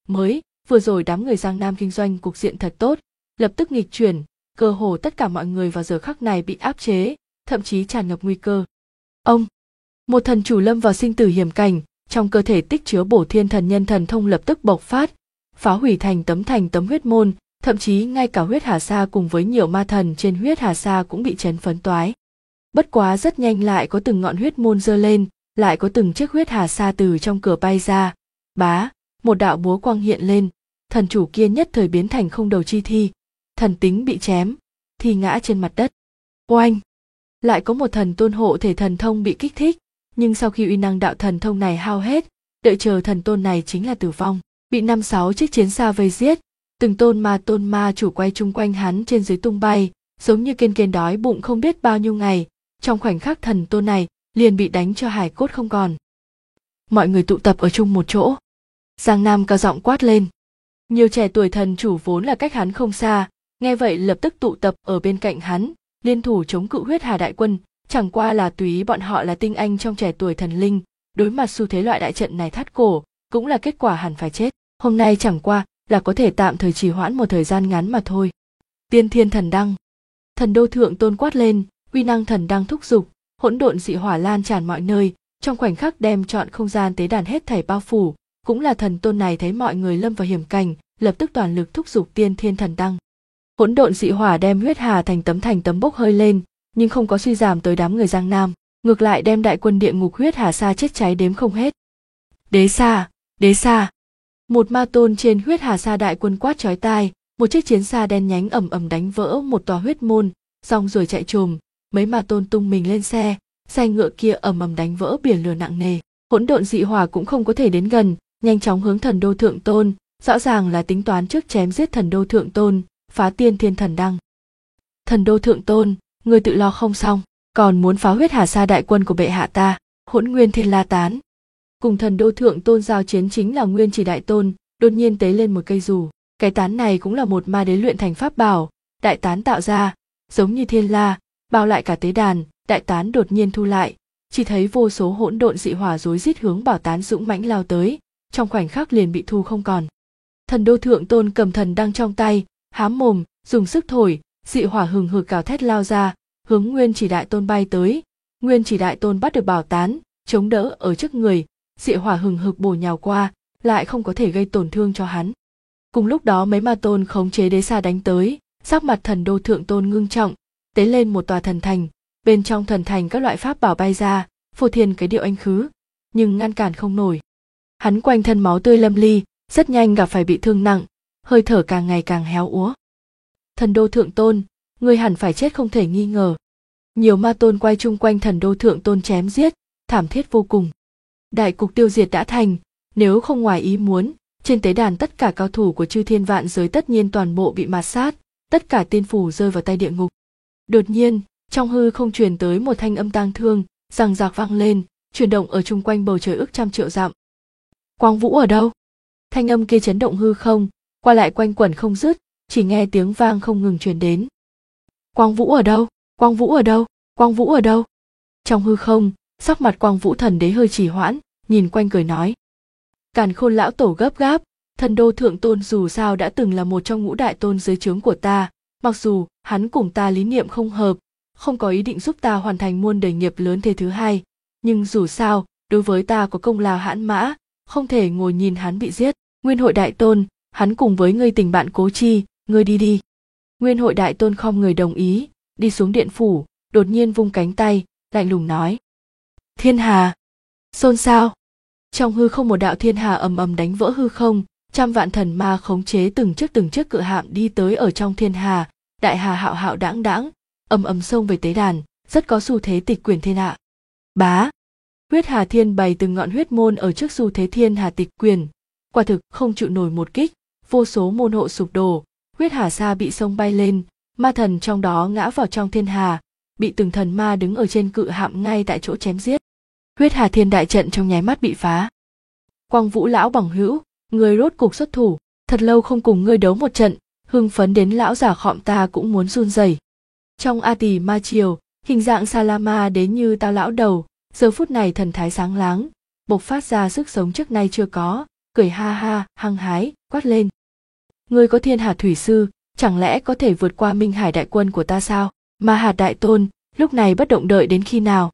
Speaker 1: Vừa rồi đám người Giang Nam kinh doanh cục diện thật tốt, lập tức nghịch chuyển, cơ hồ tất cả mọi người vào giờ khắc này bị áp chế, thậm chí tràn ngập nguy cơ. Ông, một thần chủ lâm vào sinh tử hiểm cảnh, trong cơ thể tích chứa bổ thiên thần nhân thần thông lập tức bộc phát, phá hủy thành tấm huyết môn, thậm chí ngay cả huyết hà sa cùng với nhiều ma thần trên huyết hà sa cũng bị chấn phấn toái. Bất quá rất nhanh lại có từng ngọn huyết môn giơ lên, lại có từng chiếc huyết hà sa từ trong cửa bay ra. Bá, một đạo búa quang hiện lên, thần chủ kia nhất thời biến thành không đầu chi thi, thần tính bị chém, thi ngã trên mặt đất. Oanh! Lại có một thần tôn hộ thể thần thông bị kích thích, nhưng sau khi uy năng đạo thần thông này hao hết, đợi chờ thần tôn này chính là tử vong, bị 5-6 chiếc chiến xa vây giết, từng tôn ma chủ quay chung quanh hắn trên dưới tung bay, giống như kên đói bụng không biết bao nhiêu ngày, trong khoảnh khắc thần tôn này liền bị đánh cho hải cốt không còn. Mọi người tụ tập ở chung một chỗ. Giang Nam cao giọng quát lên. Nhiều trẻ tuổi thần chủ vốn là cách hắn không xa, nghe vậy lập tức tụ tập ở bên cạnh hắn, liên thủ chống cự huyết hà đại quân, chẳng qua là tùy bọn họ là tinh anh trong trẻ tuổi thần linh, đối mặt xu thế loại đại trận này thắt cổ, cũng là kết quả hẳn phải chết. Hôm nay chẳng qua là có thể tạm thời trì hoãn một thời gian ngắn mà thôi. Tiên thiên thần đăng. Thần đô thượng tôn quát lên, uy năng thần đăng thúc giục, hỗn độn dị hỏa lan tràn mọi nơi, trong khoảnh khắc đem trọn không gian tế đàn hết thảy bao phủ, cũng là thần tôn này thấy mọi người lâm vào hiểm cảnh, lập tức toàn lực thúc giục tiên thiên thần đăng. Hỗn độn dị hỏa đem huyết hà thành tấm bốc hơi lên, nhưng không có suy giảm tới đám người Giang Nam, ngược lại đem đại quân địa ngục huyết hà sa chết cháy đếm không hết. Đế xa, đế xa. Một ma tôn trên huyết hà sa đại quân quát chói tai, một chiếc chiến xa đen nhánh ầm ầm đánh vỡ một tòa huyết môn, xong rồi chạy trồm, mấy ma tôn tung mình lên xe ngựa kia ầm ầm đánh vỡ biển lửa nặng nề. Hỗn độn dị hỏa cũng không có thể đến gần, nhanh chóng hướng thần đô thượng tôn, rõ ràng là tính toán trước chém giết thần đô thượng tôn, phá tiên thiên thần đăng. Thần đô thượng tôn, người tự lo không xong, còn muốn phá huyết hà sa đại quân của bệ hạ ta. Hỗn Nguyên Thiên La Tán. Cùng thần đô thượng tôn giao chiến chính là Nguyên Chỉ Đại Tôn, đột nhiên tế lên một cây dù. Cái tán này cũng là một ma đế luyện thành pháp bảo, đại tán tạo ra, giống như thiên la, bao lại cả tế đàn. Đại tán đột nhiên thu lại, chỉ thấy vô số hỗn độn dị hỏa rối rít hướng bảo tán dũng mãnh lao tới, trong khoảnh khắc liền bị thu không còn. Thần đô thượng tôn cầm thần đăng trong tay, hám mồm, dùng sức thổi, dị hỏa hừng hực gào thét lao ra, hướng Nguyên Chỉ Đại Tôn bay tới. Nguyên Chỉ Đại Tôn bắt được bảo tán, chống đỡ ở trước người, dị hỏa hừng hực bổ nhào qua, lại không có thể gây tổn thương cho hắn. Cùng lúc đó mấy ma tôn khống chế đế xa đánh tới, sắc mặt thần đô thượng tôn ngưng trọng, tế lên một tòa thần thành, bên trong thần thành các loại pháp bảo bay ra, phô thiên cái điệu anh khứ, nhưng ngăn cản không nổi. Hắn quanh thân máu tươi lâm ly, rất nhanh gặp phải bị thương nặng, hơi thở càng ngày càng héo úa. Thần đô thượng tôn, ngươi hẳn phải chết không thể nghi ngờ. Nhiều ma tôn quay chung quanh thần đô thượng tôn chém giết, thảm thiết vô cùng. Đại cục tiêu diệt đã thành, nếu không ngoài ý muốn, trên tế đàn tất cả cao thủ của chư thiên vạn giới tất nhiên toàn bộ bị mạt sát, tất cả tiên phủ rơi vào tay địa ngục. Đột nhiên, trong hư không truyền tới một thanh âm tang thương, rằng rạc vang lên, chuyển động ở chung quanh bầu trời ức trăm triệu dặm. Quang Vũ ở đâu? Thanh âm kia chấn động hư không, qua lại quanh quẩn không dứt, chỉ nghe tiếng vang không ngừng truyền đến. Quang Vũ ở đâu? Quang Vũ ở đâu? Quang Vũ ở đâu? Trong hư không, sắc mặt Quang Vũ thần đế hơi trì hoãn, nhìn quanh cười nói. Càn Khôn lão tổ gấp gáp, thần đô thượng tôn dù sao đã từng là một trong ngũ đại tôn dưới trướng của ta, mặc dù hắn cùng ta lý niệm không hợp, không có ý định giúp ta hoàn thành muôn đời nghiệp lớn thế thứ hai, nhưng dù sao, đối với ta có công lao hãn mã, không thể ngồi nhìn hắn bị giết. Nguyên Hội Đại Tôn, hắn cùng với ngươi tình bạn cố chi, ngươi đi đi. Nguyên Hội Đại Tôn khom người đồng ý, đi xuống điện phủ, đột nhiên vung cánh tay, lạnh lùng nói. Thiên hà! Xôn xao! Trong hư không một đạo thiên hà ầm ầm đánh vỡ hư không, trăm vạn thần ma khống chế từng chiếc cự hạm đi tới ở trong thiên hà, đại hà hạo hạo đãng đãng, ầm ầm xông về tế đàn, rất có xu thế tịch quyền thiên hạ. Bá! Huyết Hà Thiên bày từng ngọn huyết môn ở trước xu thế thiên hà tịch quyền, quả thực không chịu nổi một kích, vô số môn hộ sụp đổ, huyết hà sa bị sông bay lên, ma thần trong đó ngã vào trong thiên hà, bị từng thần ma đứng ở trên cự hạm ngay tại chỗ chém giết. Huyết Hà Thiên đại trận trong nháy mắt bị phá. Quang Vũ lão bằng hữu, ngươi rốt cục xuất thủ, thật lâu không cùng ngươi đấu một trận, hưng phấn đến lão già khọm ta cũng muốn run rẩy. Trong A Tỳ Ma Triều, hình dạng Salama đến như tao lão đầu, giờ phút này thần thái sáng láng, bộc phát ra sức sống trước nay chưa có, cười ha ha, hăng hái, quát lên. Ngươi có Thiên Hà Thủy Sư, chẳng lẽ có thể vượt qua Minh Hải đại quân của ta sao? Ma Hạt Đại Tôn, lúc này bất động đợi đến khi nào?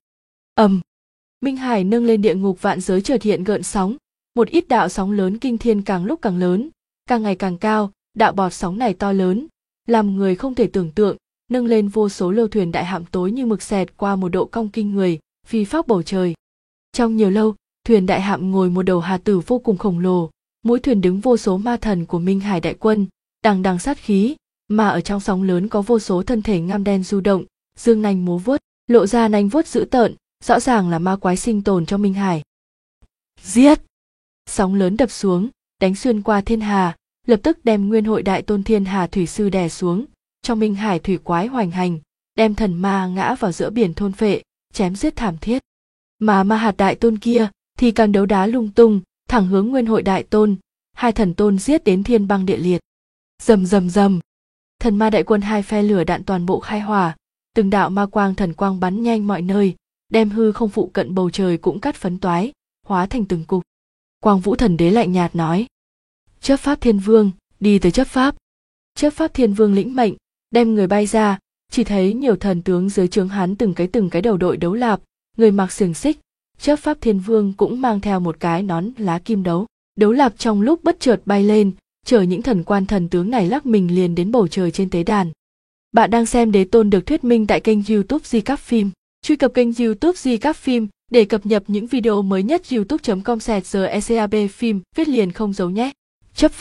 Speaker 1: Minh Hải nâng lên địa ngục vạn giới chợt hiện gợn sóng, một ít đạo sóng lớn kinh thiên càng lúc càng lớn, càng ngày càng cao, đạo bọt sóng này to lớn, làm người không thể tưởng tượng, nâng lên vô số lâu thuyền đại hạm tối như mực xẹt qua một độ cong kinh người, phi phác bầu trời. Trong nhiều lâu, thuyền đại hạm ngồi một đầu hà tử vô cùng khổng lồ, mỗi thuyền đứng vô số ma thần của Minh Hải đại quân, đằng đằng sát khí, mà ở trong sóng lớn có vô số thân thể ngăm đen du động, dương nanh múa vuốt, lộ ra nanh vuốt dữ tợn, rõ ràng là ma quái sinh tồn trong Minh Hải. Giết! Sóng lớn đập xuống, đánh xuyên qua thiên hà, lập tức đem Nguyên Hội Đại Tôn Thiên Hà Thủy Sư đè xuống, trong Minh Hải thủy quái hoành hành, đem thần ma ngã vào giữa biển thôn phệ, chém giết thảm thiết. Mà Ma Hạt Đại Tôn kia thì càng đấu đá lung tung, thẳng hướng Nguyên Hội Đại Tôn, hai thần tôn giết đến thiên băng địa liệt. Rầm rầm rầm, thần ma đại quân hai phe lửa đạn toàn bộ khai hỏa, từng đạo ma quang thần quang bắn nhanh mọi nơi, đem hư không phụ cận bầu trời cũng cắt phấn toái, hóa thành từng cục. Quang Vũ thần đế lạnh nhạt nói: Chấp pháp thiên vương, đi tới chấp pháp. Chấp pháp thiên vương lĩnh mệnh, đem người bay ra, chỉ thấy nhiều thần tướng dưới trướng hắn từng cái đầu đội đấu lạp, người mặc xiềng xích. Chấp pháp thiên vương cũng mang theo một cái nón lá kim đấu. Đấu lạp trong lúc bất chợt bay lên, chở những thần quan thần tướng này lắc mình liền đến bầu trời trên tế đàn. Bạn đang xem Đế Tôn được thuyết minh tại kênh YouTube Recap Phim. Truy cập kênh YouTube Recap Phim để cập nhật những video mới nhất. youtube.com/recap phim viết liền không dấu nhé. Chấp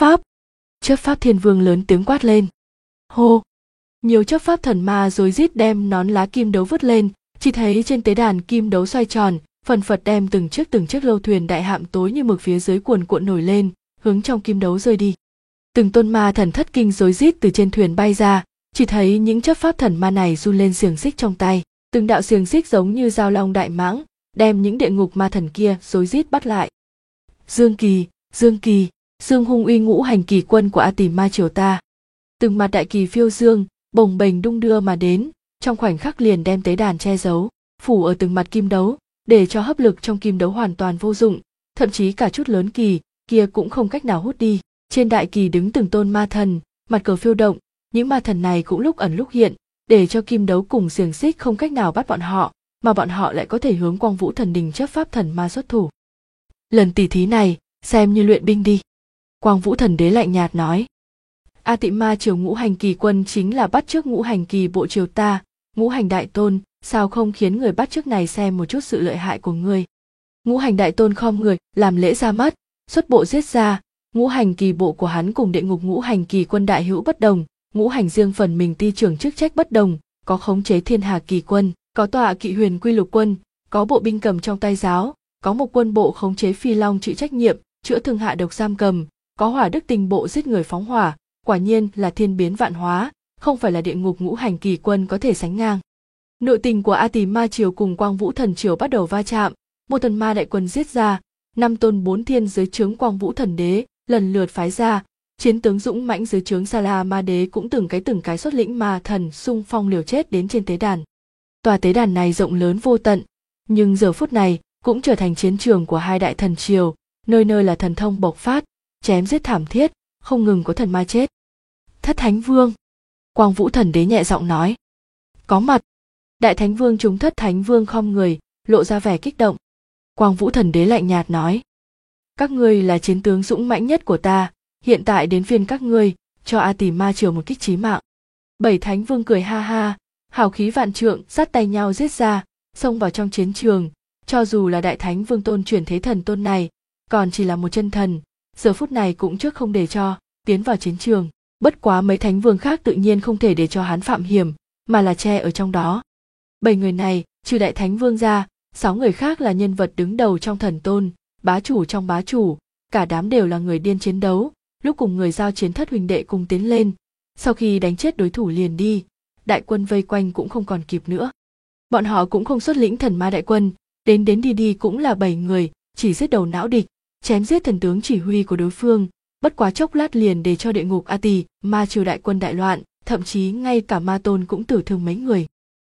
Speaker 1: pháp thiên vương lớn tiếng quát lên. Hô! Nhiều chấp pháp thần ma rối rít đem nón lá kim đấu vứt lên, chỉ thấy trên tế đàn kim đấu xoay tròn, phần phật đem từng chiếc lâu thuyền đại hạm tối như mực phía dưới cuồn cuộn nổi lên, hướng trong kim đấu rơi đi. Từng tôn ma thần thất kinh rối rít từ trên thuyền bay ra, chỉ thấy những chấp pháp thần ma này run lên xiềng xích trong tay, từng đạo xiềng xích giống như dao long đại mãng, đem những địa ngục ma thần kia rối rít bắt lại. Dương Kỳ, Dương hung uy ngũ hành kỳ quân của A Tỳ Ma triều ta. Từng mặt đại kỳ phiêu dương, bồng bềnh đung đưa mà đến, trong khoảnh khắc liền đem tế đàn che giấu, phủ ở từng mặt kim đấu, để cho hấp lực trong kim đấu hoàn toàn vô dụng, thậm chí cả chút lớn kỳ kia cũng không cách nào hút đi. Trên đại kỳ đứng từng tôn ma thần, mặt cờ phiêu động, những ma thần này cũng lúc ẩn lúc hiện, để cho kim đấu cùng xiềng xích không cách nào bắt bọn họ, mà bọn họ lại có thể hướng Quang Vũ Thần Đình chấp pháp thần ma xuất thủ. Lần tỉ thí này, xem như luyện binh đi. Quang Vũ Thần Đế lạnh nhạt nói. A Tị Ma triều ngũ hành kỳ quân chính là bắt chước ngũ hành kỳ bộ triều ta, ngũ hành đại tôn, sao không khiến người bắt chước này xem một chút sự lợi hại của ngươi. Ngũ hành đại tôn khom người, làm lễ ra mắt, xuất bộ giết ra. Ngũ hành kỳ bộ của hắn cùng địa ngục ngũ hành kỳ quân đại hữu bất đồng, ngũ hành riêng phần mình ti trưởng chức trách bất đồng, có khống chế thiên hà kỳ quân, có tọa kỵ huyền quy lục quân, có bộ binh cầm trong tay giáo, có một quân bộ khống chế phi long chịu trách nhiệm, chữa thương hạ độc giam cầm, có hỏa đức tinh bộ giết người phóng hỏa, quả nhiên là thiên biến vạn hóa, không phải là địa ngục ngũ hành kỳ quân có thể sánh ngang. Nội tình của A Tỳ Ma triều cùng Quang Vũ Thần triều bắt đầu va chạm, một thần ma đại quân giết ra, 5 tôn 4 thiên dưới trướng Quang Vũ Thần Đế lần lượt phái ra, chiến tướng dũng mãnh dưới trướng Sa La Ma Đế cũng từng cái xuất lĩnh ma thần xung phong liều chết đến trên tế đàn. Tòa tế đàn này rộng lớn vô tận, nhưng giờ phút này cũng trở thành chiến trường của hai đại thần triều, nơi nơi là thần thông bộc phát, chém giết thảm thiết, không ngừng có thần ma chết. Thất Thánh Vương, Quang Vũ Thần Đế nhẹ giọng nói. Có mặt. Đại Thánh Vương chúng Thất Thánh Vương khom người, lộ ra vẻ kích động. Quang Vũ Thần Đế lạnh nhạt nói. Các ngươi là chiến tướng dũng mãnh nhất của ta, hiện tại đến phiên các ngươi, cho A Tỳ Ma triều một kích chí mạng. 7 Thánh Vương cười ha ha, hào khí vạn trượng, dắt tay nhau giết ra, xông vào trong chiến trường. Cho dù là Đại Thánh Vương tôn chuyển thế thần tôn này, còn chỉ là một chân thần, giờ phút này cũng trước không để cho tiến vào chiến trường. Bất quá mấy Thánh Vương khác tự nhiên không thể để cho hắn phạm hiểm, mà là che ở trong đó. 7 người này, trừ Đại Thánh Vương ra, 6 người khác là nhân vật đứng đầu trong thần tôn, bá chủ trong bá chủ, cả đám đều là người điên chiến đấu, lúc cùng người giao chiến Thất huynh đệ cùng tiến lên, sau khi đánh chết đối thủ liền đi, đại quân vây quanh cũng không còn kịp nữa. Bọn họ cũng không xuất lĩnh thần ma đại quân, đến đi cũng là 7 người, chỉ giết đầu não địch, chém giết thần tướng chỉ huy của đối phương, bất quá chốc lát liền để cho địa ngục A Tỳ Ma triều đại quân đại loạn, thậm chí ngay cả ma tôn cũng tử thương mấy người.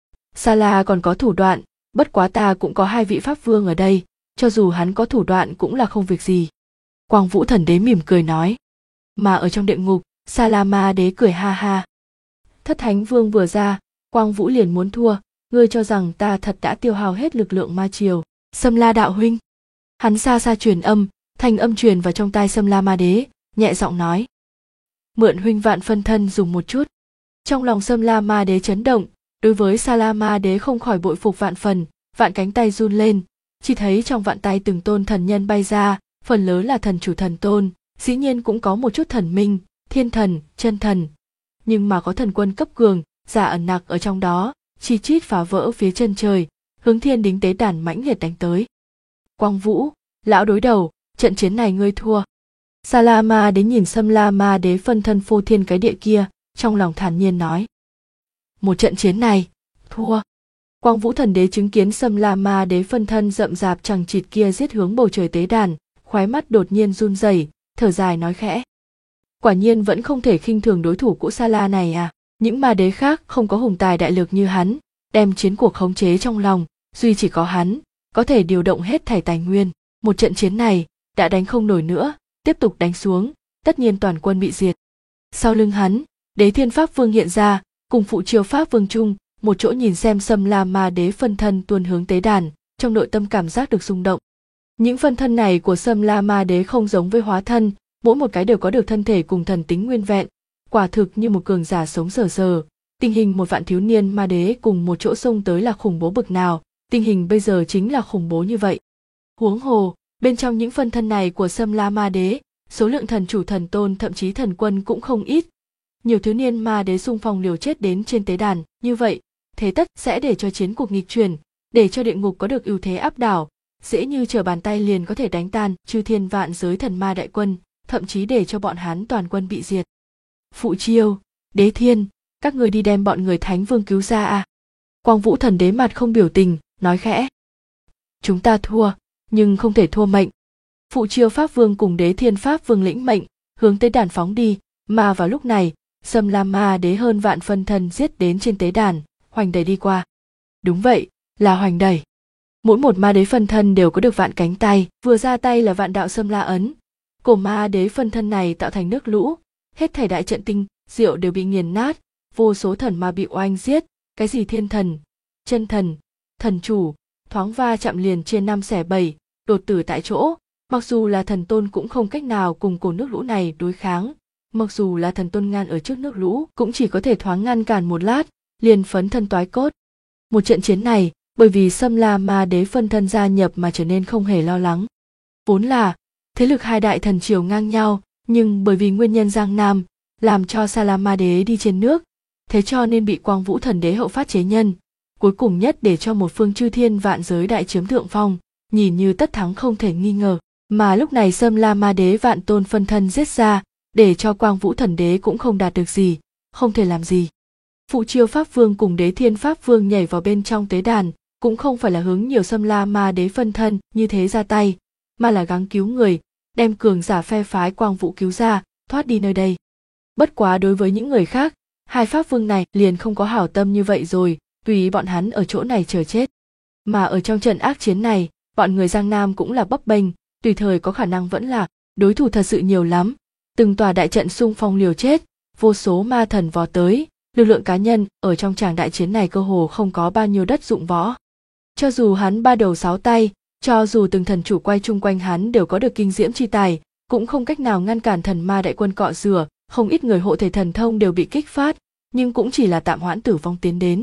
Speaker 1: Sa La còn có thủ đoạn, bất quá ta cũng có 2 vị pháp vương ở đây, cho dù hắn có thủ đoạn cũng là không việc gì. Quang Vũ Thần Đế mỉm cười nói. Mà ở trong địa ngục, Sa La Ma Đế cười ha ha. Thất Thánh Vương vừa ra, Quang Vũ liền muốn thua, ngươi cho rằng ta thật đã tiêu hao hết lực lượng ma triều. Sâm La đạo huynh. Hắn xa xa truyền âm, thanh âm truyền vào trong tai Sâm La Ma Đế, nhẹ giọng nói. Mượn huynh vạn phân thân dùng một chút. Trong lòng Sâm La Ma Đế chấn động, đối với Sa La Ma Đế không khỏi bội phục vạn phần, vạn cánh tay run lên, chỉ thấy trong vạn tay từng tôn thần nhân bay ra, phần lớn là thần chủ thần tôn, dĩ nhiên cũng có một chút thần minh, thiên thần, chân thần, nhưng mà có thần quân cấp cường, giả ẩn nặc ở trong đó, chi chít phá vỡ phía chân trời, hướng thiên đính tế đàn mãnh liệt đánh tới. Quang Vũ, lão đối đầu, trận chiến này ngươi thua. Sa La Ma Đế nhìn Sâm La Ma Đế phân thân phô thiên cái địa kia, trong lòng thản nhiên nói. Một trận chiến này, thua. Quang Vũ Thần Đế chứng kiến Sâm La Ma Đế phân thân rậm rạp chằng chịt kia giết hướng bầu trời tế đàn, khóe mắt đột nhiên run rẩy, thở dài nói khẽ. Quả nhiên vẫn không thể khinh thường đối thủ của Sa La này à, những ma đế khác không có hùng tài đại lược như hắn, đem chiến cuộc khống chế trong lòng, duy chỉ có hắn, có thể điều động hết thảy tài nguyên. Một trận chiến này, đã đánh không nổi nữa, tiếp tục đánh xuống, tất nhiên toàn quân bị diệt. Sau lưng hắn, Đế Thiên Pháp Vương hiện ra, cùng phụ triều Pháp Vương chung, một chỗ nhìn xem Sâm La Ma Đế phân thân tuôn hướng tế đàn, trong nội tâm cảm giác được rung động. Những phân thân này của Sâm La Ma Đế không giống với hóa thân, mỗi một cái đều có được thân thể cùng thần tính nguyên vẹn, quả thực như một cường giả sống sờ sờ. Tình hình một vạn thiếu niên ma đế cùng một chỗ xông tới là khủng bố bực nào, tình hình bây giờ chính là khủng bố như vậy. Huống hồ, bên trong những phân thân này của Sâm La Ma Đế, số lượng thần chủ thần tôn thậm chí thần quân cũng không ít. Nhiều thiếu niên ma đế xung phong liều chết đến trên tế đàn, như vậy, thế tất sẽ để cho chiến cuộc nghịch chuyển, để cho địa ngục có được ưu thế áp đảo, dễ như trở bàn tay liền có thể đánh tan chư thiên vạn giới thần ma đại quân, thậm chí để cho bọn hắn toàn quân bị diệt. Phụ Chiêu, Đế Thiên, các người đi đem bọn người Thánh Vương cứu ra à? Quang Vũ Thần Đế mặt không biểu tình, nói khẽ. Chúng ta thua, nhưng không thể thua mệnh. Phụ Chiêu Pháp Vương cùng Đế Thiên Pháp Vương lĩnh mệnh, hướng tế đàn phóng đi, mà vào lúc này, Sâm La Ma Đế hơn vạn phân thân giết đến trên tế đàn, hoành đẩy đi qua. Đúng vậy, là hoành đẩy. Mỗi một ma đế phân thân đều có được vạn cánh tay, vừa ra tay là vạn đạo Sâm La ấn. Cổ ma đế phân thân này tạo thành nước lũ, hết thảy đại trận tinh diệu đều bị nghiền nát, vô số thần ma bị oanh giết, cái gì thiên thần, chân thần, thần chủ, thoáng va chạm liền chia 5 xẻ 7, đột tử tại chỗ. Mặc dù là thần tôn cũng không cách nào cùng cổ nước lũ này đối kháng, mặc dù là thần tôn ngăn ở trước nước lũ cũng chỉ có thể thoáng ngăn cản một lát, liền phấn thân toái cốt. Một trận chiến này, bởi vì Sâm La Ma Đế phân thân gia nhập mà trở nên không hề lo lắng. Vốn là thế lực hai đại thần triều ngang nhau, nhưng bởi vì nguyên nhân Giang Nam làm cho Sa La Ma Đế đi trên nước, thế cho nên bị Quang Vũ Thần Đế hậu phát chế nhân, cuối cùng nhất để cho một phương chư thiên vạn giới đại chiếm thượng phong, nhìn như tất thắng không thể nghi ngờ. Mà lúc này Sâm La Ma Đế vạn tôn phân thân giết ra, để cho Quang Vũ Thần Đế cũng không đạt được gì, không thể làm gì. Phụ Chiêu Pháp Vương cùng Đế Thiên Pháp Vương nhảy vào bên trong tế đàn, cũng không phải là hướng nhiều Sâm La Ma Đế phân thân như thế ra tay, mà là gắng cứu người, đem cường giả phe phái Quang Vũ cứu ra, thoát đi nơi đây. Bất quá đối với những người khác, hai Pháp Vương này liền không có hảo tâm như vậy rồi, tùy bọn hắn ở chỗ này chờ chết. Mà ở trong trận ác chiến này, bọn người Giang Nam cũng là bấp bênh, tùy thời có khả năng vẫn là đối thủ thật sự nhiều lắm. Từng tòa đại trận xung phong liều chết, vô số ma thần vò tới, lực lượng cá nhân ở trong tràng đại chiến này cơ hồ không có bao nhiêu đất dụng võ. Cho dù hắn ba đầu sáu tay, cho dù từng thần chủ quay chung quanh hắn đều có được kinh diễm chi tài, cũng không cách nào ngăn cản thần ma đại quân cọ rửa, không ít người hộ thể thần thông đều bị kích phát, nhưng cũng chỉ là tạm hoãn tử vong tiến đến.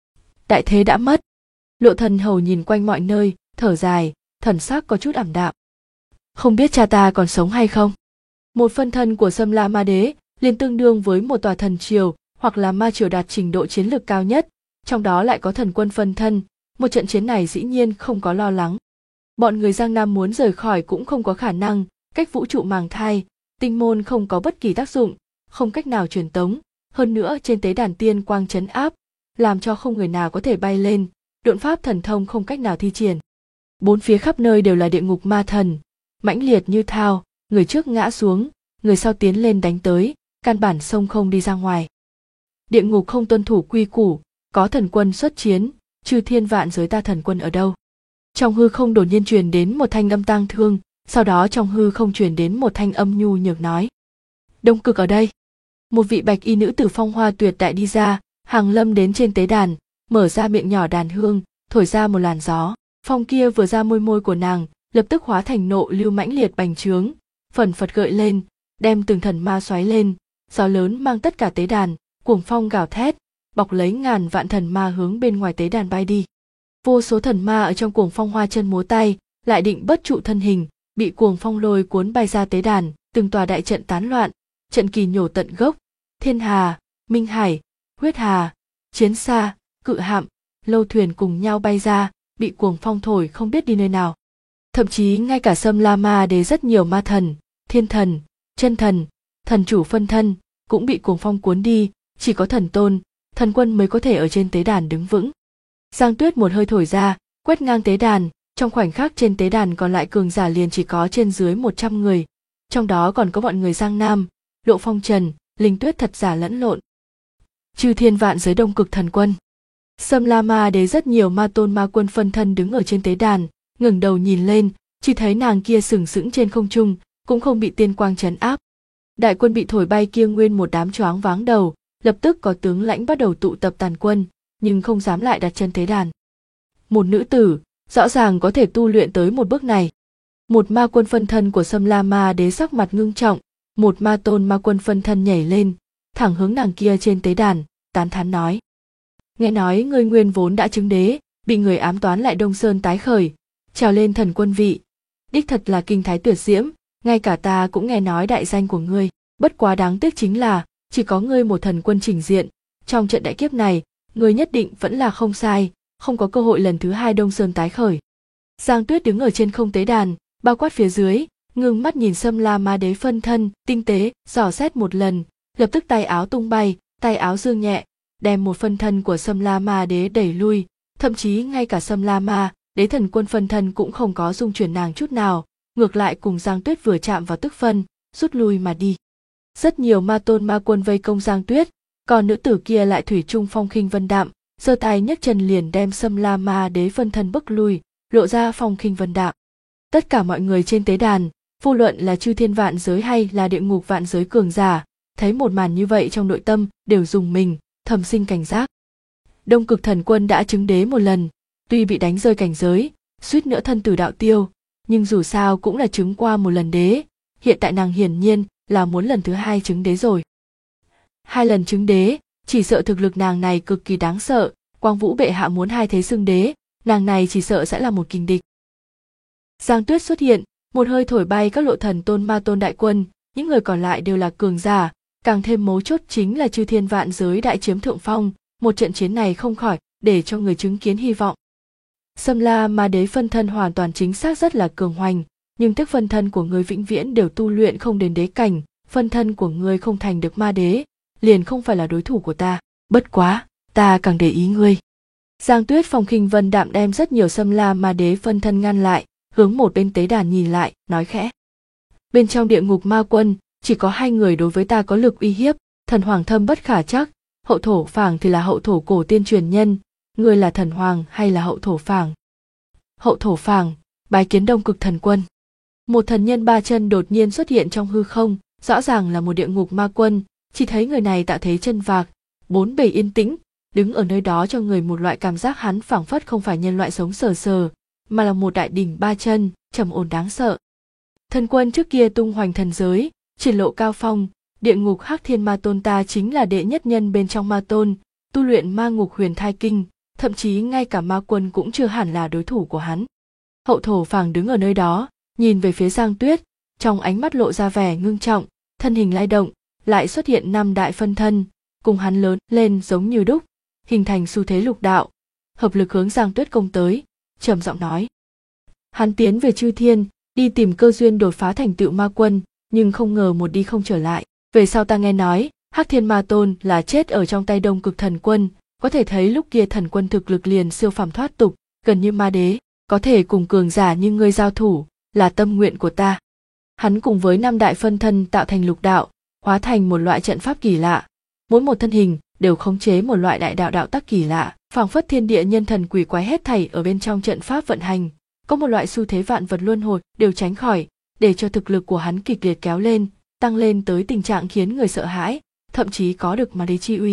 Speaker 1: Đại thế đã mất. Lộ Thần Hầu nhìn quanh mọi nơi, thở dài, thần sắc có chút ảm đạm. Không biết cha ta còn sống hay không? Một phân thân của Sâm La Ma Đế liền tương đương với một tòa thần triều, hoặc là ma triều đạt trình độ chiến lược cao nhất, trong đó lại có thần quân phân thân, một trận chiến này dĩ nhiên không có lo lắng. Bọn người Giang Nam muốn rời khỏi cũng không có khả năng, cách vũ trụ màng thai, tinh môn không có bất kỳ tác dụng, không cách nào truyền tống, hơn nữa trên tế đàn tiên quang trấn áp, làm cho không người nào có thể bay lên, độn pháp thần thông không cách nào thi triển. Bốn phía khắp nơi đều là địa ngục ma thần, mãnh liệt như thao, người trước ngã xuống, người sau tiến lên đánh tới, căn bản sông không đi ra ngoài. Địa ngục không tuân thủ quy củ, có thần quân xuất chiến, chư thiên vạn giới ta thần quân ở đâu? Trong hư không đột nhiên truyền đến một thanh âm tang thương, sau đó trong hư không truyền đến một thanh âm nhu nhược nói: Đông Cực ở đây. Một vị bạch y nữ tử phong hoa tuyệt đại đi ra, hàng lâm đến trên tế đàn, mở ra miệng nhỏ đàn hương, thổi ra một làn gió. Phong kia vừa ra môi môi của nàng, lập tức hóa thành nộ lưu mãnh liệt bành trướng, phần phật gợi lên, đem từng thần ma xoáy lên, gió lớn mang tất cả tế đàn, cuồng phong gào thét, bọc lấy ngàn vạn thần ma hướng bên ngoài tế đàn bay đi. Vô số thần ma ở trong cuồng phong hoa chân múa tay, lại định bất trụ thân hình, bị cuồng phong lôi cuốn bay ra tế đàn, từng tòa đại trận tán loạn, trận kỳ nhổ tận gốc, Thiên Hà, Minh Hải, Huyết Hà, Chiến Sa, Cự Hạm, Lâu Thuyền cùng nhau bay ra, bị cuồng phong thổi không biết đi nơi nào. Thậm chí ngay cả Sâm La Ma Đế rất nhiều ma thần, thiên thần, chân thần, thần chủ phân thân cũng bị cuồng phong cuốn đi, chỉ có thần tôn, thần quân mới có thể ở trên tế đàn đứng vững. Giang Tuyết một hơi thổi ra, quét ngang tế đàn, trong khoảnh khắc trên tế đàn còn lại cường giả liền chỉ có trên dưới 100 người, trong đó còn có bọn người Giang Nam, Lộ Phong Trần, Linh Tuyết thật giả lẫn lộn. Chư thiên vạn giới Đông Cực thần quân. Sâm La Ma Đế rất nhiều ma tôn ma quân phân thân đứng ở trên tế đàn, ngẩng đầu nhìn lên, chỉ thấy nàng kia sừng sững trên không trung, cũng không bị tiên quang trấn áp. Đại quân bị thổi bay kia nguyên một đám choáng váng đầu, lập tức có tướng lãnh bắt đầu tụ tập tàn quân, nhưng không dám lại đặt chân tế đàn. Một nữ tử, rõ ràng có thể tu luyện tới một bước này. Một ma quân phân thân của Sâm La Ma Đế sắc mặt ngưng trọng, một ma tôn ma quân phân thân nhảy lên, thẳng hướng nàng kia trên tế đàn, tán thán nói. Nghe nói ngươi nguyên vốn đã chứng đế, bị người ám toán lại Đông Sơn tái khởi, trèo lên thần quân vị. Đích thật là kinh thái tuyệt diễm, ngay cả ta cũng nghe nói đại danh của ngươi. Bất quá đáng tiếc chính là, chỉ có ngươi một thần quân trình diện. Trong trận đại kiếp này, ngươi nhất định vẫn là không sai, không có cơ hội lần thứ hai Đông Sơn tái khởi. Giang Tuyết đứng ở trên không tế đàn, bao quát phía dưới, ngưng mắt nhìn Sâm La Ma Đế phân thân, tinh tế, dò xét một lần, lập tức tay áo tung bay, tay áo dương nhẹ, đem một phân thân của Sâm La Ma Đế đẩy lui, thậm chí ngay cả Sâm La Ma Đế thần quân phân thân cũng không có dung chuyển nàng chút nào, ngược lại cùng Giang Tuyết vừa chạm vào tức phân, rút lui mà đi. Rất nhiều ma tôn ma quân vây công Giang Tuyết, còn nữ tử kia lại thủy chung phong khinh vân đạm, giơ tay nhấc chân liền đem Sâm La Ma Đế phân thân bức lui, lộ ra phong khinh vân đạm. Tất cả mọi người trên tế đàn, vô luận là chư thiên vạn giới hay là địa ngục vạn giới cường giả, thấy một màn như vậy trong nội tâm đều rùng mình, thầm sinh cảnh giác. Đông Cực Thần Quân đã chứng đế một lần, tuy bị đánh rơi cảnh giới, suýt nữa thân tử đạo tiêu, nhưng dù sao cũng là chứng qua một lần đế, hiện tại nàng hiển nhiên là muốn lần thứ hai chứng đế rồi. 2 lần chứng đế, chỉ sợ thực lực nàng này cực kỳ đáng sợ, Quang Vũ bệ hạ muốn 2 thế xưng đế, nàng này chỉ sợ sẽ là một kình địch. Giang Tuyết xuất hiện, một hơi thổi bay các lộ thần tôn ma tôn đại quân, những người còn lại đều là cường giả, càng thêm mấu chốt chính là chư thiên vạn giới đại chiếm thượng phong, một trận chiến này không khỏi để cho người chứng kiến hy vọng. Sâm La Ma Đế phân thân hoàn toàn chính xác rất là cường hoành, nhưng tiếc phân thân của ngươi vĩnh viễn đều tu luyện không đến đế cảnh, phân thân của ngươi không thành được ma đế, liền không phải là đối thủ của ta, bất quá, ta càng để ý ngươi. Giang Tuyết phong khinh vân đạm đem rất nhiều Sâm La Ma Đế phân thân ngăn lại, hướng một bên tế đàn nhìn lại, nói khẽ. Bên trong địa ngục ma quân, chỉ có 2 người đối với ta có lực uy hiếp, thần hoàng thâm bất khả trắc, hậu thổ phảng thì là hậu thổ cổ tiên truyền nhân, ngươi là thần hoàng hay là hậu thổ phảng? Hậu thổ phảng, bái kiến Đông Cực Thần Quân. Một thần nhân 3 chân đột nhiên xuất hiện trong hư không, rõ ràng là một địa ngục ma quân, chỉ thấy người này tạo thế chân vạc, 4 bề yên tĩnh, đứng ở nơi đó cho người một loại cảm giác hắn phảng phất không phải nhân loại sống sờ sờ, mà là một đại đỉnh 3 chân, trầm ổn đáng sợ. Thần quân trước kia tung hoành thần giới, triển lộ cao phong, địa ngục Hắc Thiên Ma Tôn ta chính là đệ nhất nhân bên trong ma tôn, tu luyện ma ngục huyền thai kinh, thậm chí ngay cả ma quân cũng chưa hẳn là đối thủ của hắn. Hậu thổ phảng đứng ở nơi đó, nhìn về phía Giang Tuyết, trong ánh mắt lộ ra vẻ ngưng trọng, thân hình lay động, lại xuất hiện 5 đại phân thân, cùng hắn lớn lên giống như đúc, hình thành xu thế lục đạo, hợp lực hướng Giang Tuyết công tới, trầm giọng nói. Hắn tiến về chư thiên, đi tìm cơ duyên đột phá thành tựu ma quân, nhưng không ngờ một đi không trở lại. Về sau ta nghe nói, Hắc Thiên Ma Tôn là chết ở trong tay Đông Cực Thần Quân, có thể thấy lúc kia thần quân thực lực liền siêu phàm thoát tục, gần như ma đế, có thể cùng cường giả như ngươi giao thủ, là tâm nguyện của ta. Hắn cùng với 5 đại phân thân tạo thành lục đạo, hóa thành một loại trận pháp kỳ lạ, mỗi một thân hình đều khống chế một loại đại đạo đạo tắc kỳ lạ, phảng phất thiên địa nhân thần quỷ quái hết thảy ở bên trong trận pháp vận hành, có một loại xu thế vạn vật luân hồi đều tránh khỏi, để cho thực lực của hắn kịch liệt kéo lên, tăng lên tới tình trạng khiến người sợ hãi, thậm chí có được ma đế chi uy.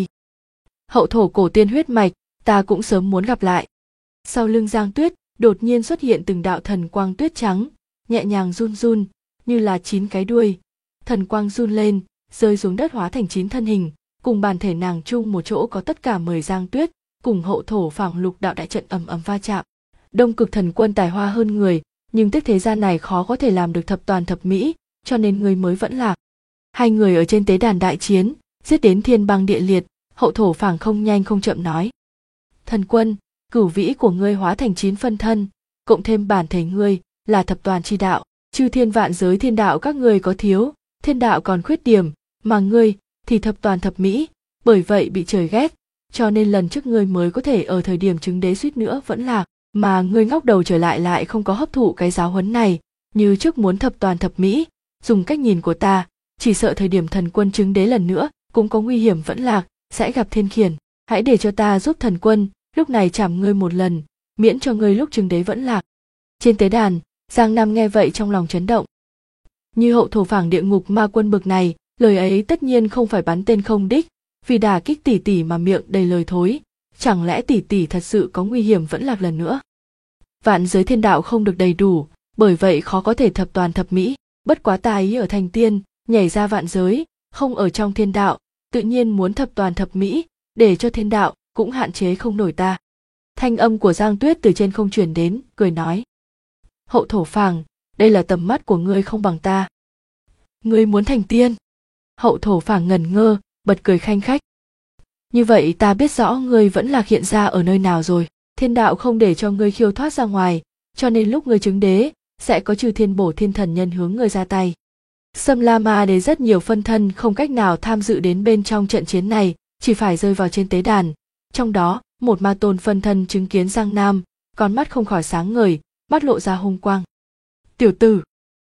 Speaker 1: Hậu thổ cổ tiên huyết mạch, ta cũng sớm muốn gặp lại. Sau lưng Giang Tuyết, đột nhiên xuất hiện từng đạo thần quang tuyết trắng, nhẹ nhàng run run, như là 9 cái đuôi. Thần quang run lên, rơi xuống đất hóa thành 9 thân hình, cùng bản thể nàng chung một chỗ có tất cả 10 Giang Tuyết, cùng hậu thổ phảng lục đạo đại trận ầm ầm va chạm. Đông Cực Thần Quân tài hoa hơn người, nhưng tiếc thế gian này khó có thể làm được thập toàn thập mỹ, cho nên người mới vẫn lạc. 2 người ở trên tế đàn đại chiến, giết đến thiên băng địa liệt, hậu thổ phảng không nhanh không chậm nói. Thần Quân, cửu vĩ của ngươi hóa thành 9 phân thân, cộng thêm bản thể ngươi, là thập toàn chi đạo, chư thiên vạn giới thiên đạo các ngươi có thiếu, thiên đạo còn khuyết điểm, mà ngươi thì thập toàn thập mỹ, bởi vậy bị trời ghét, cho nên lần trước ngươi mới có thể ở thời điểm chứng đế suýt nữa vẫn lạc, mà ngươi ngóc đầu trở lại không có hấp thụ cái giáo huấn này, như trước muốn thập toàn thập mỹ, dùng cách nhìn của ta, chỉ sợ thời điểm thần quân chứng đế lần nữa cũng có nguy hiểm vẫn lạc, sẽ gặp thiên khiển, hãy để cho ta giúp thần quân, lúc này chảm ngươi một lần, miễn cho ngươi lúc chứng đế vẫn lạc. Trên tế đàn, Giang Nam nghe vậy trong lòng chấn động. Như hậu thổ phảng địa ngục ma quân bực này, lời ấy tất nhiên không phải bắn tên không đích, vì đả kích tỷ tỷ mà miệng đầy lời thối, chẳng lẽ tỷ tỷ thật sự có nguy hiểm vẫn lạc lần nữa. Vạn giới thiên đạo không được đầy đủ, bởi vậy khó có thể thập toàn thập mỹ, bất quá ta ý ở thành tiên, nhảy ra vạn giới, không ở trong thiên đạo, tự nhiên muốn thập toàn thập mỹ, để cho thiên đạo cũng hạn chế không nổi ta. Thanh âm của Giang Tuyết từ trên không truyền đến, cười nói. Hậu thổ phàng, đây là tầm mắt của ngươi không bằng ta. Ngươi muốn thành tiên? Hậu thổ phàng ngẩn ngơ, bật cười khanh khách. Như vậy ta biết rõ ngươi vẫn lạc hiện ra ở nơi nào rồi. Thiên đạo không để cho ngươi khiêu thoát ra ngoài, cho nên lúc ngươi chứng đế, sẽ có chư thiên bổ thiên thần nhân hướng ngươi ra tay. Sâm La Ma Đế rất nhiều phân thân không cách nào tham dự đến bên trong trận chiến này, chỉ phải rơi vào trên tế đàn. Trong đó, một ma tôn phân thân chứng kiến Giang Nam, con mắt không khỏi sáng ngời, mắt lộ ra hung quang. Tiểu tử!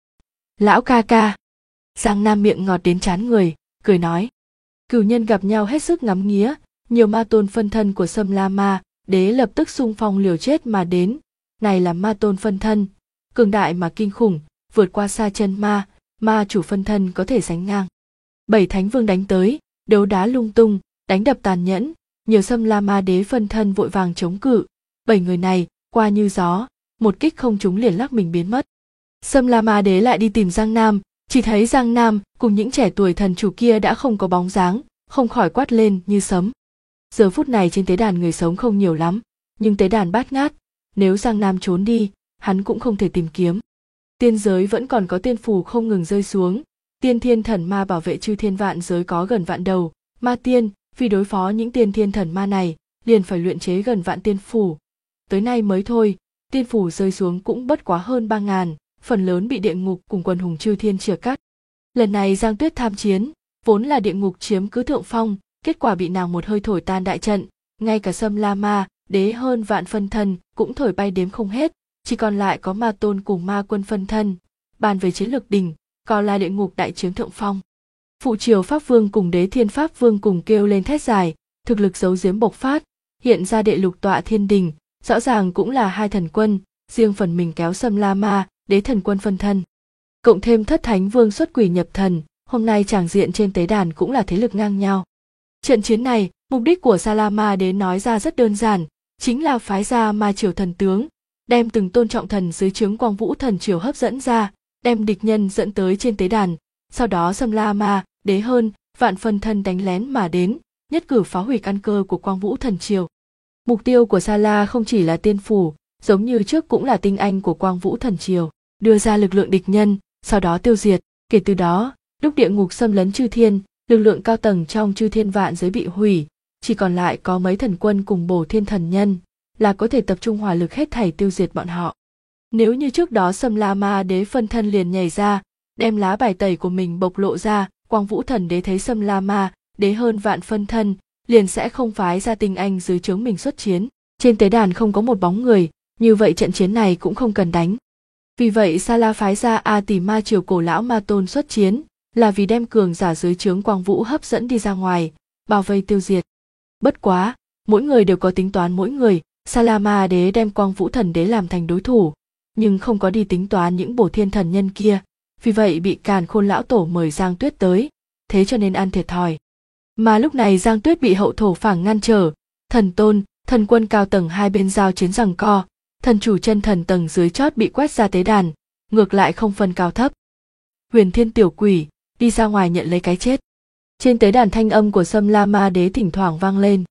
Speaker 1: Lão ca ca! Giang Nam miệng ngọt đến trán người, cười nói. Cửu nhân gặp nhau hết sức ngắm nghía, nhiều ma tôn phân thân của Sâm La Ma Đế lập tức xung phong liều chết mà đến. Này là ma tôn phân thân, cường đại mà kinh khủng, vượt qua xa chân ma chủ phân thân có thể sánh ngang. 7 thánh vương đánh tới, đấu đá lung tung, đánh đập tàn nhẫn, nhiều Sâm La Ma Đế phân thân vội vàng chống cự. 7 người này qua như gió, một kích không trúng liền lắc mình biến mất. Sâm La Ma Đế lại đi tìm Giang Nam, chỉ thấy Giang Nam cùng những trẻ tuổi thần chủ kia đã không có bóng dáng, không khỏi quát lên như sấm. Giờ phút này trên tế đàn người sống không nhiều lắm, nhưng tế đàn bát ngát, nếu Giang Nam trốn đi, hắn cũng không thể tìm kiếm. Tiên giới vẫn còn có tiên phù không ngừng rơi xuống, tiên thiên thần ma bảo vệ chư thiên vạn giới có gần vạn đầu, ma tiên, vì đối phó những tiên thiên thần ma này, liền phải luyện chế gần vạn tiên phù. Tới nay mới thôi, tiên phù rơi xuống cũng bất quá hơn 3.000, phần lớn bị địa ngục cùng quần hùng chư thiên chìa cắt. Lần này Giang Tuyết tham chiến, vốn là địa ngục chiếm cứ thượng phong, kết quả bị nàng một hơi thổi tan đại trận, ngay cả Sâm La Ma Đế hơn vạn phân thân cũng thổi bay đếm không hết, chỉ còn lại có ma tôn cùng ma quân phân thân. Bàn về chiến lược đỉnh, còn là địa ngục đại chiếm thượng phong. Phụ triều Pháp Vương cùng Đế Thiên Pháp Vương cùng kêu lên thét dài, thực lực giấu giếm bộc phát, hiện ra đệ lục tọa thiên đình, rõ ràng cũng là hai thần quân, riêng phần mình kéo Sâm La Ma Đế thần quân phân thân. Cộng thêm thất thánh vương xuất quỷ nhập thần, hôm nay tràng diện trên tế đàn cũng là thế lực ngang nhau. Trận chiến này, mục đích của Sa La Ma Đế nói ra rất đơn giản, chính là phái ra ma triều thần tướng, đem từng tôn trọng thần dưới trướng Quang Vũ thần triều hấp dẫn ra, đem địch nhân dẫn tới trên tế đàn, sau đó Sâm La Ma Đế hơn vạn phân thân đánh lén mà đến, nhất cử phá hủy căn cơ của Quang Vũ thần triều. Mục tiêu của Sa La không chỉ là tiên phủ, giống như trước cũng là tinh anh của Quang Vũ thần triều, đưa ra lực lượng địch nhân, sau đó tiêu diệt. Kể từ đó, lúc địa ngục xâm lấn chư thiên, lực lượng cao tầng trong chư thiên vạn giới bị hủy, chỉ còn lại có mấy thần quân cùng bổ thiên thần nhân, là có thể tập trung hỏa lực hết thảy tiêu diệt bọn họ. Nếu như trước đó Sâm La Ma Đế phân thân liền nhảy ra, đem lá bài tẩy của mình bộc lộ ra, Quang Vũ thần đế thấy Sâm La Ma Đế hơn vạn phân thân, liền sẽ không phái ra tinh anh dưới trướng mình xuất chiến. Trên tế đàn không có một bóng người, như vậy trận chiến này cũng không cần đánh. Vì vậy Sa La phái ra A Tỷ Ma triều cổ lão ma tôn xuất chiến, là vì đem cường giả dưới trướng Quang Vũ hấp dẫn đi ra ngoài, bao vây tiêu diệt. Bất quá, mỗi người đều có tính toán mỗi người, Sa La Ma Đế đem Quang Vũ thần đế làm thành đối thủ, nhưng không có đi tính toán những bổ thiên thần nhân kia, vì vậy bị Càn Khôn lão tổ mời Giang Tuyết tới, thế cho nên ăn thiệt thòi. Mà lúc này Giang Tuyết bị hậu thổ phảng ngăn trở, thần tôn, thần quân cao tầng hai bên giao chiến giằng co, thần chủ chân thần tầng dưới chót bị quét ra tế đàn, ngược lại không phân cao thấp. Huyền Thiên tiểu quỷ, đi ra ngoài nhận lấy cái chết. Trên tế đàn thanh âm của Sâm La Ma Đế thỉnh thoảng vang lên.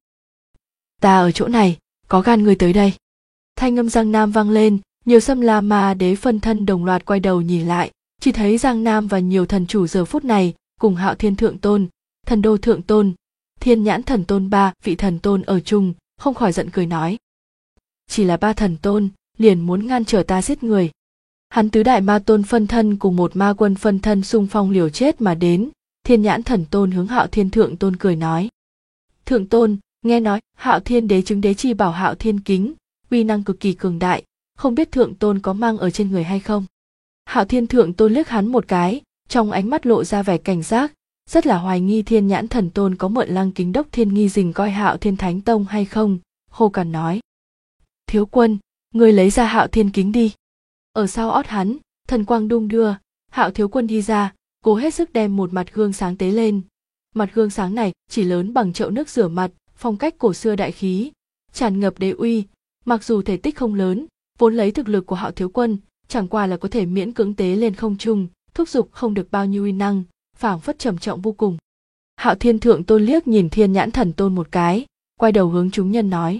Speaker 1: Ta ở chỗ này, có gan người tới đây. Thanh âm Giang Nam vang lên, nhiều Sâm La Ma Đế phân thân đồng loạt quay đầu nhìn lại, chỉ thấy Giang Nam và nhiều thần chủ giờ phút này cùng Hạo Thiên thượng tôn, Thần Đô thượng tôn, Thiên Nhãn thần tôn ba vị thần tôn ở chung, không khỏi giận cười nói. Chỉ là 3 thần tôn, liền muốn ngăn trở ta giết người. Hắn tứ đại ma tôn phân thân cùng một ma quân phân thân xung phong liều chết mà đến, Thiên Nhãn thần tôn hướng Hạo Thiên thượng tôn cười nói. Thượng tôn, nghe nói Hạo Thiên đế chứng đế chi bảo Hạo Thiên kính, uy năng cực kỳ cường đại, không biết thượng tôn có mang ở trên người hay không. Hạo Thiên thượng tôn liếc hắn một cái, trong ánh mắt lộ ra vẻ cảnh giác, rất là hoài nghi Thiên Nhãn thần tôn có mượn Lăng Kính Đốc Thiên Nghi Dình coi Hạo Thiên thánh tông hay không, khô cằn nói. Thiếu quân, ngươi lấy ra Hạo Thiên kính đi. Ở sau ót hắn, thần quang đung đưa, Hạo thiếu quân đi ra, cố hết sức đem một mặt gương sáng tế lên. Mặt gương sáng này chỉ lớn bằng chậu nước rửa mặt, phong cách cổ xưa đại khí, tràn ngập đế uy. Mặc dù thể tích không lớn, vốn lấy thực lực của Hạo thiếu quân, chẳng qua là có thể miễn cưỡng tế lên không trung, thúc giục không được bao nhiêu uy năng, phảng phất trầm trọng vô cùng. Hạo Thiên Thượng Tôn liếc nhìn Thiên Nhãn Thần Tôn một cái, quay đầu hướng chúng nhân nói: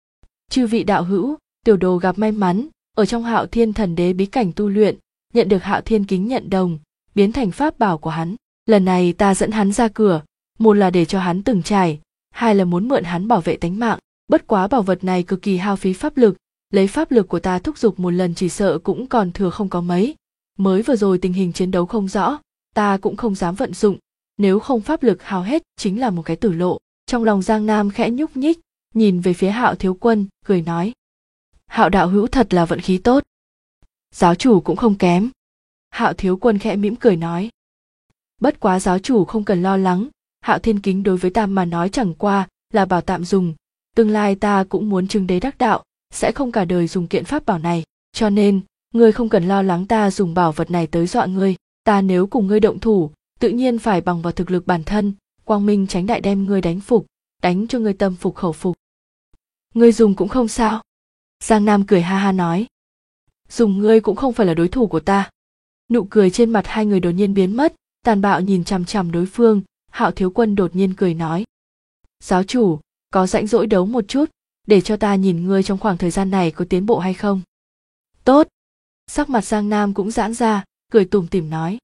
Speaker 1: chư vị đạo hữu, tiểu đồ gặp may mắn ở trong Hạo Thiên Thần Đế bí cảnh tu luyện, nhận được Hạo Thiên Kính nhận đồng, biến thành pháp bảo của hắn. Lần này ta dẫn hắn ra cửa, một là để cho hắn từng trải, hai là muốn mượn hắn bảo vệ tánh mạng. Bất quá bảo vật này cực kỳ hao phí pháp lực, lấy pháp lực của ta thúc giục một lần chỉ sợ cũng còn thừa không có mấy. Mới vừa rồi tình hình chiến đấu không rõ, ta cũng không dám vận dụng, nếu không pháp lực hao hết chính là một cái tử lộ. Trong lòng Giang Nam khẽ nhúc nhích, nhìn về phía Hạo Thiếu Quân, cười nói: Hạo đạo hữu thật là vận khí tốt. Giáo chủ cũng không kém. Hạo Thiếu Quân khẽ mỉm cười nói: bất quá giáo chủ không cần lo lắng, Hạo Thiên Kính đối với ta mà nói chẳng qua là bảo tạm dùng, tương lai ta cũng muốn chứng đế đắc đạo, sẽ không cả đời dùng kiện pháp bảo này, cho nên ngươi không cần lo lắng ta dùng bảo vật này tới dọa ngươi. Ta nếu cùng ngươi động thủ, tự nhiên phải bằng vào thực lực bản thân, quang minh tránh đại đem ngươi đánh phục, đánh cho ngươi tâm phục khẩu phục. Ngươi dùng cũng không sao. Giang Nam cười ha ha nói: dùng ngươi cũng không phải là đối thủ của ta. Nụ cười trên mặt hai người đột nhiên biến mất, tàn bạo nhìn chằm chằm đối phương. Hạo Thiếu Quân đột nhiên cười nói: giáo chủ, có rãnh rỗi đấu một chút, để cho ta nhìn ngươi trong khoảng thời gian này có tiến bộ hay không. Tốt. Sắc mặt Giang Nam cũng giãn ra, cười tủm tỉm nói: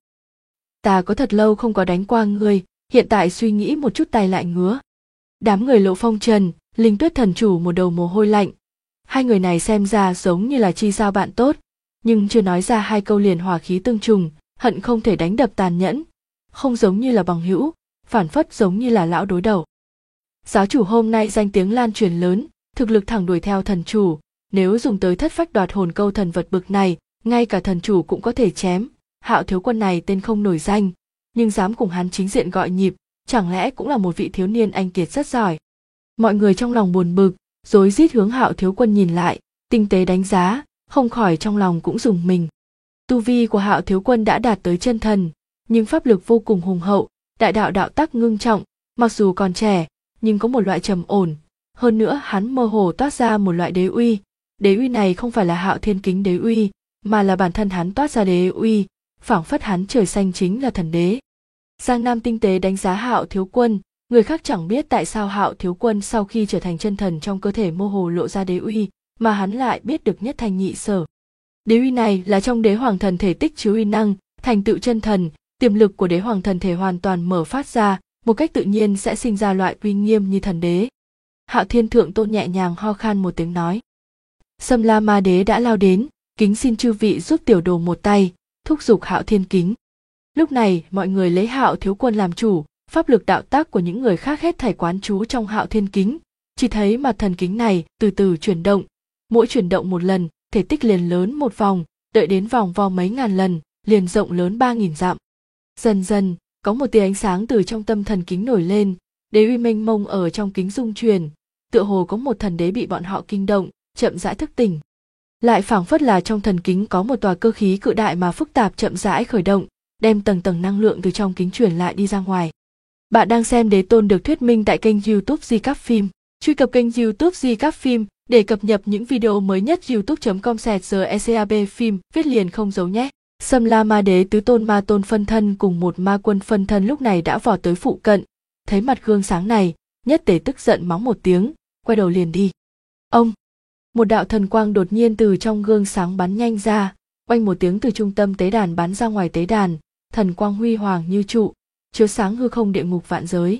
Speaker 1: ta có thật lâu không có đánh qua ngươi, hiện tại suy nghĩ một chút tay lại ngứa. Đám người Lộ Phong Trần, Linh Tuyết Thần Chủ một đầu mồ hôi lạnh. Hai người này xem ra giống như là chi giao bạn tốt, nhưng chưa nói ra hai câu liền hỏa khí tương trùng, hận không thể đánh đập tàn nhẫn, không giống như là bằng hữu, phản phất giống như là lão đối đầu. Giáo chủ hôm nay danh tiếng lan truyền lớn, thực lực thẳng đuổi theo thần chủ, nếu dùng tới thất phách đoạt hồn câu thần vật bực này, ngay cả thần chủ cũng có thể chém. Hạo Thiếu Quân này tên không nổi danh, nhưng dám cùng hắn chính diện gọi nhịp, chẳng lẽ cũng là một vị thiếu niên anh kiệt rất giỏi. Mọi người trong lòng buồn bực, rối rít hướng Hạo Thiếu Quân nhìn lại, tinh tế đánh giá, không khỏi trong lòng cũng rùng mình. Tu vi của Hạo Thiếu Quân đã đạt tới chân thần, nhưng pháp lực vô cùng hùng hậu, đại đạo đạo tắc ngưng trọng, mặc dù còn trẻ, nhưng có một loại trầm ổn, hơn nữa hắn mơ hồ toát ra một loại đế uy. Đế uy này không phải là Hạo Thiên Kính đế uy, mà là bản thân hắn toát ra đế uy, phảng phất hắn trời xanh chính là thần đế. Giang Nam tinh tế đánh giá Hạo Thiếu Quân, người khác chẳng biết tại sao Hạo Thiếu Quân sau khi trở thành chân thần trong cơ thể mơ hồ lộ ra đế uy, mà hắn lại biết được nhất thanh nhị sở. Đế uy này là trong đế hoàng thần thể tích chứa uy năng, thành tựu chân thần, tiềm lực của đế hoàng thần thể hoàn toàn mở phát ra, một cách tự nhiên sẽ sinh ra loại uy nghiêm như thần đế. Hạo Thiên Thượng Tôn nhẹ nhàng ho khan một tiếng nói: Sâm La Ma Đế đã lao đến, kính xin chư vị giúp tiểu đồ một tay, thúc giục Hạo Thiên Kính. Lúc này mọi người lấy Hạo Thiếu Quân làm chủ, pháp lực đạo tác của những người khác hết thảy quán trú trong Hạo Thiên Kính, chỉ thấy mặt thần kính này từ từ chuyển động, mỗi chuyển động một lần, thể tích liền lớn một vòng, đợi đến vòng vo mấy ngàn lần, liền rộng lớn 3.000 dặm. Dần dần, có một tia ánh sáng từ trong tâm thần kính nổi lên, đế uy mênh mông ở trong kính rung truyền, tựa hồ có một thần đế bị bọn họ kinh động, chậm rãi thức tỉnh. Lại phảng phất là trong thần kính có một tòa cơ khí cự đại mà phức tạp chậm rãi khởi động, đem tầng tầng năng lượng từ trong kính truyền lại đi ra ngoài. Bạn đang xem Đế Tôn được thuyết minh tại kênh YouTube Di Cáp Phim. Truy cập kênh YouTube Di Cáp Phim để cập nhật những video mới nhất. youtube.com/GECAB phim viết liền không giấu nhé. Sâm La Ma Đế tứ tôn ma tôn phân thân cùng một ma quân phân thân lúc này đã vọt tới phụ cận, thấy mặt gương sáng này, nhất tề tức giận mắng một tiếng, quay đầu liền đi. Ông, một đạo thần quang đột nhiên từ trong gương sáng bắn nhanh ra, oanh một tiếng từ trung tâm tế đàn bắn ra ngoài tế đàn, thần quang huy hoàng như trụ, chiếu sáng hư không địa ngục vạn giới.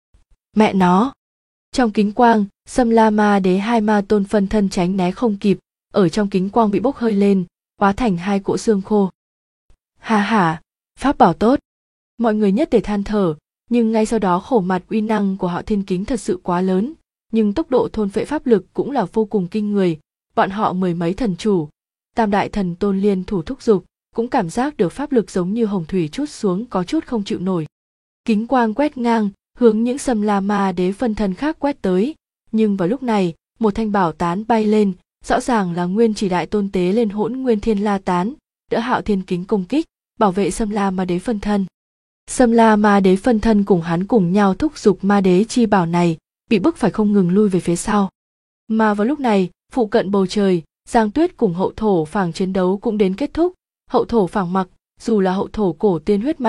Speaker 1: Mẹ nó! Trong kính quang, Sâm La Ma Đế hai ma tôn phân thân tránh né không kịp, ở trong kính quang bị bốc hơi lên, hóa thành hai cỗ xương khô. Ha ha, pháp bảo tốt! Mọi người nhất tề than thở, nhưng ngay sau đó khổ mặt uy năng của Hạo Thiên Kính thật sự quá lớn, nhưng tốc độ thôn phệ pháp lực cũng là vô cùng kinh người. Bọn họ mười mấy thần chủ, tam đại thần tôn liên thủ thúc giục, cũng cảm giác được pháp lực giống như hồng thủy trút xuống có chút không chịu nổi. Kính quang quét ngang, hướng những Sâm La Ma Đế phân thân khác quét tới, nhưng vào lúc này, một thanh bảo tán bay lên, rõ ràng là Nguyên Chỉ Đại Tôn tế lên Hỗn Nguyên Thiên La Tán, đỡ Hạo Thiên Kính công kích, bảo vệ Sâm La Ma Đế phân thân. Sâm La Ma Đế phân thân cùng hắn cùng nhau thúc giục Ma Đế chi bảo này, bị bức phải không ngừng lui về phía sau. Mà vào lúc này, phụ cận bầu trời, Giang Tuyết cùng hậu thổ phảng chiến đấu cũng đến kết thúc. Hậu thổ phảng mặc, dù là hậu thổ cổ tiên huyết mạch,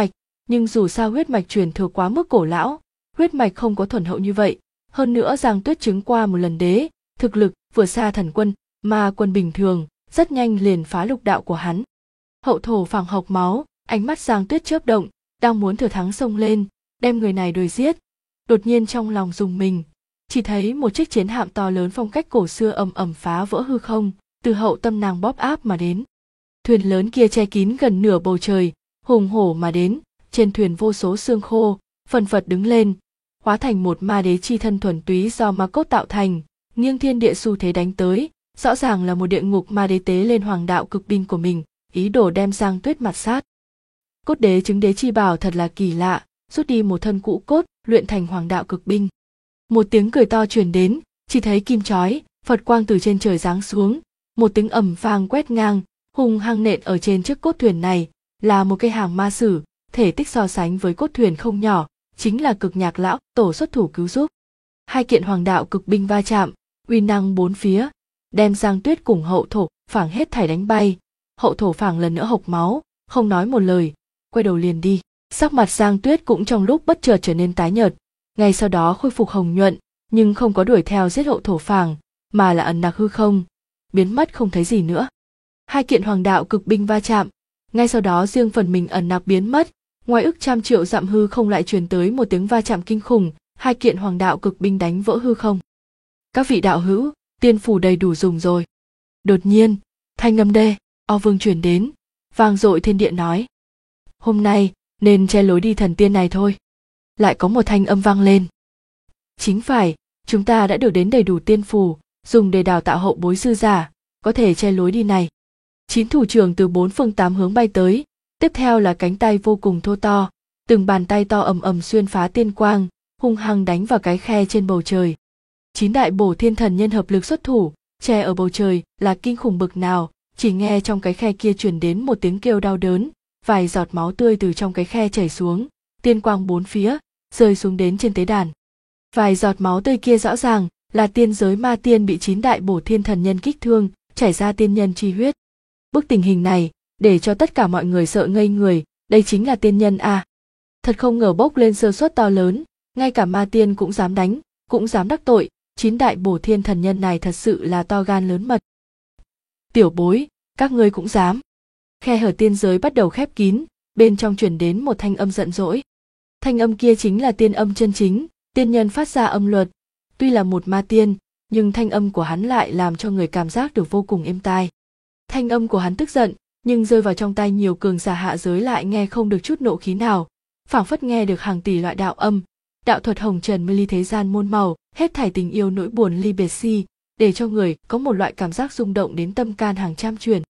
Speaker 1: nhưng dù sao huyết mạch truyền thừa quá mức cổ lão, huyết mạch không có thuần hậu như vậy. Hơn nữa Giang Tuyết chứng qua một lần đế, thực lực vừa xa thần quân, ma quân bình thường, rất nhanh liền phá lục đạo của hắn. Hậu thổ phảng hộc máu, ánh mắt Giang Tuyết chớp động, đang muốn thừa thắng xông lên, đem người này đuổi giết. Đột nhiên trong lòng rùng mình, chỉ thấy một chiếc chiến hạm to lớn phong cách cổ xưa ầm ầm phá vỡ hư không, từ hậu tâm nàng bóp áp mà đến. Thuyền lớn kia che kín gần nửa bầu trời, hùng hổ mà đến, trên thuyền vô số xương khô, phần phật đứng lên, hóa thành một ma đế chi thân thuần túy do ma cốt tạo thành, nghiêng thiên địa xu thế đánh tới, rõ ràng là một địa ngục ma đế tế lên hoàng đạo cực binh của mình, ý đồ đem Giang Tuyết mặt sát. Cốt đế chứng đế chi bảo thật là kỳ lạ, rút đi một thân cũ cốt, luyện thành hoàng đạo cực binh. Một tiếng cười to truyền đến, chỉ thấy kim chói, Phật quang từ trên trời giáng xuống, một tiếng ầm vang quét ngang, hung hăng nện ở trên chiếc cốt thuyền này, là một cây hàng ma sử, thể tích so sánh với cốt thuyền không nhỏ, chính là Cực Nhạc lão tổ xuất thủ cứu giúp. Hai kiện hoàng đạo cực binh va chạm, uy năng bốn phía, đem Giang Tuyết cùng hậu thổ phảng hết thảy đánh bay. Hậu thổ phảng lần nữa hộc máu, không nói một lời, quay đầu liền đi. Sắc mặt Giang Tuyết cũng trong lúc bất chợt trở nên tái nhợt, ngay sau đó khôi phục hồng nhuận, nhưng không có đuổi theo giết hậu thổ phảng, mà là ẩn nặc hư không, biến mất không thấy gì nữa. Hai kiện hoàng đạo cực binh va chạm, ngay sau đó riêng phần mình ẩn nặc biến mất, ngoài ức trăm triệu dặm hư không lại truyền tới một tiếng va chạm kinh khủng, hai kiện hoàng đạo cực binh đánh vỡ hư không. Các vị đạo hữu, tiên phủ đầy đủ dùng rồi. Đột nhiên, thanh âm đê, o vương truyền đến, vang dội thiên địa nói: hôm nay nên che lối đi thần tiên này thôi. Lại có một thanh âm vang lên: chính phải, chúng ta đã được đến đầy đủ tiên phù, dùng để đào tạo hậu bối sư giả, có thể che lối đi này. 9 thủ trưởng từ 4 phương 8 hướng bay tới, tiếp theo là cánh tay vô cùng thô to, từng bàn tay to ầm ầm xuyên phá tiên quang, hung hăng đánh vào cái khe trên bầu trời. 9 đại bổ thiên thần nhân hợp lực xuất thủ, che ở bầu trời là kinh khủng bực nào, chỉ nghe trong cái khe kia truyền đến một tiếng kêu đau đớn, vài giọt máu tươi từ trong cái khe chảy xuống, tiên quang bốn phía, rơi xuống đến trên tế đàn. Vài giọt máu tươi kia rõ ràng là tiên giới ma tiên bị 9 đại bổ thiên thần nhân kích thương, chảy ra tiên nhân chi huyết. Bức tình hình này để cho tất cả mọi người sợ ngây người, đây chính là tiên nhân à. Thật không ngờ bốc lên sơ suất to lớn, ngay cả ma tiên cũng dám đánh, cũng dám đắc tội, 9 đại bổ thiên thần nhân này thật sự là to gan lớn mật. Tiểu bối, các ngươi cũng dám. Khe hở tiên giới bắt đầu khép kín, bên trong truyền đến một thanh âm giận dỗi. Thanh âm kia chính là tiên âm chân chính, tiên nhân phát ra âm luật. Tuy là một ma tiên, nhưng thanh âm của hắn lại làm cho người cảm giác được vô cùng êm tai. Thanh âm của hắn tức giận, nhưng rơi vào trong tai nhiều cường giả hạ giới lại nghe không được chút nộ khí nào, phảng phất nghe được hàng tỷ loại đạo âm, đạo thuật hồng trần mê ly thế gian muôn màu, hết thảy tình yêu nỗi buồn ly biệt si, để cho người có một loại cảm giác rung động đến tâm can hàng trăm chuyển.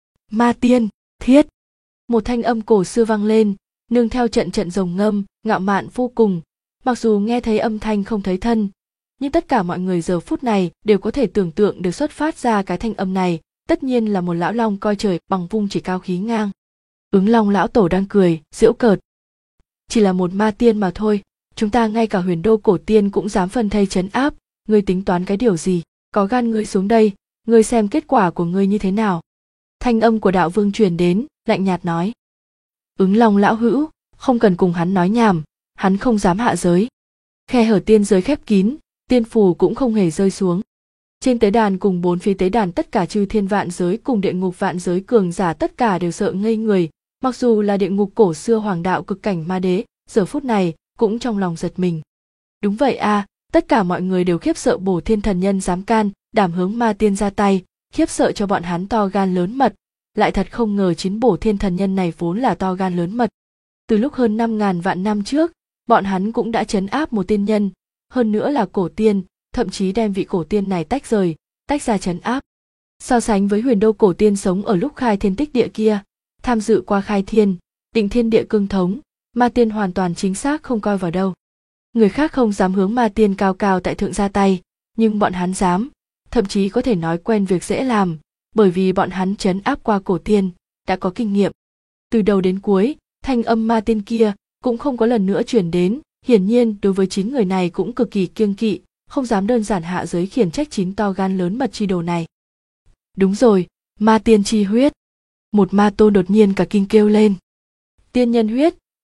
Speaker 1: Ma tiên, thiết! Một thanh âm cổ xưa vang lên, nương theo trận trận rồng ngâm, ngạo mạn vô cùng. Mặc dù nghe thấy âm thanh không thấy thân, nhưng tất cả mọi người giờ phút này đều có thể tưởng tượng được xuất phát ra cái thanh âm này, tất nhiên là một lão long coi trời bằng vung chỉ cao khí ngang. Ứng Long lão tổ đang cười, giễu cợt. Chỉ là một ma tiên mà thôi, chúng ta ngay cả huyền đô cổ tiên cũng dám phân thây trấn áp, ngươi tính toán cái điều gì? Có gan ngươi xuống đây, ngươi xem kết quả của ngươi như thế nào? Thanh âm của đạo vương truyền đến, lạnh nhạt nói. Ứng Long lão hữu, không cần cùng hắn nói nhảm, hắn không dám hạ giới. Khe hở tiên giới khép kín, tiên phù cũng không hề rơi xuống. Trên tế đàn cùng bốn phía tế đàn tất cả chư thiên vạn giới cùng địa ngục vạn giới cường giả tất cả đều sợ ngây người, mặc dù là địa ngục cổ xưa hoàng đạo cực cảnh ma đế, giờ phút này cũng trong lòng giật mình. Đúng vậy à, tất cả mọi người đều khiếp sợ bổ thiên thần nhân dám can, đảm hướng ma tiên ra tay, khiếp sợ cho bọn hắn to gan lớn mật, lại thật không ngờ 9 bổ thiên thần nhân này vốn là to gan lớn mật. Từ lúc hơn 5.000 vạn năm trước, bọn hắn cũng đã trấn áp một tiên nhân, hơn nữa là cổ tiên, thậm chí đem vị cổ tiên này tách ra trấn áp. So sánh với huyền đô cổ tiên sống ở lúc khai thiên tích địa kia, tham dự qua khai thiên, định thiên địa cương thống, ma tiên hoàn toàn chính xác không coi vào đâu. Người khác không dám hướng ma tiên cao cao tại thượng ra tay, nhưng bọn hắn dám, thậm chí có thể nói quen việc dễ làm, bởi vì bọn hắn trấn áp qua cổ tiên, đã có kinh nghiệm. Từ đầu đến cuối, thanh âm ma tiên kia cũng không có lần nữa truyền đến, hiển nhiên đối với 9 người này cũng cực kỳ kiêng kỵ, không dám đơn giản hạ giới khiển trách 9 to gan lớn mật chi đồ này. Đúng rồi, ma tiên chi huyết. Một ma tôn đột nhiên cả kinh kêu lên. Tiên nhân huyết,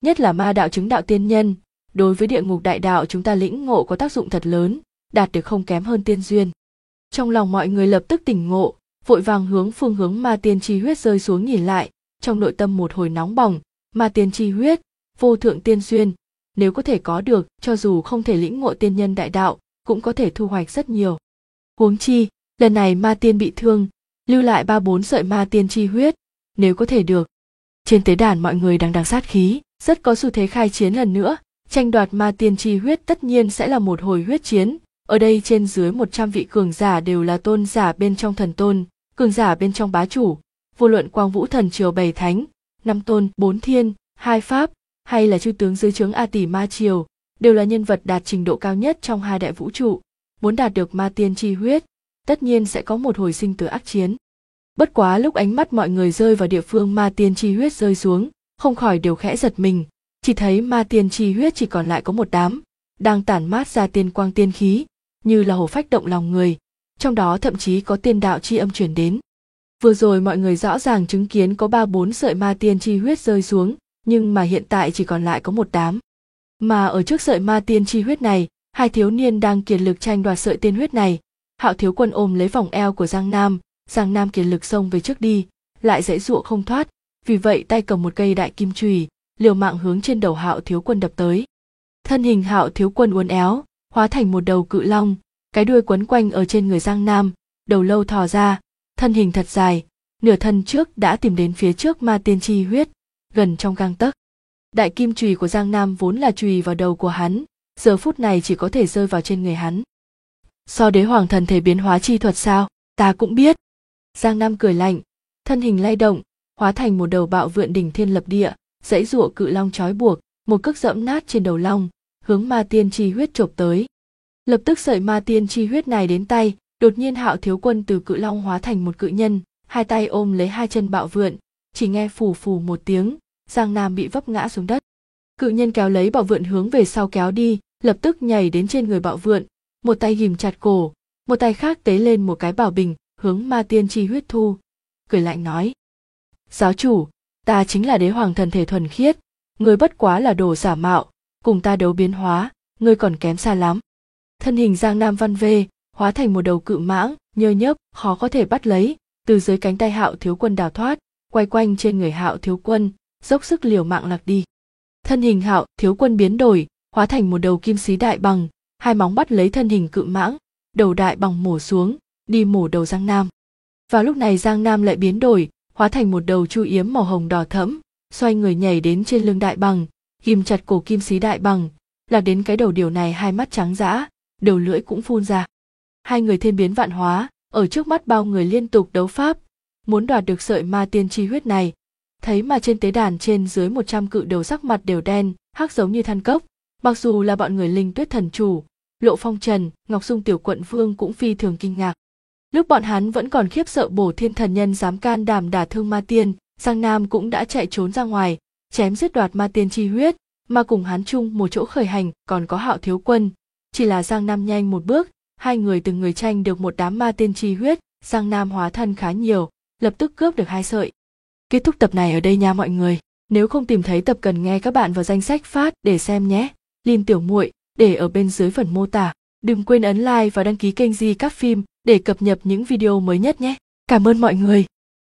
Speaker 1: nhất là ma đạo chứng đạo tiên nhân, đối với địa ngục đại đạo chúng ta lĩnh ngộ có tác dụng thật lớn, đạt được không kém hơn tiên duyên. Trong lòng mọi người lập tức tỉnh ngộ, vội vàng hướng phương hướng ma tiên chi huyết rơi xuống nhìn lại, trong nội tâm một hồi nóng bỏng, ma tiên chi huyết, vô thượng tiên duyên, nếu có thể có được, cho dù không thể lĩnh ngộ tiên nhân đại đạo, cũng có thể thu hoạch rất nhiều. Huống chi, lần này ma tiên bị thương, lưu lại 3-4 sợi ma tiên chi huyết, nếu có thể được. Trên tế đàn mọi người đằng sát khí, rất có xu thế khai chiến lần nữa, tranh đoạt ma tiên chi huyết tất nhiên sẽ là một hồi huyết chiến. Ở đây trên dưới 100 vị cường giả đều là tôn giả bên trong thần tôn, cường giả bên trong bá chủ, vô luận Quang Vũ Thần Triều 7 thánh, 5 tôn, 4 thiên, 2 pháp, hay là chư tướng dưới trướng A Tỷ Ma Triều, đều là nhân vật đạt trình độ cao nhất trong hai đại vũ trụ. Muốn đạt được ma tiên chi huyết, tất nhiên sẽ có một hồi sinh tử ác chiến. Bất quá lúc ánh mắt mọi người rơi vào địa phương ma tiên chi huyết rơi xuống, không khỏi đều khẽ giật mình, chỉ thấy ma tiên chi huyết chỉ còn lại có một đám, đang tản mát ra tiên quang tiên khí, như là hổ phách động lòng người, trong đó thậm chí có tiên đạo chi âm truyền đến. Vừa rồi mọi người rõ ràng chứng kiến có 3-4 sợi ma tiên chi huyết rơi xuống, nhưng mà hiện tại chỉ còn lại có một đám. Mà ở trước sợi ma tiên chi huyết này, hai thiếu niên đang kiệt lực tranh đoạt sợi tiên huyết này. Hạo Thiếu Quân ôm lấy vòng eo của Giang Nam kiệt lực xông về trước đi, lại giãy giụa không thoát, vì vậy tay cầm một cây đại kim chùy, liều mạng hướng trên đầu Hạo Thiếu Quân đập tới. Thân hình Hạo Thiếu Quân uốn éo, hóa thành một đầu cự long, cái đuôi quấn quanh ở trên người Giang Nam, đầu lâu thò ra, thân hình thật dài, nửa thân trước đã tìm đến phía trước ma tiên chi huyết, gần trong gang tấc. Đại kim chùy của Giang Nam vốn là chùy vào đầu của hắn, giờ phút này chỉ có thể rơi vào trên người hắn. So đế hoàng thần thể biến hóa chi thuật sao, ta cũng biết. Giang Nam cười lạnh, thân hình lay động, hóa thành một đầu bạo vượn đỉnh thiên lập địa, giãy giụa cự long trói buộc, một cước dẫm nát trên đầu long, hướng ma tiên chi huyết chộp tới. Lập tức sợi ma tiên chi huyết này đến tay, đột nhiên Hạo Thiếu Quân từ cự long hóa thành một cự nhân, hai tay ôm lấy hai chân bạo vượn, chỉ nghe phù phù một tiếng, Giang Nam bị vấp ngã xuống đất. Cự nhân kéo lấy bạo vượn hướng về sau kéo đi, lập tức nhảy đến trên người bạo vượn, một tay ghìm chặt cổ, một tay khác tế lên một cái bảo bình, hướng ma tiên chi huyết thu, cười lạnh nói: giáo chủ, ta chính là đế hoàng thần thể thuần khiết, ngươi bất quá là đồ giả mạo, cùng ta đấu biến hóa, ngươi còn kém xa lắm. Thân hình Giang Nam văn vê, hóa thành một đầu cự mãng, nhơ nhớp, khó có thể bắt lấy, từ dưới cánh tay Hạo Thiếu Quân đào thoát, quay quanh trên người Hạo Thiếu Quân, dốc sức liều mạng lạc đi. Thân hình Hạo Thiếu Quân biến đổi, hóa thành một đầu kim xí đại bằng, hai móng bắt lấy thân hình cự mãng, đầu đại bằng mổ xuống, đi mổ đầu Giang Nam. Vào lúc này Giang Nam lại biến đổi, hóa thành một đầu chu yếm màu hồng đỏ thẫm, xoay người nhảy đến trên lưng đại bằng, ghim chặt cổ kim xí đại bằng, lạc đến cái đầu điều này hai mắt trắng dã, đầu lưỡi cũng phun ra. Hai người thiên biến vạn hóa, ở trước mắt bao người liên tục đấu pháp, muốn đoạt được sợi ma tiên chi huyết này. Thấy mà trên tế đàn trên dưới 100 cự đầu sắc mặt đều đen, hắc giống như than cốc, mặc dù là bọn người Linh Tuyết Thần Chủ, Lộ Phong Trần, Ngọc Dung Tiểu Quận Vương cũng phi thường kinh ngạc. Lúc bọn hắn vẫn còn khiếp sợ Bổ Thiên Thần Nhân dám can đảm đả thương ma tiên, Giang Nam cũng đã chạy trốn ra ngoài, chém giết đoạt ma tiên chi huyết, mà cùng hắn chung một chỗ khởi hành còn có Hạo Thiếu Quân. Chỉ là Giang Nam nhanh một bước, hai người từng người tranh được một đám ma tiên chi huyết, Giang Nam hóa thân khá nhiều, lập tức cướp được 2 sợi. Kết thúc tập này ở đây nha mọi người. Nếu không tìm thấy tập cần nghe các bạn vào danh sách phát để xem nhé. Link tiểu muội để ở bên dưới phần mô tả. Đừng quên ấn like và đăng ký kênh Di Các Phim để cập nhật những video mới nhất nhé. Cảm ơn mọi người.